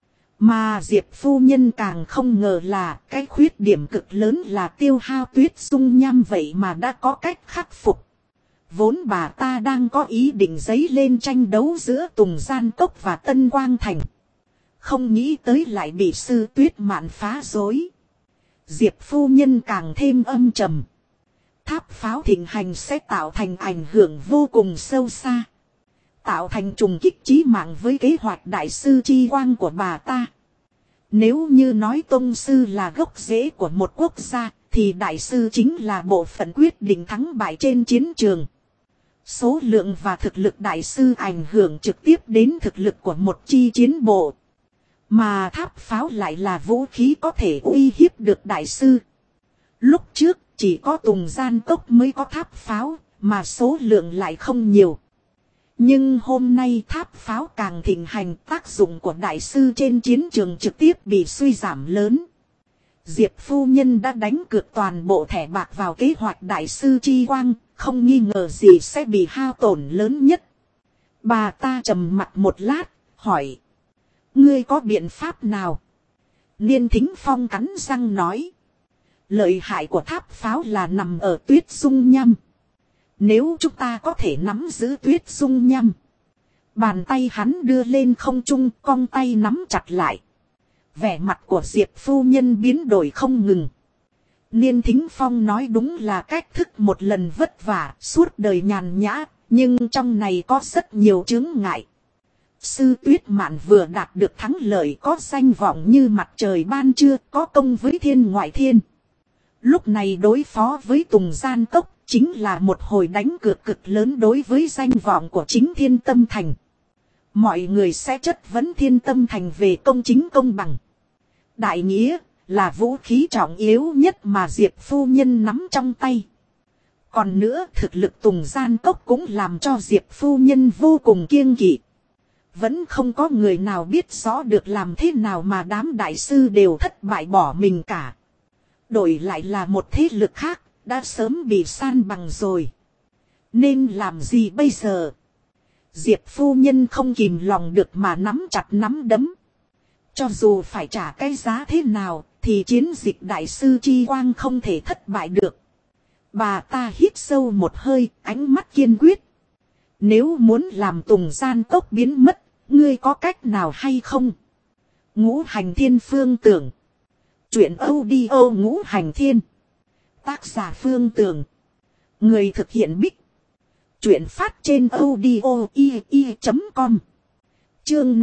S1: Mà Diệp phu nhân càng không ngờ là cái khuyết điểm cực lớn là tiêu hao tuyết dung nhăm vậy mà đã có cách khắc phục. Vốn bà ta đang có ý định dấy lên tranh đấu giữa Tùng Gian Cốc và Tân Quang Thành. Không nghĩ tới lại bị sư Tuyết Mạn phá rối. Diệp phu nhân càng thêm âm trầm. Tháp pháo thịnh hành sẽ tạo thành ảnh hưởng vô cùng sâu xa. Tạo thành trùng kích chí mạng với kế hoạch đại sư chi quang của bà ta. Nếu như nói tông sư là gốc rễ của một quốc gia, thì đại sư chính là bộ phận quyết định thắng bại trên chiến trường. Số lượng và thực lực đại sư ảnh hưởng trực tiếp đến thực lực của một chi chiến bộ. Mà tháp pháo lại là vũ khí có thể uy hiếp được đại sư. Lúc trước chỉ có Tùng Gian Cốc mới có tháp pháo, mà số lượng lại không nhiều. Nhưng hôm nay tháp pháo càng thịnh hành, tác dụng của đại sư trên chiến trường trực tiếp bị suy giảm lớn. Diệp phu nhân đã đánh cược toàn bộ thẻ bạc vào kế hoạch đại sư chi quang, không nghi ngờ gì sẽ bị hao tổn lớn nhất. Bà ta trầm mặt một lát, hỏi. Ngươi có biện pháp nào? Niên Thính Phong cắn răng nói. Lợi hại của tháp pháo là nằm ở tuyết dung nhăm. Nếu chúng ta có thể nắm giữ tuyết dung nhăm. Bàn tay hắn đưa lên không trung, cong tay nắm chặt lại. Vẻ mặt của Diệp phu nhân biến đổi không ngừng. Niên Thính Phong nói đúng là cách thức một lần vất vả, suốt đời nhàn nhã, nhưng trong này có rất nhiều chướng ngại. Sư Tuyết Mạn vừa đạt được thắng lợi, có danh vọng như mặt trời ban trưa, có công với thiên ngoại thiên. Lúc này đối phó với Tùng Gian Cốc chính là một hồi đánh cược cực lớn đối với danh vọng của chính Thiên Tâm Thành. Mọi người sẽ chất vấn Thiên Tâm Thành về công chính công bằng. Đại nghĩa là vũ khí trọng yếu nhất mà Diệp phu nhân nắm trong tay. Còn nữa thực lực Tùng Gian Cốc cũng làm cho Diệp phu nhân vô cùng kiêng kỵ. Vẫn không có người nào biết rõ được làm thế nào mà đám đại sư đều thất bại bỏ mình cả. Đổi lại là một thế lực khác, đã sớm bị san bằng rồi. Nên làm gì bây giờ? Diệp phu nhân không kìm lòng được mà nắm chặt nắm đấm. Cho dù phải trả cái giá thế nào, thì chiến dịch đại sư Chi Quang không thể thất bại được. Bà ta hít sâu một hơi, ánh mắt kiên quyết. Nếu muốn làm Tùng Gian Cốc biến mất, ngươi có cách nào hay không? Ngũ Hành Thiên Phương Tưởng. Chuyện audio Ngũ Hành Thiên. Tác giả Phương Tưởng. Người thực hiện Bích. Chuyện phát trên audio.com. Chương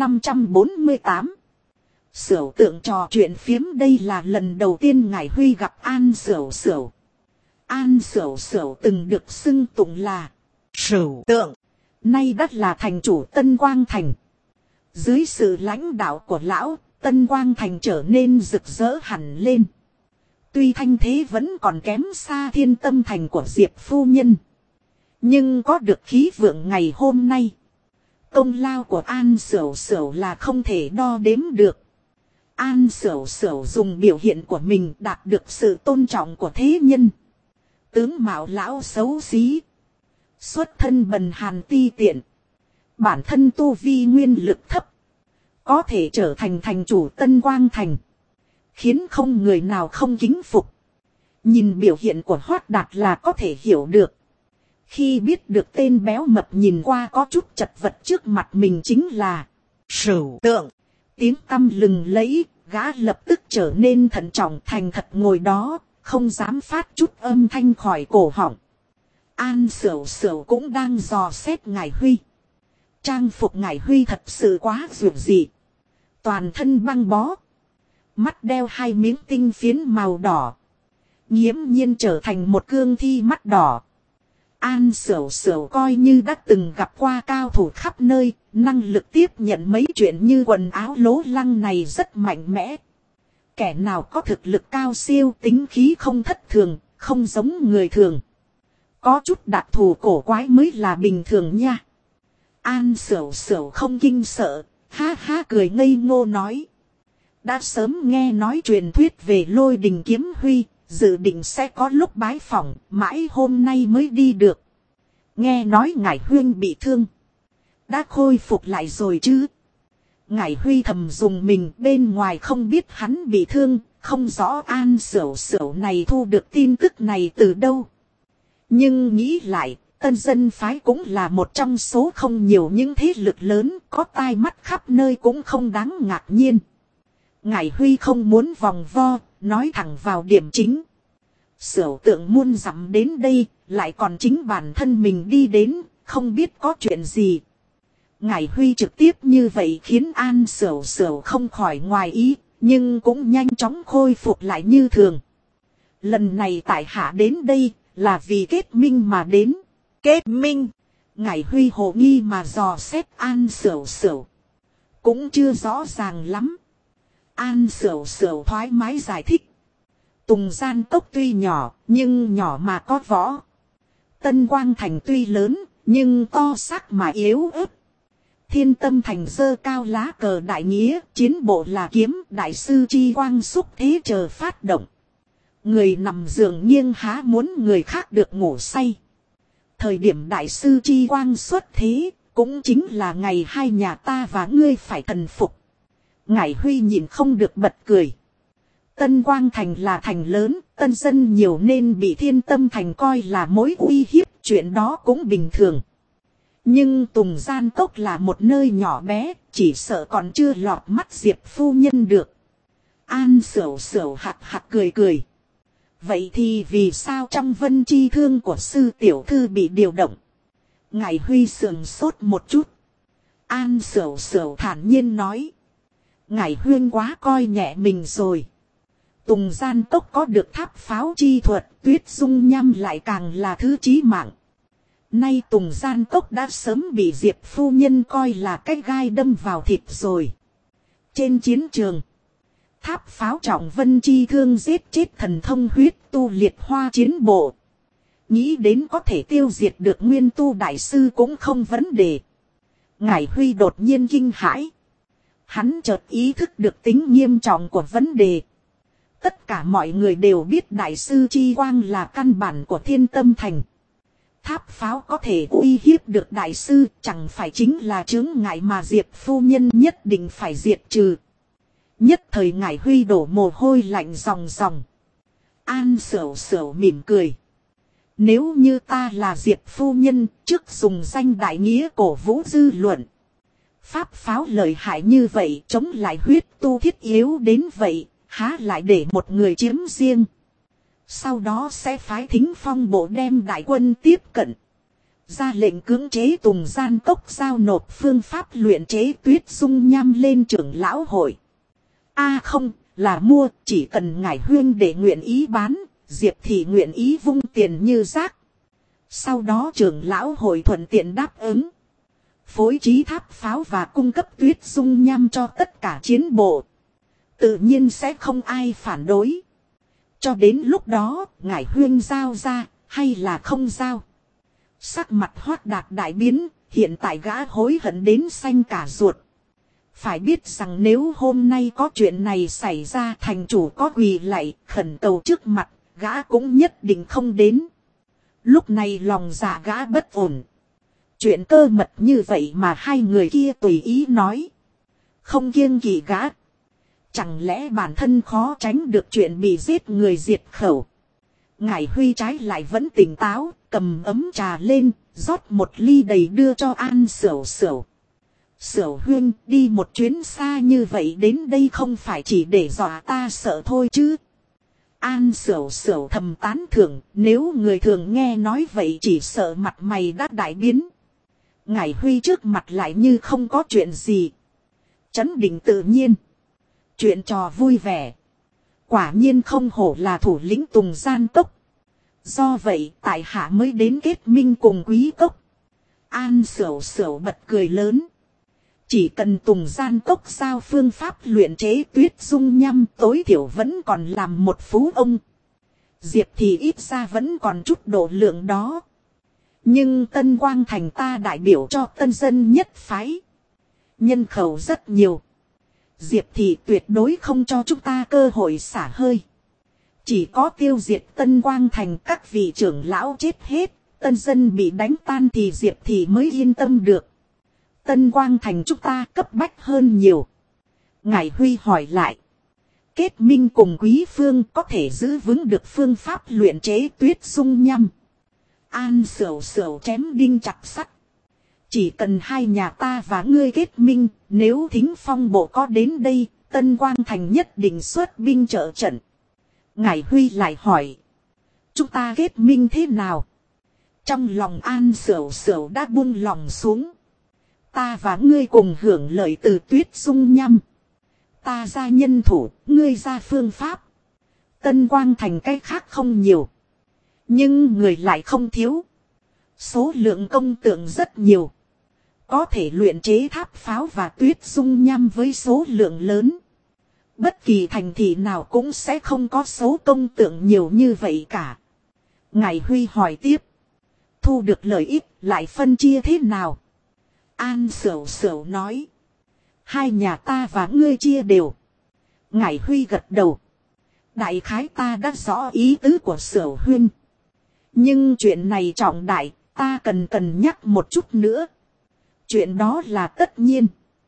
S1: 548. Sửu Tượng trò chuyện phiếm. Đây là lần đầu tiên Ngải Huy gặp An Sửu Sửu. An Sửu Sửu từng được xưng tụng là Sửu Tượng, nay đã là thành chủ Tân Quang Thành. Dưới sự lãnh đạo của lão, Tân Quang Thành trở nên rực rỡ hẳn lên. Tuy thanh thế vẫn còn kém xa Thiên Tâm Thành của Diệp phu nhân, nhưng có được khí vượng ngày hôm nay, công lao của An Sửu Sửu là không thể đo đếm được. An Sửu Sửu dùng biểu hiện của mình đạt được sự tôn trọng của thế nhân. Tướng mạo lão xấu xí, xuất thân bần hàn ti tiện, bản thân tu vi nguyên lực thấp, có thể trở thành thành chủ Tân Quang Thành, khiến không người nào không kính phục. Nhìn biểu hiện của Hoát Đạt là có thể hiểu được. Khi biết được tên béo mập nhìn qua có chút chật vật trước mặt mình chính là Sửu Tượng, tiếng tăm lừng lẫy, gã lập tức trở nên thận trọng thành thật ngồi đó, không dám phát chút âm thanh khỏi cổ họng. An Sửu Sửu cũng đang dò xét Ngải Huy. Trang phục Ngải Huy thật sự quá dịu dị. Toàn thân băng bó, mắt đeo hai miếng tinh phiến màu đỏ, nghiễm nhiên trở thành một cương thi mắt đỏ. An Sửu Sửu coi như đã từng gặp qua cao thủ khắp nơi, năng lực tiếp nhận mấy chuyện như quần áo lố lăng này rất mạnh mẽ. Kẻ nào có thực lực cao siêu, tính khí không thất thường, không giống người thường. Có chút đặc thù cổ quái mới là bình thường nha. An Sửu Sửu không kinh sợ, ha ha cười ngây ngô nói. Đã sớm nghe nói truyền thuyết về Lôi Đình Kiếm Huy, dự định sẽ có lúc bái phỏng, mãi hôm nay mới đi được. Nghe nói Ngải Huyên bị thương, đã khôi phục lại rồi chứ? Ngải Huy thầm dùng mình, bên ngoài không biết hắn bị thương, không rõ An Sửu Sửu này thu được tin tức này từ đâu. Nhưng nghĩ lại, Tân Dân Phái cũng là một trong số không nhiều những thế lực lớn, có tai mắt khắp nơi cũng không đáng ngạc nhiên. Ngải Huy không muốn vòng vo, nói thẳng vào điểm chính. Sửu Tượng muôn dặm đến đây, lại còn chính bản thân mình đi đến, không biết có chuyện gì. Ngải Huy trực tiếp như vậy khiến An Sửu Sửu không khỏi ngoài ý, nhưng cũng nhanh chóng khôi phục lại như thường. Lần này tại hạ đến đây, là vì kết minh mà đến. Kết minh? Ngải Huy hồ nghi mà dò xét An Sửu Sửu. Cũng chưa rõ ràng lắm. An Sửu Sửu thoải mái giải thích. Tùng Gian Cốc tuy nhỏ, nhưng nhỏ mà có võ. Tân Quang Thành tuy lớn, nhưng to xác mà yếu ớt. Thiên Tâm Thành giơ cao lá cờ đại nghĩa, chiến bộ là kiếm, đại sư Chi Quang xúc thế chờ phát động. Người nằm giường nghiêng há muốn người khác được ngủ say. Thời điểm đại sư Chi Quang xuất thế, cũng chính là ngày hai nhà ta và ngươi phải thần phục. Ngải Huy nhìn không được bật cười. Tân Quang Thành là thành lớn, tân dân nhiều nên bị Thiên Tâm Thành coi là mối uy hiếp, chuyện đó cũng bình thường. Nhưng Tùng Gian Cốc là một nơi nhỏ bé, chỉ sợ còn chưa lọt mắt Diệp phu nhân được. An Sửu Sửu hạc hạc cười cười. Vậy thì vì sao trong Vân Chi Thương của sư tiểu thư bị điều động? Ngải Huy sườn sốt một chút. An Sửu Sửu thản nhiên nói. Ngải Huyên quá coi nhẹ mình rồi. Tùng Gian Cốc có được tháp pháo chi thuật, Tuyết Dung Nham lại càng là thứ chí mạng. Nay Tùng Gian Cốc đã sớm bị Diệp phu nhân coi là cái gai đâm vào thịt rồi. Trên chiến trường, tháp pháo trọng Vân Chi Thương giết chết thần thông huyết tu liệt hoa chiến bộ. Nghĩ đến có thể tiêu diệt được nguyên tu đại sư cũng không vấn đề. Ngải Huy đột nhiên kinh hãi. Hắn chợt ý thức được tính nghiêm trọng của vấn đề. Tất cả mọi người đều biết đại sư chi quang là căn bản của Thiên Tâm Thành. Tháp pháo có thể uy hiếp được đại sư, chẳng phải chính là chướng ngại mà Diệp phu nhân nhất định phải diệt trừ. Nhất thời Ngải Huy đổ mồ hôi lạnh ròng ròng. An Sửu Sửu mỉm cười. Nếu như ta là Diệp phu nhân, trước dùng danh đại nghĩa cổ vũ dư luận. Pháp pháo lợi hại như vậy, chống lại huyết tu thiết yếu đến vậy, há lại để một người chiếm riêng. Sau đó sẽ phái Thính Phong bộ đem đại quân tiếp cận. Ra lệnh cưỡng chế Tùng Gian Cốc giao nộp phương pháp luyện chế Tuyết Dung Nham lên trưởng lão hội. Không, là mua, chỉ cần Ngải Huyên để nguyện ý bán, Diệp thì nguyện ý vung tiền như rác. Sau đó trưởng lão hội thuận tiện đáp ứng. Phối trí tháp pháo và cung cấp Tuyết Dung Nham cho tất cả chiến bộ. Tự nhiên sẽ không ai phản đối. Cho đến lúc đó, Ngải Huyên giao ra, hay là không giao. Sắc mặt Hoắc Đạt đại biến, hiện tại gã hối hận đến xanh cả ruột. Phải biết rằng nếu hôm nay có chuyện này xảy ra, thành chủ có quỳ lạy, khẩn cầu trước mặt, gã cũng nhất định không đến. Lúc này lòng dạ gã bất ổn. Chuyện cơ mật như vậy mà hai người kia tùy ý nói. Không kiêng kỵ gã. Chẳng lẽ bản thân khó tránh được chuyện bị giết người diệt khẩu. Ngải Huy trái lại vẫn tỉnh táo, cầm ấm trà lên, rót một ly đầy đưa cho An Sửu Sửu. Sửu Huyên, đi một chuyến xa như vậy đến đây không phải chỉ để dọa ta sợ thôi chứ. An Sửu Sửu thầm tán thưởng, nếu người thường nghe nói vậy chỉ sợ mặt mày đã đại biến. Ngải Huy trước mặt lại như không có chuyện gì. Trấn định tự nhiên. Chuyện trò vui vẻ. Quả nhiên không hổ là thủ lĩnh Tùng Gian Cốc. Do vậy tại hạ mới đến kết minh cùng quý cốc. An Sửu Sửu bật cười lớn. Chỉ cần Tùng Gian Cốc giao phương pháp luyện chế Tuyết Dung Nham, tối thiểu vẫn còn làm một phú ông. Diệp thì ít ra vẫn còn chút độ lượng đó. Nhưng Tân Quang Thành ta đại biểu cho tân dân nhất phái. Nhân khẩu rất nhiều. Diệp thì tuyệt đối không cho chúng ta cơ hội xả hơi. Chỉ có tiêu diệt Tân Quang Thành, các vị trưởng lão chết hết, tân dân bị đánh tan thì Diệp thì mới yên tâm được. Tân Quang Thành chúng ta cấp bách hơn nhiều. Ngải Huy hỏi lại. Kết minh cùng quý phương có thể giữ vững được phương pháp luyện chế Tuyết Dung Nham. An Sửu Sửu chém đinh chặt sắt. Chỉ cần hai nhà ta và ngươi kết minh, nếu Thính Phong bộ có đến đây, Tân Quang Thành nhất định xuất binh trợ trận. Ngải Huy lại hỏi. Chúng ta kết minh thế nào? Trong lòng An Sửu Sửu đã buông lòng xuống. Ta và ngươi cùng hưởng lợi từ Tuyết Dung Nham. Ta ra nhân thủ, ngươi ra phương pháp. Tân Quang Thành cái khác không nhiều. Nhưng người lại không thiếu. Số lượng công tượng rất nhiều. Có thể luyện chế tháp pháo và Tuyết Dung Nham với số lượng lớn. Bất kỳ thành thị nào cũng sẽ không có số công tượng nhiều như vậy cả. Ngải Huy hỏi tiếp. Thu được lợi ích lại phân chia thế nào? An Sửu Sửu nói. Hai nhà ta và ngươi chia đều. Ngải Huy gật đầu. Đại khái ta đã rõ ý tứ của Sửu Huyên. Nhưng chuyện này trọng đại, ta cần cân nhắc một chút nữa. Chuyện đó là tất nhiên.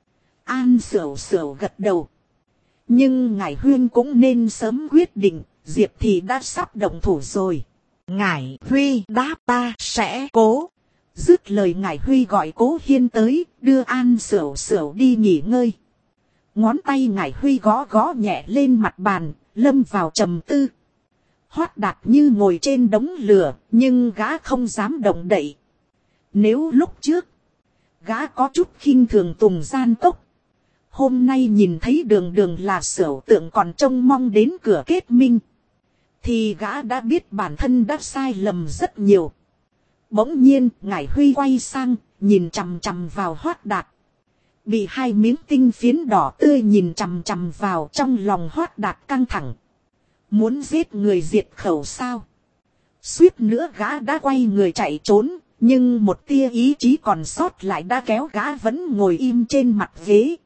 S1: An Sửu Sửu gật đầu. Nhưng Ngải Huyên cũng nên sớm quyết định, Diệp thì đã sắp động thủ rồi.
S2: Ngải Huy đáp ta sẽ cố.
S1: Dứt lời Ngải Huy gọi Cố Hiên tới, đưa An Sửu Sửu đi nghỉ ngơi. Ngón tay Ngải Huy gõ gõ nhẹ lên mặt bàn, lâm vào trầm tư. Hoắc Đạt như ngồi trên đống lửa, nhưng gã không dám động đậy. Nếu lúc trước, gã có chút khinh thường Tùng Gian Cốc. Hôm nay nhìn thấy đường đường là Sửu tượng còn trông mong đến cửa kết minh. Thì gã đã biết bản thân đã sai lầm rất nhiều. Bỗng nhiên, Ngải Huy quay sang, nhìn chằm chằm vào Hoắc Đạt. Bị hai miếng tinh phiến đỏ tươi nhìn chằm chằm vào, trong lòng Hoắc Đạt căng thẳng. Muốn giết người diệt khẩu sao? Suýt nữa gã đã quay người chạy trốn, Nhưng một tia ý chí còn sót lại đã kéo gã vẫn ngồi im trên mặt ghế.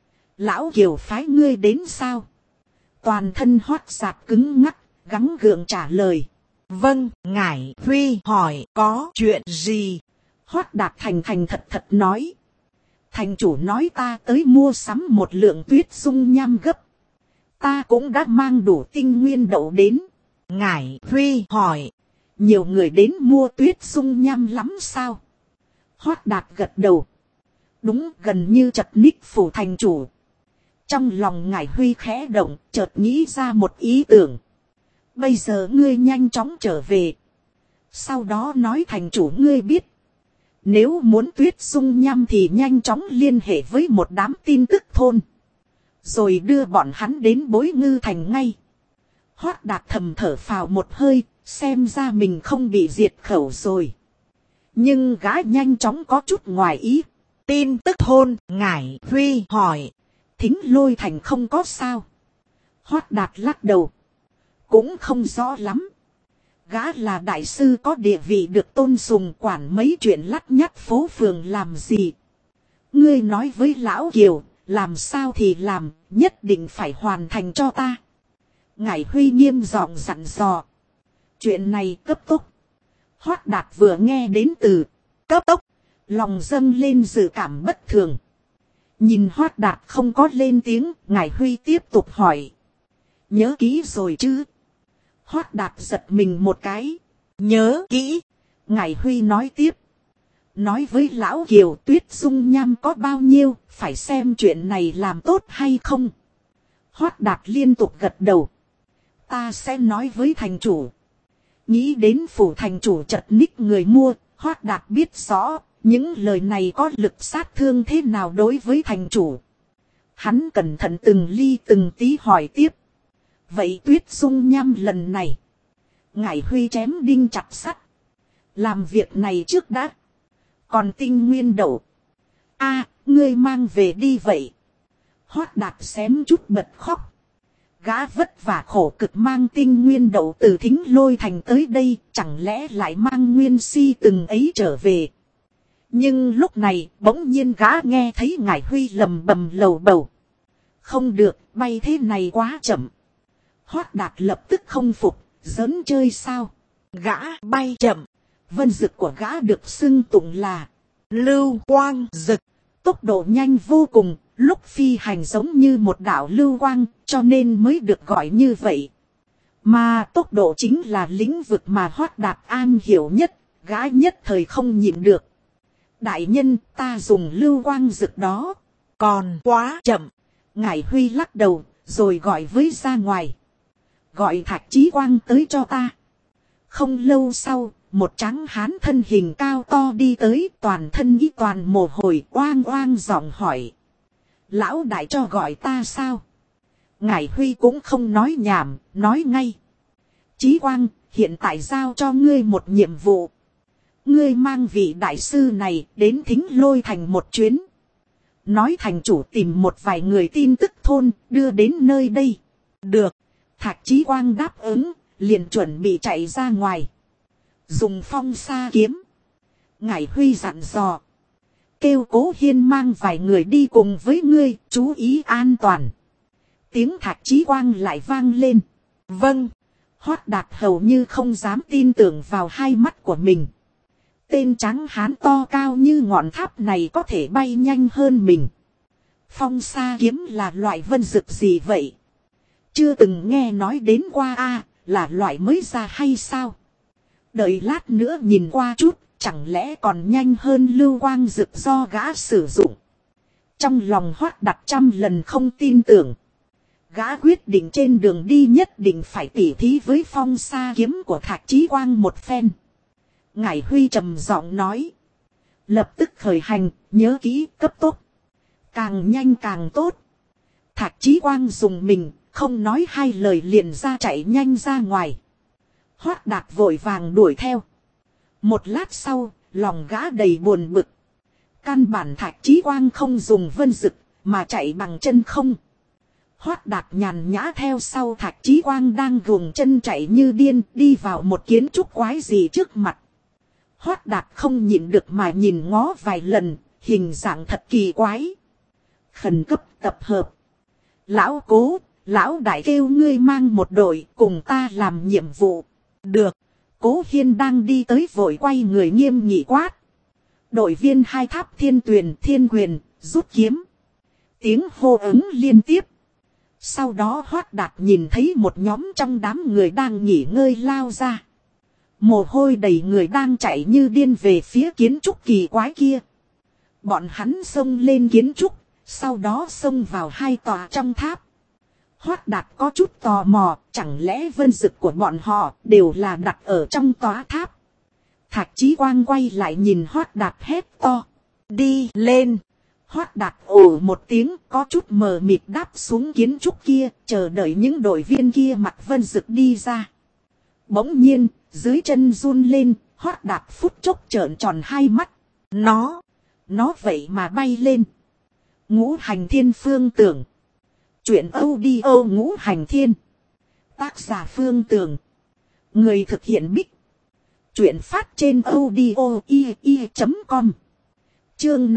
S1: Lão Kiều phái ngươi đến sao? Toàn thân Hoắc Sạt cứng ngắc, gắng gượng trả lời.
S2: Vâng, Ngải Huy hỏi có chuyện gì?
S1: Hoắc Đạt thành thành thật thật nói. Thành chủ nói ta tới mua sắm một lượng tuyết dung nham gấp. Ta cũng đã mang đủ tinh nguyên đậu đến.
S2: Ngải Huy hỏi.
S1: Nhiều người đến mua tuyết dung nham lắm sao? Hoắc Đạt gật đầu. Đúng, gần như chật ních phủ thành chủ. Trong lòng Ngải Huy khẽ động, chợt nghĩ ra một ý tưởng. Bây giờ ngươi nhanh chóng trở về. Sau đó nói thành chủ ngươi biết. Nếu muốn tuyết dung nham thì nhanh chóng liên hệ với một đám tin tức thôn. Rồi đưa bọn hắn đến Bối Ngư Thành ngay. Hoắc Đạt thầm thở phào một hơi, xem ra mình không bị diệt khẩu rồi. Nhưng gã nhanh chóng có chút ngoài ý.
S2: Tin tức thôn, Ngải Huy hỏi.
S1: Thính Lôi Thành không có sao? Hoắc Đạt lắc đầu. Cũng không rõ lắm. Gã là đại sư có địa vị được tôn sùng, quản mấy chuyện lắt nhắt phố phường làm gì. Ngươi nói với Lão Kiều, làm sao thì làm, nhất định phải hoàn thành cho ta. Ngải Huy nghiêm giọng dặn dò. Chuyện này cấp tốc. Hoắc Đạt vừa nghe đến từ cấp tốc, lòng dâng lên dự cảm bất thường. Nhìn Hoắc Đạt không có lên tiếng, Ngải Huy tiếp tục hỏi. Nhớ kỹ rồi chứ? Hoắc Đạt giật mình một cái.
S2: Nhớ kỹ.
S1: Ngải Huy nói tiếp. Nói với Lão Kiều tuyết dung nham có bao nhiêu, phải xem chuyện này làm tốt hay không. Hoắc Đạt liên tục gật đầu. Ta sẽ nói với thành chủ. Nghĩ đến phủ thành chủ chật ních người mua, Hoắc Đạt biết rõ, những lời này có lực sát thương thế nào đối với thành chủ. Hắn cẩn thận từng ly từng tí hỏi tiếp. Vậy tuyết dung nham lần này. Ngải Huy chém đinh chặt sắt. Làm việc này trước đã. Còn tinh nguyên đậu. Ngươi mang về đi vậy. Hoắc Đạt xém chút bật khóc. Gã vất vả khổ cực mang tinh nguyên đậu từ Thính Lôi Thành tới đây. Chẳng lẽ lại mang nguyên si từng ấy trở về. Nhưng lúc này bỗng nhiên gã nghe thấy Ngải Huy lầm bầm lầu bầu. Không được, bay thế này quá chậm. Hoắc Đạt lập tức không phục, giỡn chơi sao?
S2: Gã bay chậm.
S1: Vân dực của gã được xưng tụng là
S2: Lưu Quang Dực.
S1: Tốc độ nhanh vô cùng, lúc phi hành giống như một đạo lưu quang, cho nên mới được gọi như vậy. Mà tốc độ chính là lĩnh vực mà Hoắc Đạt am hiểu nhất, gã nhất thời không nhịn được. Đại nhân, ta dùng lưu quang dực đó.
S2: Còn quá chậm.
S1: Ngải Huy lắc đầu, rồi gọi với ra ngoài. Gọi Thạch Chí Quang tới cho ta. Không lâu sau, một tráng hán thân hình cao to đi tới, toàn thân ý toàn mồ hôi, oang oang giọng hỏi. Lão đại cho gọi ta sao? Ngải Huy cũng không nói nhảm, nói ngay. Chí Quang, hiện tại giao cho ngươi một nhiệm vụ. Ngươi mang vị đại sư này đến Thính Lôi Thành một chuyến. Nói thành chủ tìm một vài người tin tức thôn, đưa đến nơi đây. Được. Thạch Chí Quang đáp ứng, liền chuẩn bị chạy ra ngoài. Dùng phong sa kiếm. Ngải Huy dặn dò. Kêu Cố Hiên mang vài người đi cùng với ngươi, chú ý an toàn. Tiếng Thạch Chí Quang lại vang lên. Vâng. Hoắc Đạt hầu như không dám tin tưởng vào hai mắt của mình. Tên trắng hán to cao như ngọn tháp này có thể bay nhanh hơn mình. Phong sa kiếm là loại vân dực gì vậy? Chưa từng nghe nói đến qua là loại mới ra hay sao? Đợi lát nữa nhìn qua chút, chẳng lẽ còn nhanh hơn lưu quang dực do gã sử dụng. Trong lòng Hoắc Đạt trăm lần không tin tưởng. Gã quyết định trên đường đi nhất định phải tỉ thí với phong sa kiếm của Thạch Chí Quang một phen. Ngải Huy trầm giọng nói. Lập tức khởi hành, nhớ kỹ cấp tốc. Càng nhanh càng tốt. Thạch Chí Quang dùng mình, không nói hai lời liền ra chạy nhanh ra ngoài. Hoắc Đạt vội vàng đuổi theo. Một lát sau, lòng gã đầy buồn bực. Căn bản Thạch Chí Quang không dùng vân dực, mà chạy bằng chân không. Hoắc Đạt nhàn nhã theo sau Thạch Chí Quang đang gồng chân chạy như điên đi vào một kiến trúc quái gì trước mặt. Hoát Đạt không nhịn được mà nhìn ngó vài lần, hình dạng thật kỳ quái. Khẩn cấp tập hợp. Lão Cố, lão đại kêu ngươi mang một đội cùng ta làm nhiệm vụ. Được. Cố Hiên đang đi tới vội quay người nghiêm nghị quát. Đội viên 2 tháp Thiên Tuyền, Thiên Quyền, rút kiếm. Tiếng hô ứng liên tiếp. Sau đó Hoát Đạt nhìn thấy một nhóm trong đám người đang nghỉ ngơi lao ra. Mồ hôi đầy người đang chạy như điên về phía kiến trúc kỳ quái kia. Bọn hắn xông lên kiến trúc, sau đó xông vào 2 tòa trong tháp. Hoát Đạt có chút tò mò, chẳng lẽ vân dực của bọn họ đều là đặt ở trong tòa tháp. Thạch Chí Quang quay lại nhìn Hoát Đạt hét to. Đi lên. Hoát Đạt ồ một tiếng, có chút mờ mịt đáp xuống kiến trúc kia, chờ đợi những đội viên kia mặc vân dực đi ra. Bỗng nhiên, dưới chân run lên, Hoát Đạt phút chốc trợn tròn 2 mắt. Nó vậy mà bay lên. Ngũ Hành Thiên Phương Tưởng. Chuyện audio Ngũ Hành Thiên. Tác giả Phương Tưởng. Người thực hiện Bích. Chuyện phát trên audio.com. Chương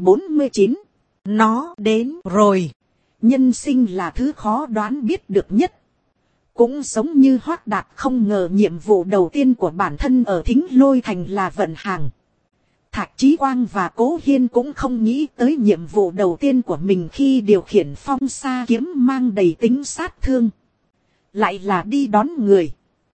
S1: 549. Nó đến rồi. Nhân sinh là thứ khó đoán biết được nhất. Cũng giống như Hoát Đạt không ngờ nhiệm vụ đầu tiên của bản thân ở Thính Lôi Thành là vận hàng. Thạch Chí Quang và Cố Hiên cũng không nghĩ tới nhiệm vụ đầu tiên của mình khi điều khiển phong sa kiếm mang đầy tính sát thương. Lại là đi đón người.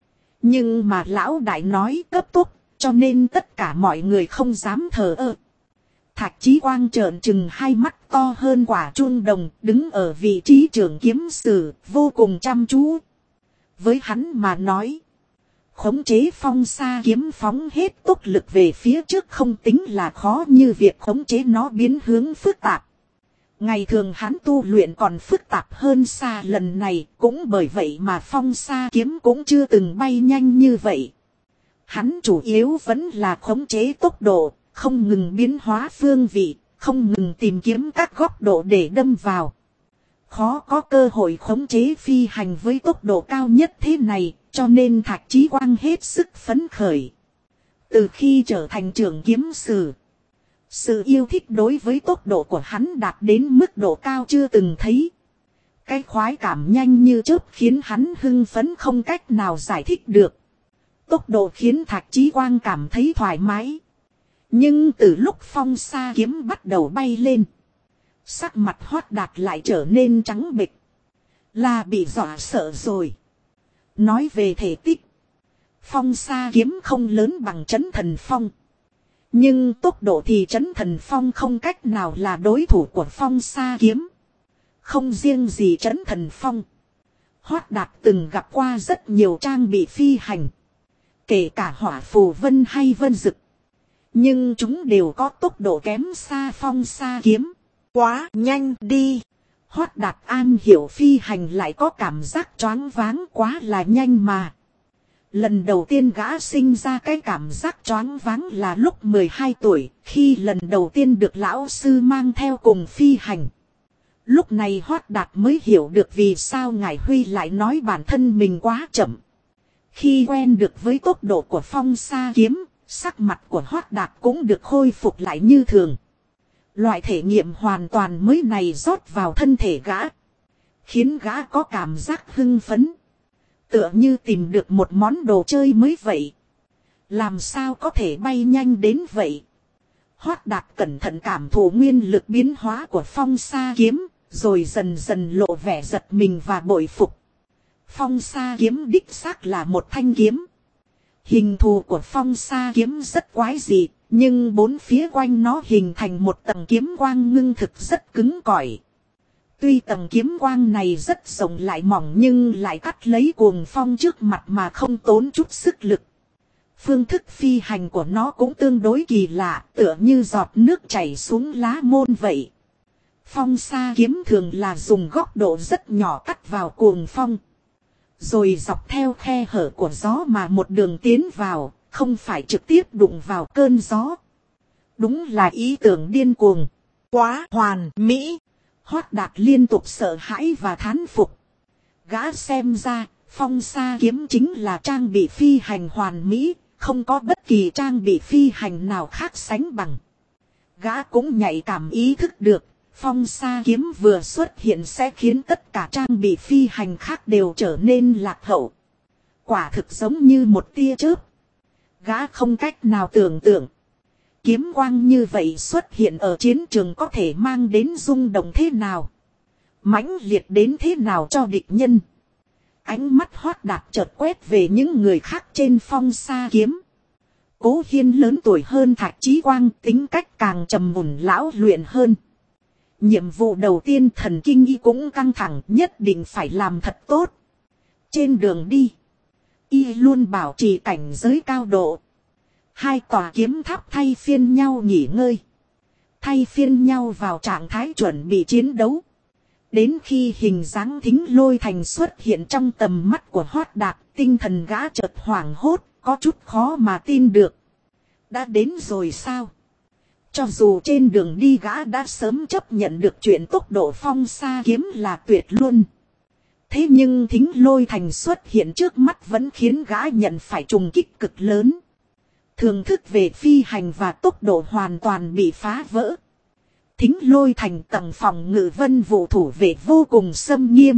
S1: Nhưng mà lão đại nói cấp tốc, cho nên tất cả mọi người không dám thờ ơ. Thạch Chí Quang trợn trừng 2 mắt to hơn quả chuông đồng, đứng ở vị trí trưởng kiếm sử, vô cùng chăm chú. Với hắn mà nói, khống chế phong sa kiếm phóng hết tốc lực về phía trước không tính là khó như việc khống chế nó biến hướng phức tạp. Ngày thường hắn tu luyện còn phức tạp hơn xa lần này, cũng bởi vậy mà phong sa kiếm cũng chưa từng bay nhanh như vậy. Hắn chủ yếu vẫn là khống chế tốc độ, không ngừng biến hóa phương vị, không ngừng tìm kiếm các góc độ để đâm vào. Khó có cơ hội khống chế phi hành với tốc độ cao nhất thế này, cho nên Thạch Chí Quang hết sức phấn khởi. Từ khi trở thành trưởng kiếm sử, sự yêu thích đối với tốc độ của hắn đạt đến mức độ cao chưa từng thấy. Cái khoái cảm nhanh như chớp khiến hắn hưng phấn không cách nào giải thích được. Tốc độ khiến Thạch Chí Quang cảm thấy thoải mái. Nhưng từ lúc phong sa kiếm bắt đầu bay lên, sắc mặt Hoát Đạt lại trở nên trắng bệch. Là bị dọa sợ rồi. Nói về thể tích, phong sa kiếm không lớn bằng Trấn Thần Phong. Nhưng tốc độ thì Trấn Thần Phong không cách nào là đối thủ của phong sa kiếm. Không riêng gì Trấn Thần Phong, Hoát Đạt từng gặp qua rất nhiều trang bị phi hành, kể cả hỏa phù vân hay vân dực. Nhưng chúng đều có tốc độ kém xa phong sa kiếm. Quá nhanh đi. Hoát Đạt an hiểu phi hành lại có cảm giác choáng váng, quá là nhanh mà. Lần đầu tiên gã sinh ra cái cảm giác choáng váng là lúc 12 tuổi, khi lần đầu tiên được lão sư mang theo cùng phi hành. Lúc này Hoát Đạt mới hiểu được vì sao Ngải Huy lại nói bản thân mình quá chậm. Khi quen được với tốc độ của phong sa kiếm, sắc mặt của Hoát Đạt cũng được khôi phục lại như thường. Loại thể nghiệm hoàn toàn mới này rót vào thân thể gã, khiến gã có cảm giác hưng phấn. Tựa như tìm được một món đồ chơi mới vậy. Làm sao có thể bay nhanh đến vậy? Hoát Đạt cẩn thận cảm thụ nguyên lực biến hóa của phong sa kiếm, rồi dần dần lộ vẻ giật mình và bội phục. Phong sa kiếm đích xác là một thanh kiếm. Hình thù của phong sa kiếm rất quái dị, nhưng bốn phía quanh nó hình thành một tầng kiếm quang ngưng thực rất cứng cỏi. Tuy tầng kiếm quang này rất rộng lại mỏng nhưng lại cắt lấy cuồng phong trước mặt mà không tốn chút sức lực. Phương thức phi hành của nó cũng tương đối kỳ lạ, tựa như giọt nước chảy xuống lá môn vậy. Phong sa kiếm thường là dùng góc độ rất nhỏ cắt vào cuồng phong, rồi dọc theo khe hở của gió mà một đường tiến vào, không phải trực tiếp đụng vào cơn gió. Đúng là ý tưởng điên cuồng. Quá hoàn mỹ. Hoát Đạt liên tục sợ hãi và thán phục. Gã xem ra, phong sa kiếm chính là trang bị phi hành hoàn mỹ, không có bất kỳ trang bị phi hành nào khác sánh bằng. Gã cũng nhạy cảm ý thức được, phong sa kiếm vừa xuất hiện sẽ khiến tất cả trang bị phi hành khác đều trở nên lạc hậu. Quả thực giống như một tia chớp. Gã không cách nào tưởng tượng. Kiếm quang như vậy xuất hiện ở chiến trường có thể mang đến rung động thế nào. Mãnh liệt đến thế nào cho địch nhân. Ánh mắt Hoát Đạt chợt quét về những người khác trên phong sa kiếm. Cố Hiên lớn tuổi hơn Thạch Chí Quang, tính cách càng trầm mùn lão luyện hơn. Nhiệm vụ đầu tiên thần kinh y cũng căng thẳng, nhất định phải làm thật tốt. Trên đường đi, y luôn bảo trì cảnh giới cao độ. Hai tòa kiếm tháp thay phiên nhau nghỉ ngơi. Thay phiên nhau vào trạng thái chuẩn bị chiến đấu. Đến khi hình dáng Thính Lôi Thành xuất hiện trong tầm mắt của Hoát Đạt, tinh thần gã chợt hoảng hốt, có chút khó mà tin được. Đã đến rồi sao? Cho dù trên đường đi gã đã sớm chấp nhận được chuyện tốc độ phong sa kiếm là tuyệt luôn. Thế nhưng Thính Lôi Thành xuất hiện trước mắt vẫn khiến gã nhận phải trùng kích cực lớn. Thường thức về phi hành và tốc độ hoàn toàn bị phá vỡ. Thính Lôi Thành tầng phòng ngự vân vụ thủ vệ vô cùng xâm nghiêm.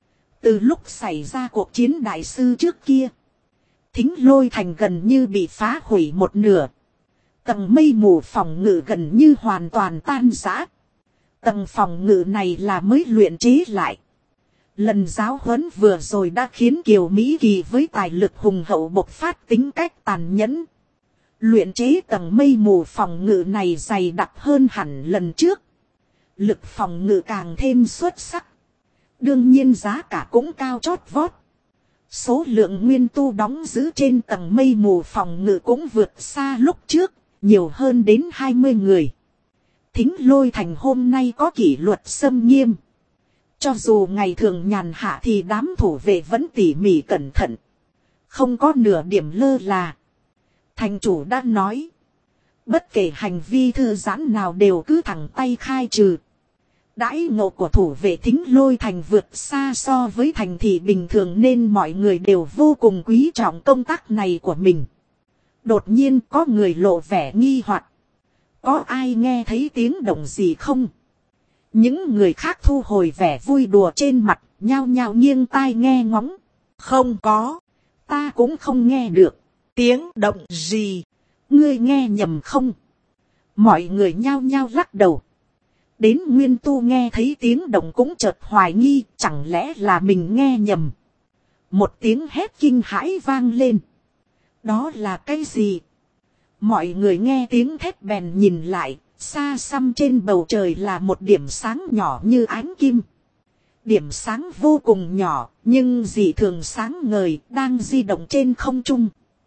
S1: Từ lúc xảy ra cuộc chiến đại sư trước kia, Thính Lôi Thành gần như bị phá hủy một nửa. Tầng mây mù phòng ngự gần như hoàn toàn tan rã. Tầng phòng ngự này là mới luyện chế lại. Lần giáo huấn vừa rồi đã khiến Kiều Mỹ Kỳ với tài lực hùng hậu bộc phát tính cách tàn nhẫn. Luyện chế tầng mây mù phòng ngự này dày đặc hơn hẳn lần trước. Lực phòng ngự càng thêm xuất sắc. Đương nhiên giá cả cũng cao chót vót. Số lượng nguyên tu đóng giữ trên tầng mây mù phòng ngự cũng vượt xa lúc trước, nhiều hơn đến 20 người. Thính Lôi Thành hôm nay có kỷ luật xâm nghiêm. Cho dù ngày thường nhàn hạ thì đám thủ vệ vẫn tỉ mỉ cẩn thận. Không có nửa điểm lơ là. Thành chủ đã nói. Bất kể hành vi thư giãn nào đều cứ thẳng tay khai trừ. Đãi ngộ của thủ vệ Thính Lôi Thành vượt xa so với thành thị bình thường nên mọi người đều vô cùng quý trọng công tác này của mình. Đột nhiên có người lộ vẻ nghi hoặc. Có ai nghe thấy tiếng động gì không? Những người khác thu hồi vẻ vui đùa trên mặt, nhao nhao nghiêng tai nghe ngóng.
S2: Không có.
S1: Ta cũng không nghe được.
S2: Tiếng động gì?
S1: Ngươi nghe nhầm không? Mọi người nhao nhao lắc đầu. Đến Nguyên Tu nghe thấy tiếng động cũng chợt hoài nghi, chẳng lẽ là mình nghe nhầm. Một tiếng hét kinh hãi vang lên. Đó là cái gì? Mọi người nghe tiếng thét bèn nhìn lại, xa xăm trên bầu trời là một điểm sáng nhỏ như ánh kim. Điểm sáng vô cùng nhỏ, nhưng dị thường sáng ngời, đang di động trên không trung.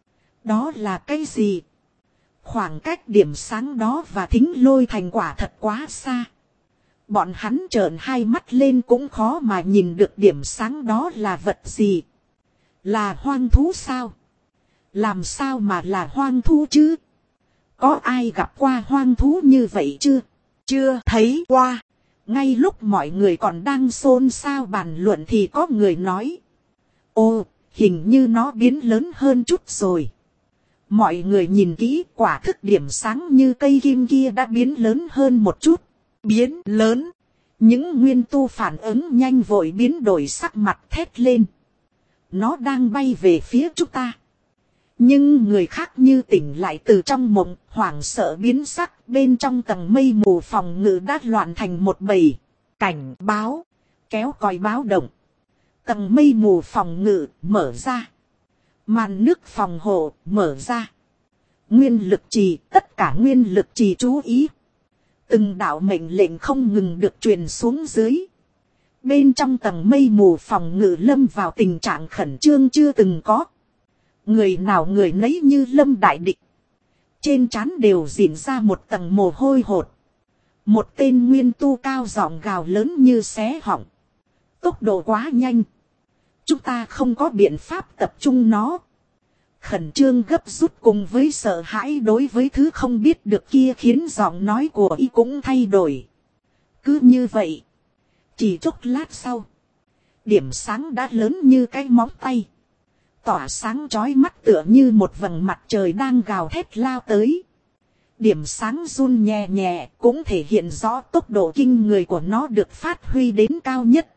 S1: Đó là cái gì? Khoảng cách điểm sáng đó và Thính Lôi Thành quả thật quá xa. Bọn hắn trợn hai mắt lên cũng khó mà nhìn được điểm sáng đó là vật gì. Là hoang thú sao? Làm sao mà là hoang thú chứ? Có ai gặp qua hoang thú như vậy chưa?
S2: Chưa thấy qua.
S1: Ngay lúc mọi người còn đang xôn xao bàn luận thì có người nói. Ồ, hình như nó biến lớn hơn chút rồi. Mọi người nhìn kỹ, quả thực điểm sáng như cây kim kia đã biến lớn hơn một chút.
S2: Biến lớn.
S1: Những nguyên tu phản ứng nhanh vội biến đổi sắc mặt thét lên. Nó đang bay về phía chúng ta. Nhưng người khác như tỉnh lại từ trong mộng, hoảng sợ biến sắc, bên trong tầng mây mù phòng ngự đã loạn thành một bầy.
S2: Cảnh báo.
S1: Kéo còi báo động. Tầng mây mù phòng ngự mở ra. Màn nước phòng hộ mở ra. Nguyên lực trì, tất cả nguyên lực trì chú ý. Từng đạo mệnh lệnh không ngừng được truyền xuống dưới. Bên trong tầng mây mù phòng ngự lâm vào tình trạng khẩn trương chưa từng có. Người nào người nấy như lâm đại địch. Trên trán đều diễn ra một tầng mồ hôi hột. Một tên nguyên tu cao giọng gào lớn như xé họng. Tốc độ quá nhanh. Chúng ta không có biện pháp tập trung nó. Khẩn trương gấp rút cùng với sợ hãi đối với thứ không biết được kia khiến giọng nói của y cũng thay đổi. Cứ như vậy. Chỉ chốc lát sau. Điểm sáng đã lớn như cái móng tay. Tỏa sáng chói mắt tựa như một vầng mặt trời đang gào thét lao tới. Điểm sáng run nhẹ nhẹ cũng thể hiện rõ tốc độ kinh người của nó được phát huy đến cao nhất.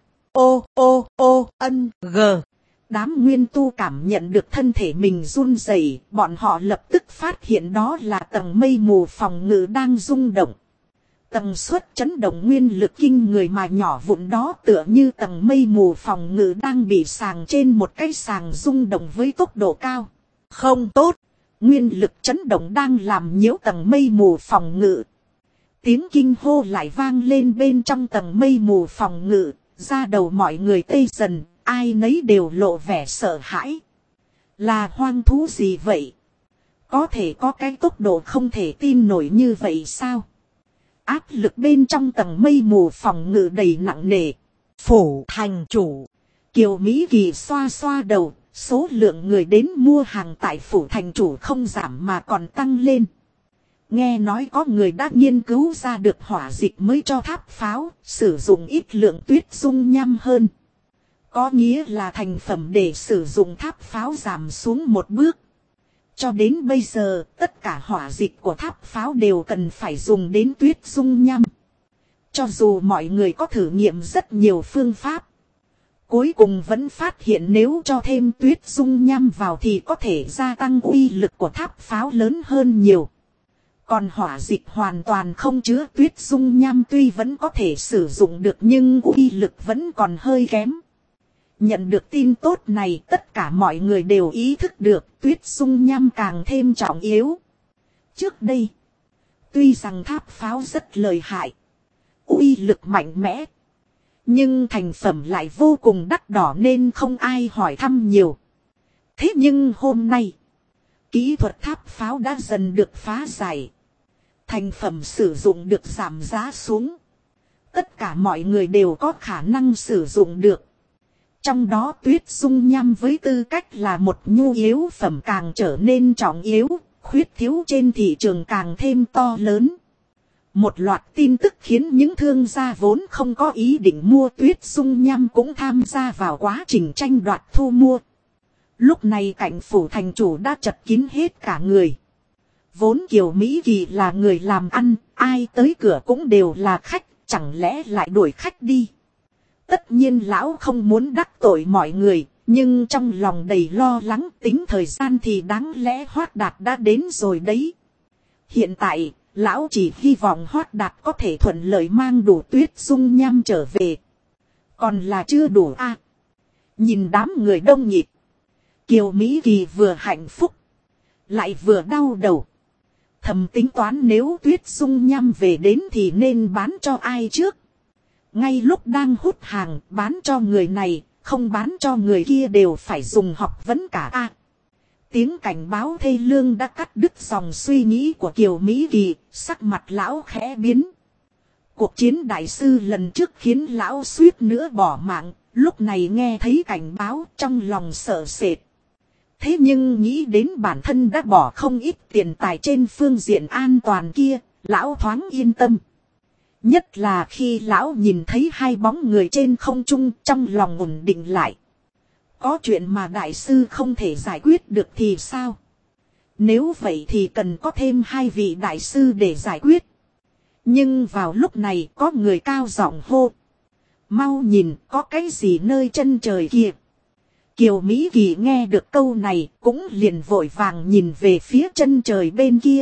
S2: G.
S1: Đám nguyên tu cảm nhận được thân thể mình run rẩy, bọn họ lập tức phát hiện đó là tầng mây mù phòng ngự đang rung động. Tầng suất chấn động nguyên lực kinh người mà nhỏ vụn đó tựa như tầng mây mù phòng ngự đang bị sàng trên một cái sàng rung động với tốc độ cao.
S2: Không tốt.
S1: Nguyên lực chấn động đang làm nhiễu tầng mây mù phòng ngự. Tiếng kinh hô lại vang lên bên trong tầng mây mù phòng ngự, da đầu mọi người tê dần, ai nấy đều lộ vẻ sợ hãi. Là hoang thú gì vậy? Có thể có cái tốc độ không thể tin nổi như vậy sao? Áp lực bên trong tầng mây mù phòng ngự đầy nặng nề.
S2: Phủ thành chủ.
S1: Kiều Mỹ Kỳ xoa xoa đầu, số lượng người đến mua hàng tại phủ thành chủ không giảm mà còn tăng lên. Nghe nói có người đã nghiên cứu ra được hỏa dịch mới cho tháp pháo, sử dụng ít lượng tuyết dung nham hơn. Có nghĩa là thành phẩm để sử dụng tháp pháo giảm xuống một bước. Cho đến bây giờ, tất cả hỏa dịch của tháp pháo đều cần phải dùng đến tuyết dung nham. Cho dù mọi người có thử nghiệm rất nhiều phương pháp, cuối cùng vẫn phát hiện nếu cho thêm tuyết dung nham vào thì có thể gia tăng uy lực của tháp pháo lớn hơn nhiều. Còn hỏa dịch hoàn toàn không chứa tuyết dung nham tuy vẫn có thể sử dụng được nhưng uy lực vẫn còn hơi kém. Nhận được tin tốt này, tất cả mọi người đều ý thức được tuyết dung nham càng thêm trọng yếu. Trước đây, tuy rằng tháp pháo rất lợi hại, uy lực mạnh mẽ, nhưng thành phẩm lại vô cùng đắt đỏ nên không ai hỏi thăm nhiều. Thế nhưng hôm nay, kỹ thuật tháp pháo đã dần được phá giải. Thành phẩm sử dụng được giảm giá xuống. Tất cả mọi người đều có khả năng sử dụng được. Trong đó tuyết dung nham với tư cách là một nhu yếu phẩm càng trở nên trọng yếu, khuyết thiếu trên thị trường càng thêm to lớn. Một loạt tin tức khiến những thương gia vốn không có ý định mua tuyết dung nham cũng tham gia vào quá trình tranh đoạt thu mua. Lúc này cạnh phủ thành chủ đã chật kín hết cả người. Vốn Kiều Mỹ Kỳ là người làm ăn, ai tới cửa cũng đều là khách, chẳng lẽ lại đuổi khách đi. Tất nhiên lão không muốn đắc tội mọi người, nhưng trong lòng đầy lo lắng tính thời gian thì đáng lẽ Hoát Đạt đã đến rồi đấy. Hiện tại, lão chỉ hy vọng Hoát Đạt có thể thuận lợi mang đủ tuyết dung nham trở về. Còn là chưa đủ à. Nhìn đám người đông nhịp, Kiều Mỹ Kỳ vừa hạnh phúc, lại vừa đau đầu. Thầm tính toán nếu tuyết dung nham về đến thì nên bán cho ai trước. Ngay lúc đang hút hàng bán cho người này, không bán cho người kia đều phải dùng học vấn cả a. Tiếng cảnh báo thê lương đã cắt đứt dòng suy nghĩ của Kiều Mỹ Kỳ, sắc mặt lão khẽ biến. Cuộc chiến đại sư lần trước khiến lão suýt nữa bỏ mạng, lúc này nghe thấy cảnh báo trong lòng sợ sệt. Thế nhưng nghĩ đến bản thân đã bỏ không ít tiền tài trên phương diện an toàn kia, lão thoáng yên tâm. Nhất là khi lão nhìn thấy hai bóng người trên không trung trong lòng ổn định lại. Có chuyện mà đại sư không thể giải quyết được thì sao? Nếu vậy thì cần có thêm hai vị đại sư để giải quyết. Nhưng vào lúc này có người cao giọng hô. Mau nhìn có cái gì nơi chân trời kia. Kiều Mỹ Kỳ nghe được câu này cũng liền vội vàng nhìn về phía chân trời bên kia.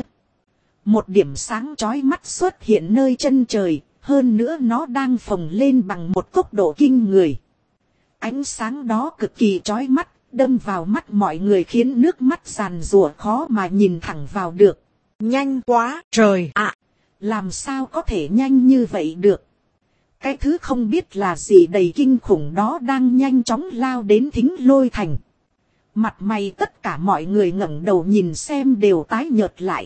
S1: Một điểm sáng chói mắt xuất hiện nơi chân trời, hơn nữa nó đang phồng lên bằng một tốc độ kinh người. Ánh sáng đó cực kỳ chói mắt, đâm vào mắt mọi người khiến nước mắt giàn giụa khó mà nhìn thẳng vào được.
S2: Nhanh quá trời ạ!
S1: Làm sao có thể nhanh như vậy được? Cái thứ không biết là gì đầy kinh khủng đó đang nhanh chóng lao đến Thính Lôi Thành. Mặt mày tất cả mọi người ngẩng đầu nhìn xem đều tái nhợt lại.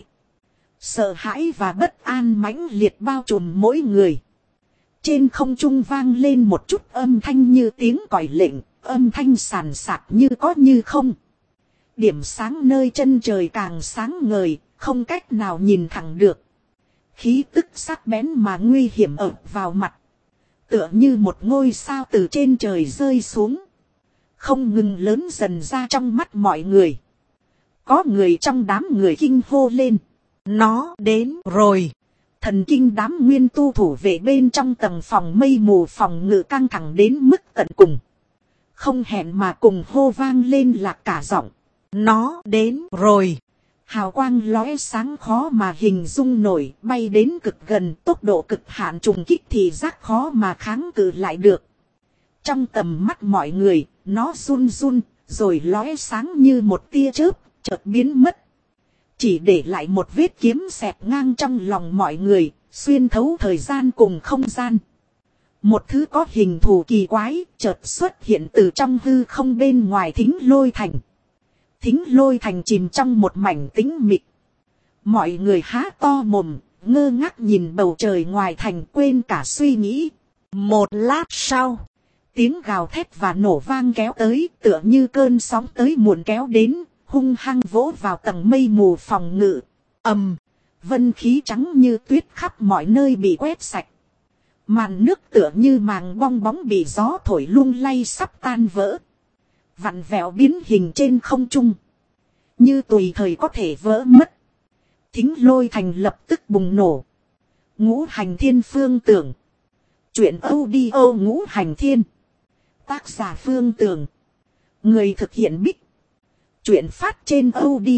S1: Sợ hãi và bất an mãnh liệt bao trùm mỗi người. Trên không trung vang lên một chút âm thanh như tiếng còi lệnh, âm thanh sàn sạt như có như không. Điểm sáng nơi chân trời càng sáng ngời, không cách nào nhìn thẳng được. Khí tức sắc bén mà nguy hiểm ập vào mặt. Tựa như một ngôi sao từ trên trời rơi xuống. không ngừng lớn dần ra trong mắt mọi người. Có người trong đám người kinh hô lên.
S2: Nó đến rồi.
S1: Thần kinh đám nguyên tu thủ vệ bên trong tầng phòng mây mù phòng ngự căng thẳng đến mức tận cùng. Không hẹn mà cùng hô vang lên lạc cả giọng.
S2: Nó đến rồi.
S1: Hào quang lóe sáng khó mà hình dung nổi, bay đến cực gần, tốc độ cực hạn trùng kích thì giác khó mà kháng cự lại được. Trong tầm mắt mọi người, nó run run, rồi lóe sáng như một tia chớp, chợt biến mất. Chỉ để lại một vết kiếm xẹt ngang trong lòng mọi người, xuyên thấu thời gian cùng không gian. Một thứ có hình thù kỳ quái, chợt xuất hiện từ trong hư không bên ngoài Thính Lôi Thành. Thính Lôi Thành chìm trong một mảnh tĩnh mịch. Mọi người há to mồm, ngơ ngác nhìn bầu trời ngoài thành, quên cả suy nghĩ.
S2: Một lát sau,
S1: tiếng gào thét và nổ vang kéo tới, tựa như cơn sóng tới muộn kéo đến, hung hăng vỗ vào tầng mây mù phòng ngự.
S2: ầm,
S1: vân khí trắng như tuyết khắp mọi nơi bị quét sạch. Màn nước tựa như màng bong bóng bị gió thổi lung lay sắp tan vỡ. Vặn vẹo biến hình trên không trung, như tùy thời có thể vỡ mất. Thính Lôi Thành lập tức bùng nổ. Ngũ Hành Thiên Phương Tưởng. Chuyện audio Ngũ Hành Thiên. Tác giả Phương Tưởng. Người thực hiện Bích. Chuyện phát trên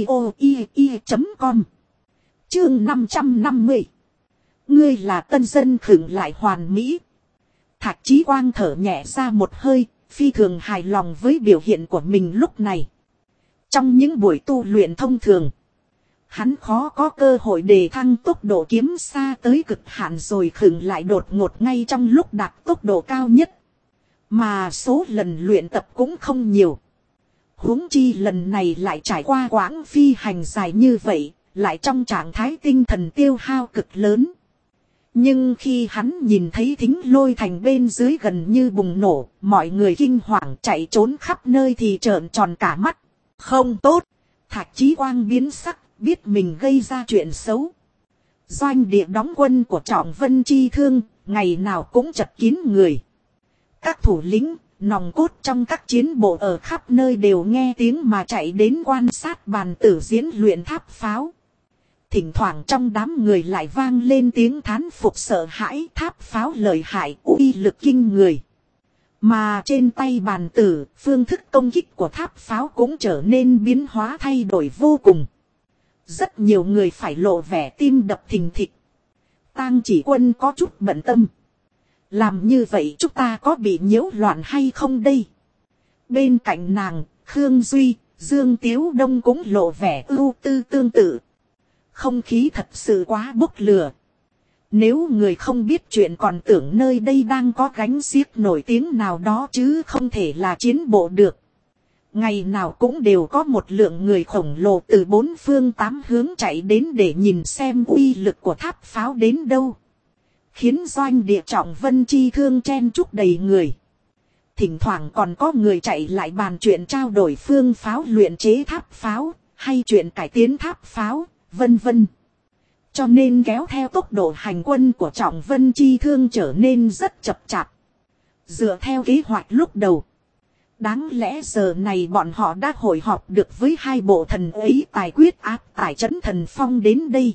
S1: audio.com. Chương 550. Ngươi là tân dân khửng lại hoàn mỹ. Thạch Chí Quang thở nhẹ ra một hơi, phi thường hài lòng với biểu hiện của mình lúc này. Trong những buổi tu luyện thông thường, hắn khó có cơ hội đề thăng tốc độ kiếm xa tới cực hạn rồi khửng lại đột ngột ngay trong lúc đạt tốc độ cao nhất. Mà số lần luyện tập cũng không nhiều. Huống chi lần này lại trải qua quãng phi hành dài như vậy, lại trong trạng thái tinh thần tiêu hao cực lớn. Nhưng khi hắn nhìn thấy Thính Lôi Thành bên dưới gần như bùng nổ, mọi người kinh hoàng chạy trốn khắp nơi thì trợn tròn cả mắt.
S2: không tốt.
S1: Thạch Chí Quang biến sắc, biết mình gây ra chuyện xấu. Doanh địa đóng quân của Trọng Vân Chi Thương, ngày nào cũng chật kín người. Các thủ lĩnh, nòng cốt trong các chiến bộ ở khắp nơi đều nghe tiếng mà chạy đến quan sát bàn tử diễn luyện tháp pháo. Thỉnh thoảng trong đám người lại vang lên tiếng thán phục sợ hãi, tháp pháo lợi hại, uy lực kinh người. Mà trên tay bàn tử, phương thức công kích của tháp pháo cũng trở nên biến hóa thay đổi vô cùng. Rất nhiều người phải lộ vẻ tim đập thình thịch. Tang Chỉ Quân có chút bận tâm. Làm như vậy chúng ta có bị nhiễu loạn hay không đây? Bên cạnh nàng, Khương Duy, Dương Tiếu Đông cũng lộ vẻ ưu tư tương tự. Không khí thật sự quá bốc lửa. Nếu người không biết chuyện còn tưởng nơi đây đang có gánh xiếc nổi tiếng nào đó chứ không thể là chiến bộ được. Ngày nào cũng đều có một lượng người khổng lồ từ bốn phương tám hướng chạy đến để nhìn xem uy lực của tháp pháo đến đâu. Khiến doanh địa Trọng Vân Chi Thương chen chúc đầy người. Thỉnh thoảng còn có người chạy lại bàn chuyện trao đổi phương pháo luyện chế tháp pháo, hay chuyện cải tiến tháp pháo, vân vân. Cho nên kéo theo tốc độ hành quân của Trọng Vân Chi Thương trở nên rất chậm chạp. Dựa theo kế hoạch lúc đầu, đáng lẽ giờ này bọn họ đã hội họp được với hai bộ thần ấy tài quyết áp tải trấn thần phong đến đây.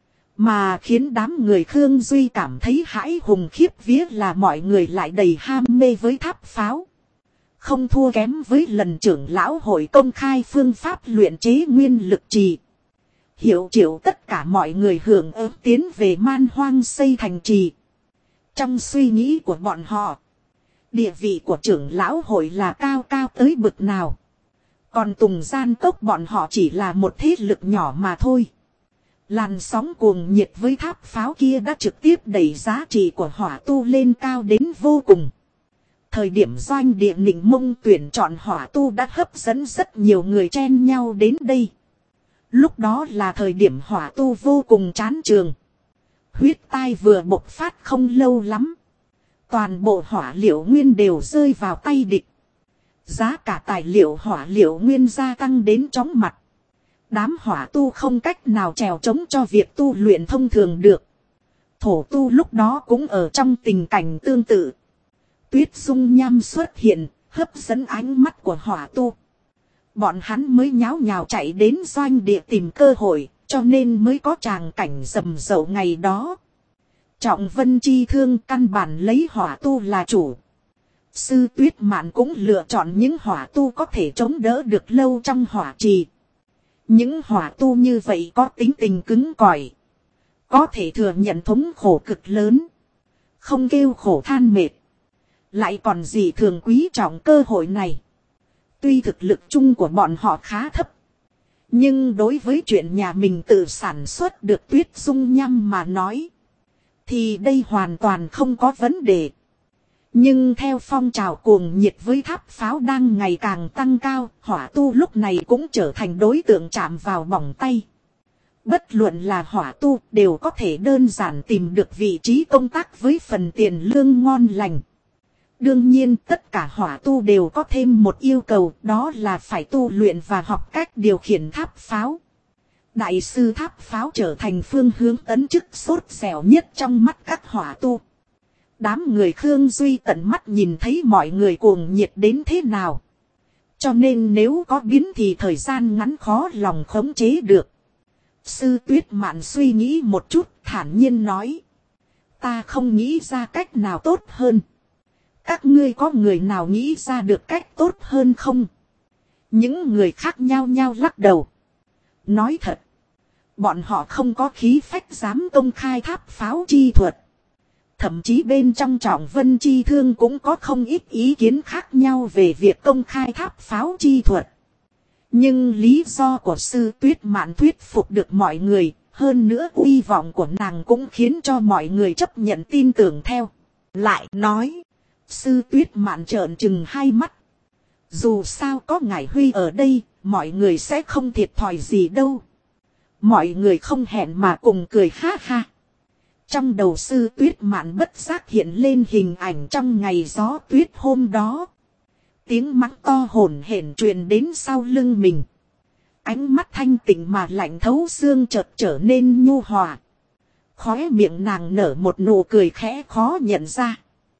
S1: Mà khiến đám người Khương Duy cảm thấy hãi hùng khiếp vía là mọi người lại đầy ham mê với tháp pháo. Không thua kém với lần trưởng lão hội công khai phương pháp luyện chế nguyên lực trì. Hiệu triệu tất cả mọi người hưởng ứng tiến về man hoang xây thành trì. Trong suy nghĩ của bọn họ, địa vị của trưởng lão hội là cao cao tới bực nào. Còn Tùng Gian Cốc bọn họ chỉ là một thế lực nhỏ mà thôi. Làn sóng cuồng nhiệt với tháp pháo kia đã trực tiếp đẩy giá trị của hỏa tu lên cao đến vô cùng. Thời điểm doanh địa Nịnh Mông tuyển chọn hỏa tu đã hấp dẫn rất nhiều người chen nhau đến đây. Lúc đó là thời điểm hỏa tu vô cùng chán trường. Huyết tai vừa bộc phát không lâu lắm. Toàn bộ hỏa liệu nguyên đều rơi vào tay địch. Giá cả tài liệu hỏa liệu nguyên gia tăng đến chóng mặt. Đám hỏa tu không cách nào trèo chống cho việc tu luyện thông thường được. Thổ tu lúc đó cũng ở trong tình cảnh tương tự. Tuyết dung nham xuất hiện, hấp dẫn ánh mắt của hỏa tu. Bọn hắn mới nháo nhào chạy đến doanh địa tìm cơ hội, cho nên mới có tràng cảnh rầm rộ ngày đó. Trọng Vân chi thương căn bản lấy hỏa tu là chủ. Sư Tuyết Mạn cũng lựa chọn những hỏa tu có thể chống đỡ được lâu trong hỏa trì. Những hỏa tu như vậy có tính tình cứng cỏi, có thể thừa nhận thống khổ cực lớn, không kêu khổ than mệt, lại còn gì thường quý trọng cơ hội này. Tuy thực lực chung của bọn họ khá thấp, nhưng đối với chuyện nhà mình tự sản xuất được tuyết dung nhăm mà nói, thì đây hoàn toàn không có vấn đề. Nhưng theo phong trào cuồng nhiệt với tháp pháo đang ngày càng tăng cao, hỏa tu lúc này cũng trở thành đối tượng chạm vào bỏng tay. Bất luận là hỏa tu đều có thể đơn giản tìm được vị trí công tác với phần tiền lương ngon lành. Đương nhiên tất cả hỏa tu đều có thêm một yêu cầu, đó là phải tu luyện và học cách điều khiển tháp pháo. Đại sư tháp pháo trở thành phương hướng tấn chức sốt dẻo nhất trong mắt các hỏa tu. Đám người Khương Duy tận mắt nhìn thấy mọi người cuồng nhiệt đến thế nào. Cho nên nếu có biến thì thời gian ngắn khó lòng khống chế được. Sư Tuyết Mạn suy nghĩ một chút, thản nhiên nói. Ta không nghĩ ra cách nào tốt hơn. Các ngươi có người nào nghĩ ra được cách tốt hơn không? Những người khác nhao nhao lắc đầu. Nói thật, bọn họ không có khí phách dám công khai tháp pháo chi thuật. Thậm chí bên trong Trọng Vân chi thương cũng có không ít ý kiến khác nhau về việc công khai tháp pháo chi thuật. Nhưng lý do của sư Tuyết Mạn thuyết phục được mọi người, hơn nữa uy vọng của nàng cũng khiến cho mọi người chấp nhận tin tưởng theo. Lại nói, sư Tuyết Mạn trợn trừng hai mắt. Dù sao có ngải Huy ở đây, mọi người sẽ không thiệt thòi gì đâu. Mọi người không hẹn mà cùng cười ha ha. Trong đầu sư Tuyết Mạn bất giác hiện lên hình ảnh trong ngày gió tuyết hôm đó. Tiếng mắng to hổn hển truyền đến sau lưng mình. Ánh mắt thanh tịnh mà lạnh thấu xương chợt trở nên nhu hòa. Khóe miệng nàng nở một nụ cười khẽ khó nhận ra.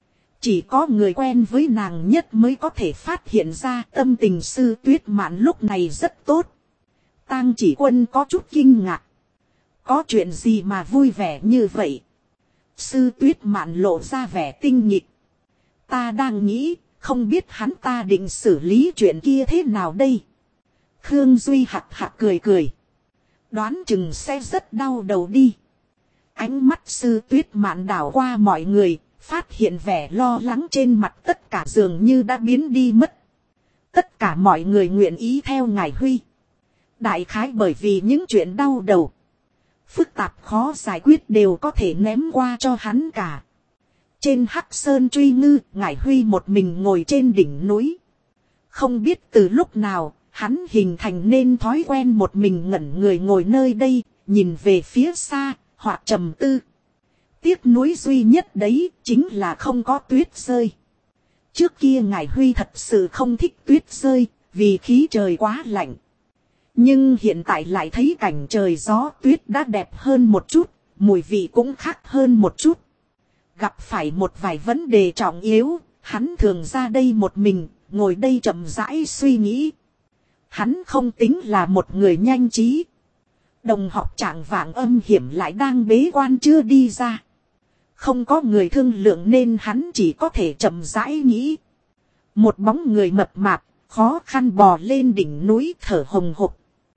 S1: Chỉ có người quen với nàng nhất mới có thể phát hiện ra tâm tình sư Tuyết Mạn lúc này rất tốt. Tang Chỉ Quân có chút kinh ngạc. Có chuyện gì mà vui vẻ như vậy? Sư Tuyết Mạn lộ ra vẻ tinh nghịch. Ta đang nghĩ, không biết hắn ta định xử lý chuyện kia thế nào đây? Khương Duy hạc hạc cười cười. Đoán chừng sẽ rất đau đầu đi. Ánh mắt sư Tuyết Mạn đảo qua mọi người, phát hiện vẻ lo lắng trên mặt tất cả dường như đã biến đi mất. Tất cả mọi người nguyện ý theo ngài Huy. Đại khái bởi vì những chuyện đau đầu, phức tạp khó giải quyết đều có thể ném qua cho hắn cả. Trên Hắc Sơn truy ngư, ngải Huy một mình ngồi trên đỉnh núi. Không biết từ lúc nào, hắn hình thành nên thói quen một mình ngẩn người ngồi nơi đây, nhìn về phía xa, hoặc trầm tư. Tiếc nuối duy nhất đấy, chính là không có tuyết rơi. Trước kia ngải Huy thật sự không thích tuyết rơi, vì khí trời quá lạnh. Nhưng hiện tại lại thấy cảnh trời gió tuyết đã đẹp hơn một chút, mùi vị cũng khác hơn một chút. Gặp phải một vài vấn đề trọng yếu, hắn thường ra đây một mình, ngồi đây chậm rãi suy nghĩ. Hắn không tính là một người nhanh trí. Đồng học trạng vạng âm hiểm lại đang bế quan chưa đi ra. Không có người thương lượng nên hắn chỉ có thể chậm rãi nghĩ. Một bóng người mập mạp, khó khăn bò lên đỉnh núi thở hồng hộc.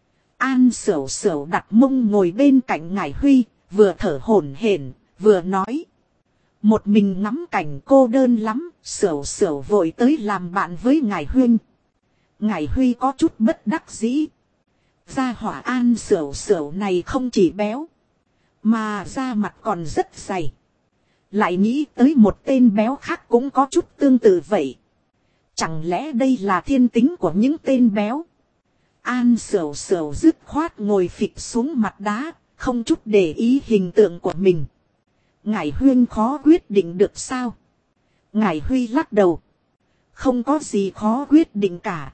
S1: An Sửu Sửu đặt mông ngồi bên cạnh ngải Huy, vừa thở hổn hển, vừa nói. Một mình ngắm cảnh cô đơn lắm, Sửu Sửu vội tới làm bạn với ngải Huynh. Ngải Huy có chút bất đắc dĩ. Da hỏa An Sửu Sửu này không chỉ béo, mà da mặt còn rất dày. Lại nghĩ tới một tên béo khác cũng có chút tương tự vậy. Chẳng lẽ đây là thiên tính của những tên béo? An Sửu Sửu dứt khoát ngồi phịch xuống mặt đá, không chút để ý hình tượng của mình. Ngải Huyên khó quyết định được sao? Ngải Huy lắc đầu. Không có gì khó quyết định cả.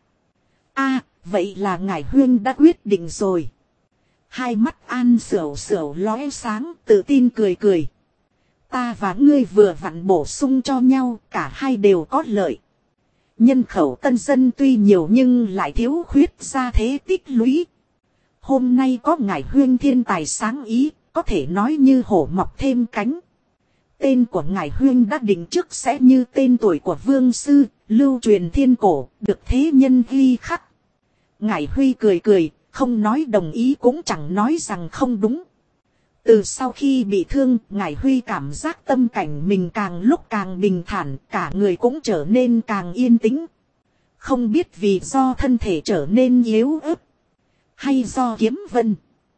S1: Vậy là Ngải Huyên đã quyết định rồi. Hai mắt An Sửu Sửu lóe sáng, tự tin cười cười. Ta và ngươi vừa vặn bổ sung cho nhau, cả hai đều có lợi. Nhân khẩu tân dân tuy nhiều nhưng lại thiếu khuyết gia thế tích lũy. Hôm nay có ngài Huyên thiên tài sáng ý, có thể nói như hổ mọc thêm cánh. Tên của ngài Huyên đã định trước sẽ như tên tuổi của vương sư, lưu truyền thiên cổ, được thế nhân ghi khắc. Ngài Huy cười cười, không nói đồng ý cũng chẳng nói rằng không đúng. Từ sau khi bị thương, ngài Huy cảm giác tâm cảnh mình càng lúc càng bình thản, cả người cũng trở nên càng yên tĩnh. Không biết vì do thân thể trở nên yếu ớt, hay do kiếm vân,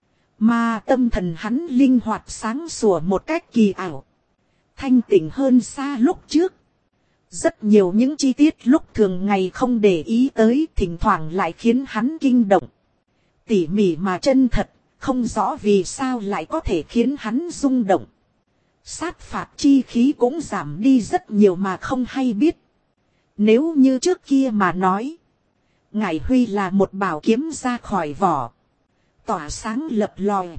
S1: mà tâm thần hắn linh hoạt sáng sủa một cách kỳ ảo, thanh tịnh hơn xa lúc trước. Rất nhiều những chi tiết lúc thường ngày không để ý tới thỉnh thoảng lại khiến hắn kinh động. Tỉ mỉ mà chân thật, không rõ vì sao lại có thể khiến hắn rung động. Sát phạt chi khí cũng giảm đi rất nhiều mà không hay biết. Nếu như trước kia mà nói, ngài Huy là một bảo kiếm ra khỏi vỏ, tỏa sáng lập lòi,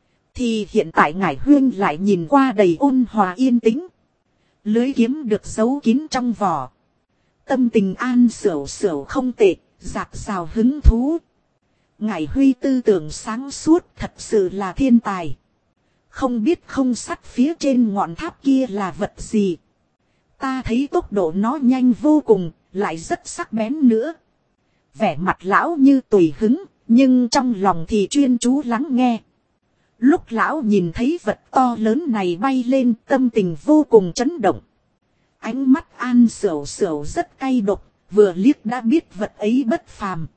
S1: thì hiện tại ngài Huyên lại nhìn qua đầy ôn hòa yên tĩnh. Lưới kiếm được giấu kín trong vỏ. Tâm tình an sửu sửu không tệ, dạt dào hứng thú. Ngài Huy tư tưởng sáng suốt, thật sự là thiên tài. Không biết không sắt phía trên ngọn tháp kia là vật gì. Ta thấy tốc độ nó nhanh vô cùng, lại rất sắc bén nữa. Vẻ mặt lão như tùy hứng, nhưng trong lòng thì chuyên chú lắng nghe. Lúc lão nhìn thấy vật to lớn này bay lên, tâm tình vô cùng chấn động. Ánh mắt an sửu sửu rất cay độc, vừa liếc đã biết vật ấy bất phàm.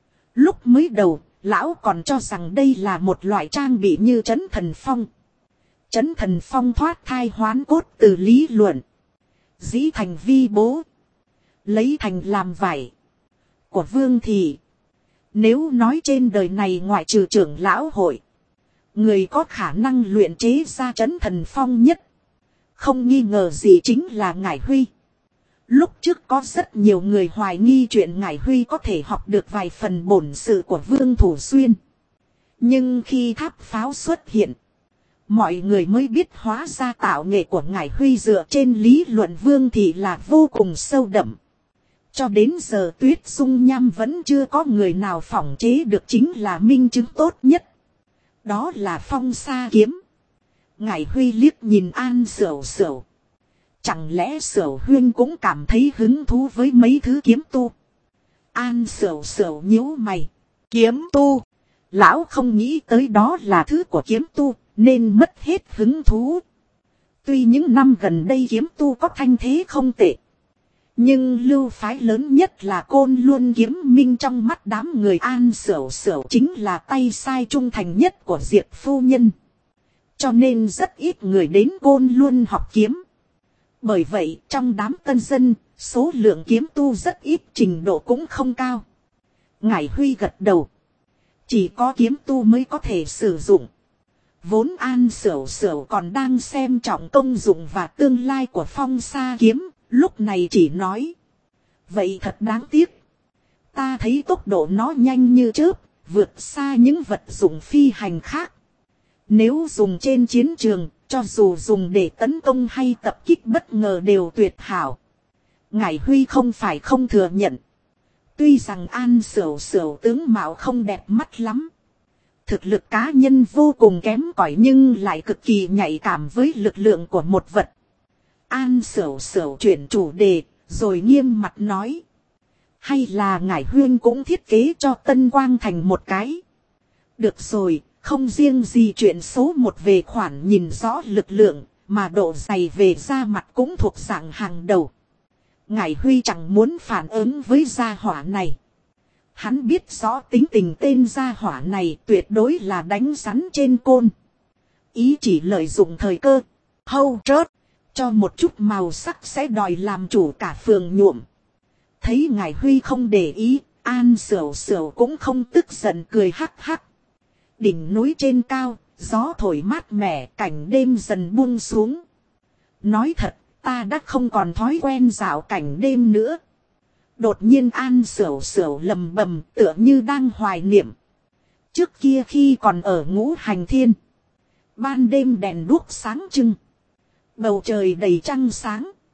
S1: Lúc mới đầu, lão còn cho rằng đây là một loại trang bị như trấn thần phong. Trấn thần phong thoát thai hoán cốt từ lý luận, dĩ thành vi bố, lấy thành làm vải của vương thị. Nếu nói trên đời này ngoại trừ trưởng lão hội, người có khả năng luyện chế ra trấn thần phong nhất, không nghi ngờ gì chính là ngài Huy. Lúc trước có rất nhiều người hoài nghi chuyện ngài Huy có thể học được vài phần bổn sự của Vương Thủ Xuyên. Nhưng khi tháp pháo xuất hiện, mọi người mới biết hóa ra tạo nghệ của ngài Huy dựa trên lý luận Vương Thị là vô cùng sâu đậm. Cho đến giờ Tuyết Dung Nham vẫn chưa có người nào phỏng chế được, chính là minh chứng tốt nhất. Đó là phong sa kiếm. Ngài Huy liếc nhìn an sửu sửu. Chẳng lẽ Sửu Huyên cũng cảm thấy hứng thú với mấy thứ kiếm tu? An sửu sửu nhíu mày. Kiếm tu? Lão không nghĩ tới đó là thứ của kiếm tu, nên mất hết hứng thú. Tuy những năm gần đây kiếm tu có thanh thế không tệ, nhưng lưu phái lớn nhất là Côn Luân Kiếm Minh trong mắt đám người an sửu sửu chính là tay sai trung thành nhất của Diệp phu nhân. Cho nên rất ít người đến Côn Luân học kiếm. Bởi vậy trong đám tân dân, số lượng kiếm tu rất ít, trình độ cũng không cao. Ngải Huy gật đầu. Chỉ có kiếm tu mới có thể sử dụng. Vốn an sửu sửu còn đang xem trọng công dụng và tương lai của phong sa kiếm, lúc này chỉ nói. Vậy thật đáng tiếc. Ta thấy tốc độ nó nhanh như chớp, vượt xa những vật dụng phi hành khác. Nếu dùng trên chiến trường, cho dù dùng để tấn công hay tập kích bất ngờ đều tuyệt hảo. Ngải Huy không phải không thừa nhận. Tuy rằng an sửu sửu tướng mạo không đẹp mắt lắm, thực lực cá nhân vô cùng kém cỏi, nhưng lại cực kỳ nhạy cảm với lực lượng của một vật. An sửu sửu chuyển chủ đề, rồi nghiêm mặt nói. Hay là Ngải Huyên cũng thiết kế cho Tân Quang Thành một cái. Được rồi, không riêng gì chuyện số một về khoản nhìn rõ lực lượng, mà độ dày về da mặt cũng thuộc dạng hàng đầu. Ngải Huy chẳng muốn phản ứng với gia hỏa này. Hắn biết rõ tính tình tên gia hỏa này tuyệt đối là đánh rắn trên côn. Ý chỉ lợi dụng thời cơ, hâu trớt, cho một chút màu sắc sẽ đòi làm chủ cả phường nhuộm. Thấy Ngải Huy không để ý, an sửu sửu cũng không tức giận, cười hắc hắc. Đỉnh núi trên cao, gió thổi mát mẻ, cảnh đêm dần buông xuống. Nói thật, ta đã không còn thói quen dạo cảnh đêm nữa. Đột nhiên an sửu sửu lầm bầm, tựa như đang hoài niệm. Trước kia khi còn ở Ngũ Hành Thiên, ban đêm đèn đuốc sáng trưng, bầu trời đầy trăng sáng,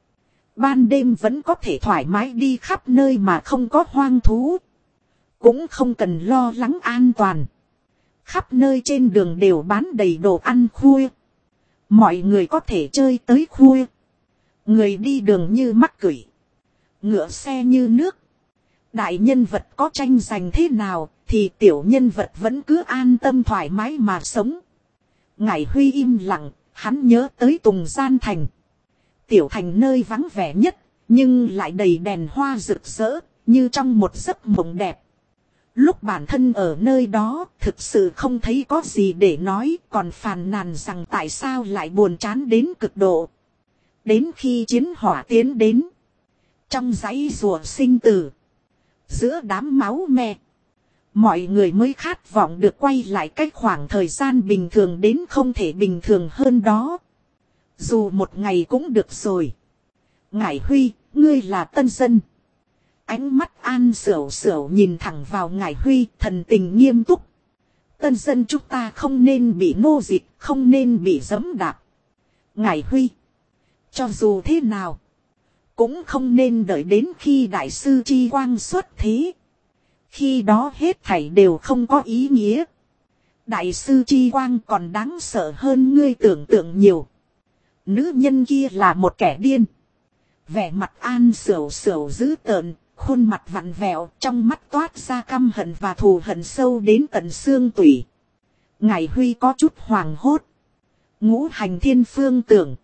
S1: Ban đêm vẫn có thể thoải mái đi khắp nơi mà không có hoang thú. Cũng không cần lo lắng an toàn. Khắp nơi trên đường đều bán đầy đồ ăn khuya. Mọi người có thể chơi tới khuya. Người đi đường như mắc cửi. Ngựa xe như nước. Đại nhân vật có tranh giành thế nào thì tiểu nhân vật vẫn cứ an tâm thoải mái mà sống. Ngải Huy im lặng, hắn nhớ tới Tùng Gian Thành. Tiểu thành nơi vắng vẻ nhất, nhưng lại đầy đèn hoa rực rỡ, như trong một giấc mộng đẹp. Lúc bản thân ở nơi đó, thực sự không thấy có gì để nói, còn phàn nàn rằng tại sao lại buồn chán đến cực độ. Đến khi chiến hỏa tiến đến, trong dãy rùa sinh tử, giữa đám máu me, mọi người mới khát vọng được quay lại cái khoảng thời gian bình thường đến không thể bình thường hơn đó. Dù một ngày cũng được rồi. Ngải Huy, ngươi là tân dân. Ánh mắt An Sửu Sửu nhìn thẳng vào Ngải Huy, thần tình nghiêm túc. Tân dân chúng ta không nên bị nô dịch, không nên bị giẫm đạp. Ngải Huy, cho dù thế nào, cũng không nên đợi đến khi đại sư Chi Quang xuất thế. Khi đó hết thảy đều không có ý nghĩa. Đại sư Chi Quang còn đáng sợ hơn ngươi tưởng tượng nhiều. Nữ nhân kia là một kẻ điên. Vẻ mặt An Sửu Sửu dữ tợn, khuôn mặt vặn vẹo, trong mắt toát ra căm hận và thù hận sâu đến tận xương tủy. Ngải Huy có chút hoảng hốt. Ngũ hành thiên phương tưởng.